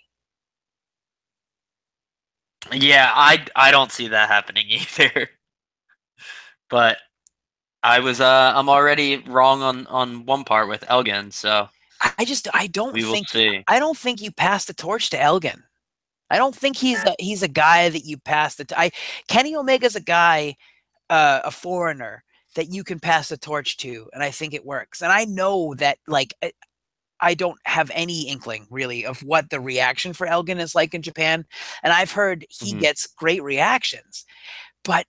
S1: Yeah, I don't see that happening either. But I'm already wrong on one part with Elgin, so
S2: I don't
S1: we will
S2: think
S1: see.
S2: you pass the torch to Elgin. I don't think he's a guy that you pass the. Kenny Omega's a guy, a foreigner that you can pass the torch to, and I think it works. And I know that like I don't have any inkling really of what the reaction for Elgin is like in Japan, and I've heard he
S1: Hmm.
S2: gets great reactions. But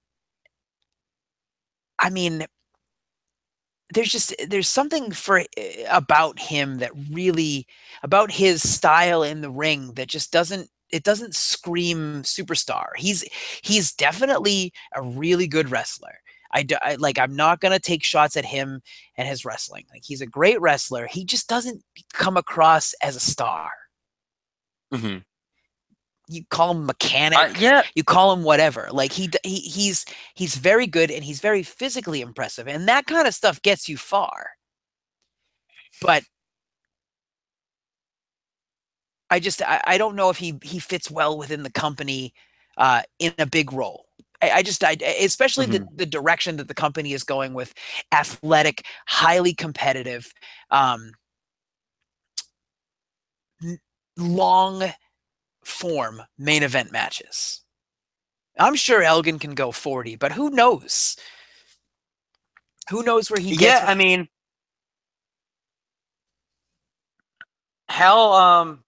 S2: I mean, there's something about him that really about his style in the ring that just doesn't scream superstar. He's definitely a really good wrestler. Like I'm not gonna take shots at him and his wrestling. Like he's a great wrestler. He just doesn't come across as a star.
S1: Hmm.
S2: You call him mechanic,
S1: Yeah.
S2: you call him whatever. Like he's very good and he's very physically impressive, and that kind of stuff gets you far. But I don't know if he fits well within the company in a big role. Especially
S1: Hmm.
S2: the direction that the company is going with athletic, highly competitive, um, long form main event matches. I'm sure Elgin can go 40, but who knows? Who knows where he gets?
S1: Yeah. I mean, how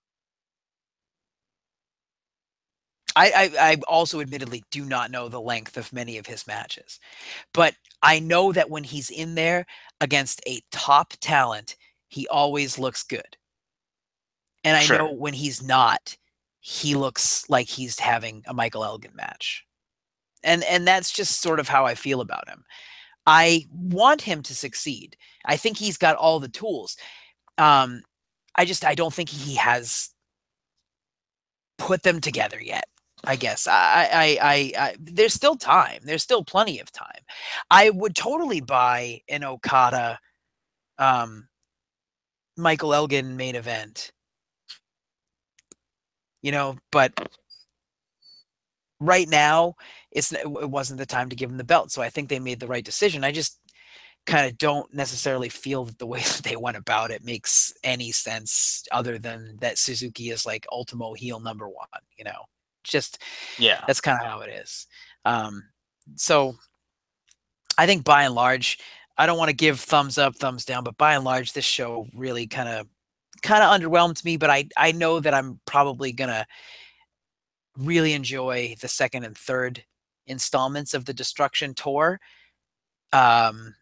S2: I also admittedly do not know the length of many of his matches, but I know that when he's in there against a top talent, he always looks good. And I know
S1: Sure.
S2: when he's not, he looks like he's having a Michael Elgin match. And that's just sort of how I feel about him. I want him to succeed. I think he's got all the tools. Um, I don't think he has put them together yet. I guess there's still time. There's still plenty of time. I would totally buy an Okada, um, Michael Elgin main event, but right now it wasn't the time to give him the belt. So I think they made the right decision. I just kind of don't necessarily feel that the way that they went about it makes any sense other than that Suzuki is like Ultimo heel number one, just
S1: Yeah.
S2: that's kind of how it is. Um, so I think by and large, I don't want to give thumbs up, thumbs down, but by and large, this show really kind of underwhelmed me. But I know that I'm probably gonna really enjoy the second and third installments of the Destruction Tour. Um,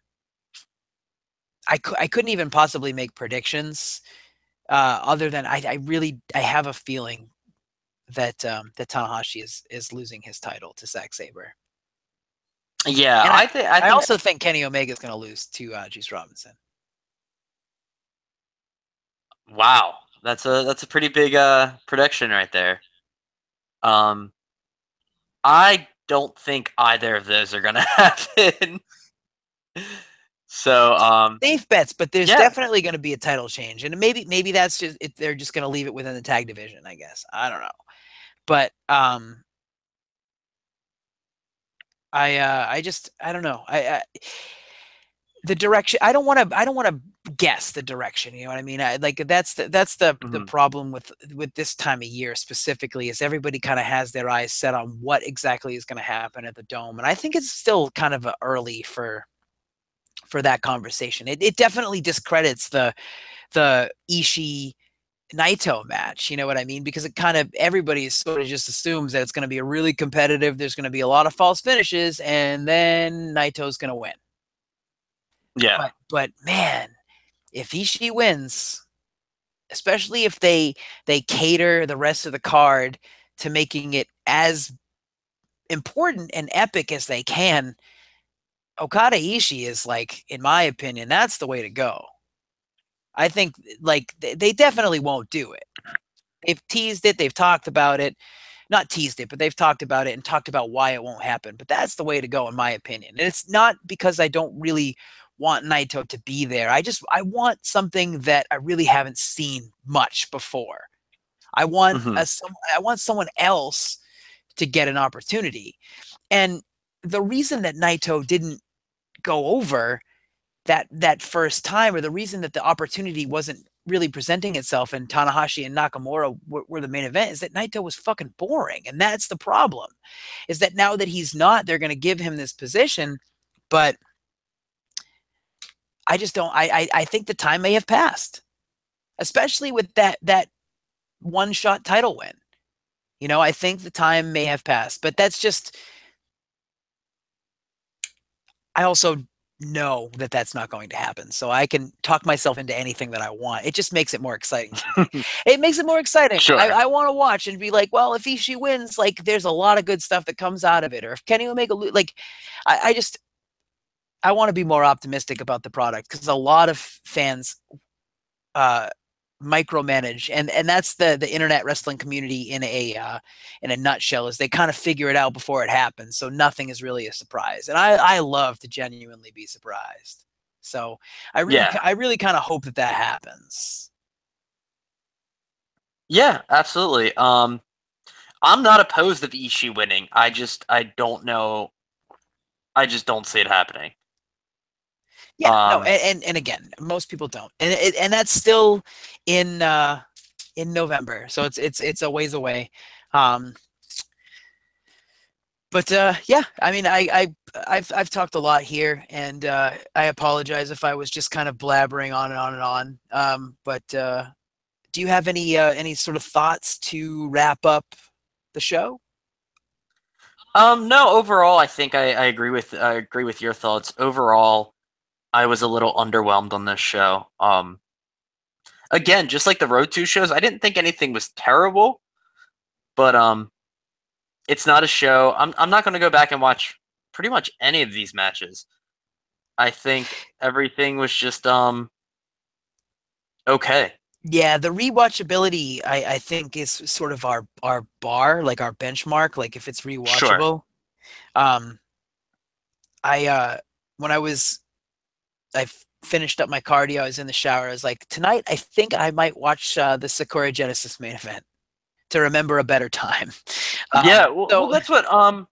S2: I couldn't even possibly make predictions other than I have a feeling that Tanahashi is losing his title to Zack Sabre.
S1: Yeah.
S2: And I
S1: I think.
S2: also think Kenny Omega is going to lose to Juice Robinson.
S1: Wow. That's a pretty big prediction right there. Um, I don't think either of those are gonna happen. So
S2: Safe bets, but there's
S1: yeah.
S2: definitely going to be a title change, and maybe that's just they're just going to leave it within the tag division. I guess I don't know, but I don't know. The direction I don't want to guess the direction. You know what I mean? That's the
S1: Mhm.
S2: problem with this time of year specifically is everybody kind of has their eyes set on what exactly is going to happen at the Dome, and I think it's still kind of early for that conversation. It definitely discredits the Ishii Naito match. You know what I mean? Because it kind of everybody sort of just assumes that it's going to be a really competitive. There's going to be a lot of false finishes, and then Naito's going to win.
S1: Yeah.
S2: But man, if Ishii wins, especially if they cater the rest of the card to making it as important and epic as they can, Okada Ishii is like, in my opinion, that's the way to go. I think like they definitely won't do it. They've teased it, they've talked about it. Not teased it, but they've talked about it and talked about why it won't happen. But that's the way to go, in my opinion. And it's not because I don't really want Naito to be there. I want something that I really haven't seen much before.
S1: Hmm.
S2: I want someone else to get an opportunity. And the reason that Naito didn't go over that first time, or the reason that the opportunity wasn't really presenting itself and Tanahashi and Nakamura were the main event, is that Naito was fucking boring. And that's the problem, is that now that he's not, they're going to give him this position, but I just don't. I think the time may have passed, especially with that one shot title win. You know, I think the time may have passed, but that's just. I also know that that's not going to happen, so I can talk myself into anything that I want. It just makes it more exciting for me. It makes it more exciting.
S1: Sure.
S2: I want to watch and be like, well, if Ishii wins, like, there's a lot of good stuff that comes out of it. Or if Kenny Omega, like, I just I want to be more optimistic about the product because a lot of fans uh, micromanage, and that's the internet wrestling community in a nutshell. Is they kind of figure it out before it happens, so nothing is really a surprise. And I love to genuinely be surprised. So
S1: Yeah.
S2: I really kind of hope that that happens.
S1: Yeah, absolutely. I'm not opposed to Ishii winning. I don't know. I just don't see it happening.
S2: Yeah, no,
S1: Um,
S2: and again, most people don't, and that's still in in November, so it's a ways away. Um, but yeah, I mean, I've talked a lot here, and I apologize if I was just kind of blabbering on and on and on. But do you have any sort of thoughts to wrap up the show?
S1: no, overall, I think I agree with your thoughts. Overall, I was a little underwhelmed on this show. Again, just like the Road 2 shows, I didn't think anything was terrible, but it's not a show. I'm not going to go back and watch pretty much any of these matches. I think everything was just okay.
S2: Yeah, the rewatchability I think is sort of our bar, like our benchmark, like if it's
S1: Sure.
S2: rewatchable. Um, I when I finished up my cardio, I was in the shower. I was like, tonight I think I might watch the Sakura Genesis main event to remember a better time.
S1: Yeah, well,
S2: So
S1: that's what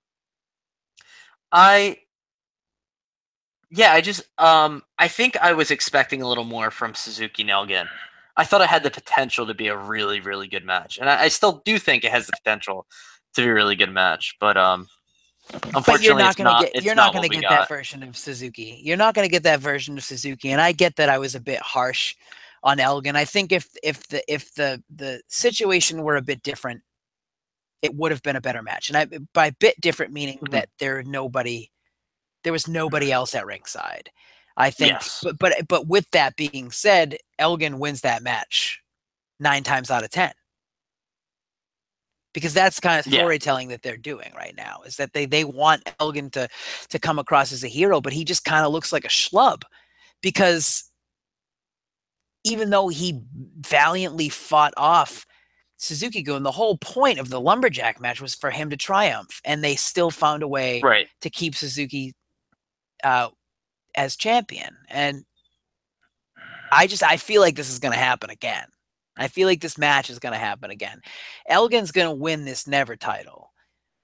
S1: I yeah, I just I think I was expecting a little more from Suzuki Nelgen. I thought it had the potential to be a really, really good match, and I still do think it has the potential to be a really good match. But
S2: but
S1: unfortunately, it's not.
S2: you're
S1: It's
S2: not
S1: not
S2: gonna
S1: what we
S2: get that
S1: got.
S2: version of Suzuki. You're not gonna get that version of Suzuki, and I get that I was a bit harsh on Elgin. I think if the situation were a bit different, it would have been a better match. And I by bit different meaning
S1: Mhm.
S2: that there was nobody else at ringside. I think,
S1: Yes.
S2: but with that being said, Elgin wins that match 9 times out of 10 because that's the kind of
S1: Yeah.
S2: storytelling that they're doing right now. Is that they want Elgin to come across as a hero, but he just kind of looks like a schlub because even though he valiantly fought off Suzuki-gun, the whole point of the lumberjack match was for him to triumph, and they still found a way
S1: Right.
S2: to keep Suzuki uh, as champion. And I feel like this is going to happen again. I feel like this match is going to happen again. Elgin's going to win this Never title.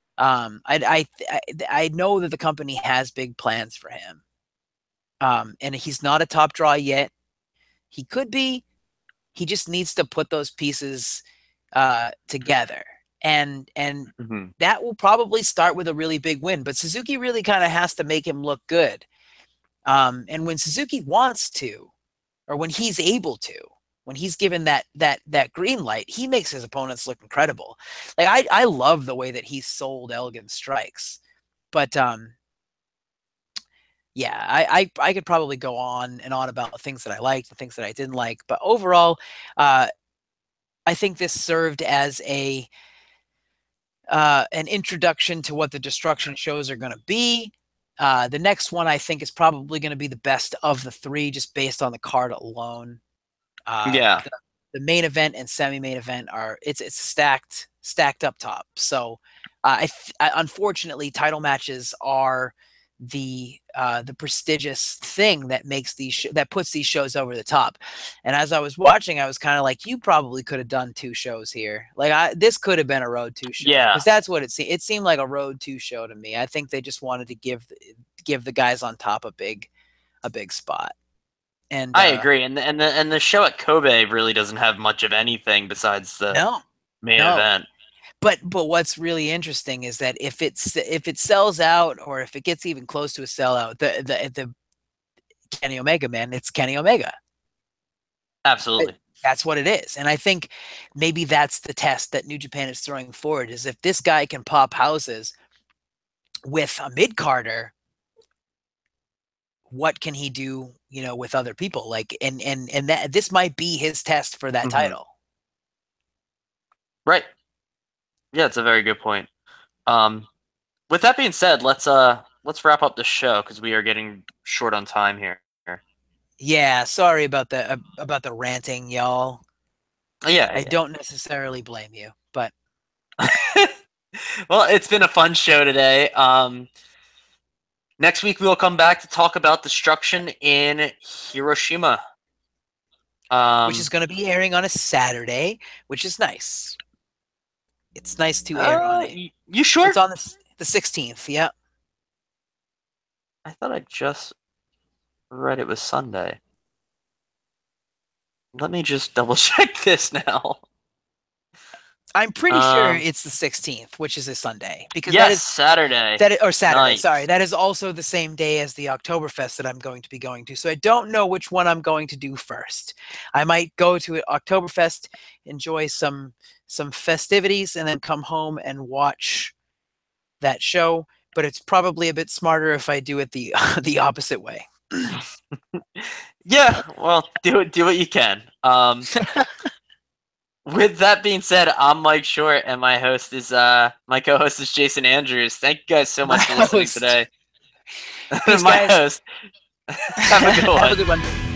S2: I know that the company has big plans for him, and he's not a top draw yet. He could be. He just needs to put those pieces together, and
S1: Mhm.
S2: that will probably start with a really big win. But Suzuki really kind of has to make him look good. And when Suzuki wants to, or when he's able to, when he's given that green light, he makes his opponents look incredible. Like I love the way that he sold Elgin strikes. But yeah, I could probably go on and on about things that I liked and things that I didn't like. But overall, uh, I think this served as a an introduction to what the destruction shows are going to be. The next one I think is probably going to be the best of the three, just based on the card alone. Uh,
S1: Yeah.
S2: the, the main event and semi-main event are it's stacked up top. So unfortunately, title matches are the prestigious thing that makes that puts these shows over the top. And as I was watching, I was kind of like, you probably could have done 2 shows here. Like this could have been a Road 2 show
S1: Yeah.
S2: because that's what it seemed. It seemed like a Road 2 show to me. I think they just wanted to give the guys on top a big spot. And
S1: I agree, and the show at Kobe really doesn't have much of anything besides the
S2: no,
S1: main
S2: no.
S1: event.
S2: But what's really interesting is that if it sells out or if it gets even close to a sellout, the Kenny Omega, man. It's Kenny Omega.
S1: Absolutely.
S2: That's what it is. And I think maybe that's the test that New Japan is throwing forward, is if this guy can pop houses with a mid-carder, what can he do, you know, with other people? Like, and that this might be his test for that title.
S1: Right. Yeah, it's a very good point. With that being said, let's wrap up the show because we are getting short on time here.
S2: Yeah, sorry about the ranting, y'all.
S1: Yeah,
S2: I don't necessarily blame you, but
S1: well, it's been a fun show today. Next week we'll come back to talk about Destruction in Hiroshima,
S2: which is going to be airing on a Saturday, which is nice. It's nice to air on it.
S1: You sure?
S2: It's on the 16th. Yeah.
S1: I thought I just read it was Sunday. Let me just double check this now.
S2: I'm pretty sure it's the 16th, which is a Sunday, because
S1: yes,
S2: that is
S1: Saturday.
S2: Or Saturday.
S1: Nice.
S2: Sorry, that is also the same day as the Oktoberfest that I'm going to be going to. So I don't know which one I'm going to do first. I might go to Oktoberfest, enjoy some festivities, and then come home and watch that show. But it's probably a bit smarter if I do it the opposite way.
S1: Yeah, well, do what you can. With that being said, I'm Mike Short, and my co-host is Jason Andrews. Thank you guys so much for listening today.
S2: Peace,
S1: my
S2: guys.
S1: host. Have a good one.
S2: Have a good one.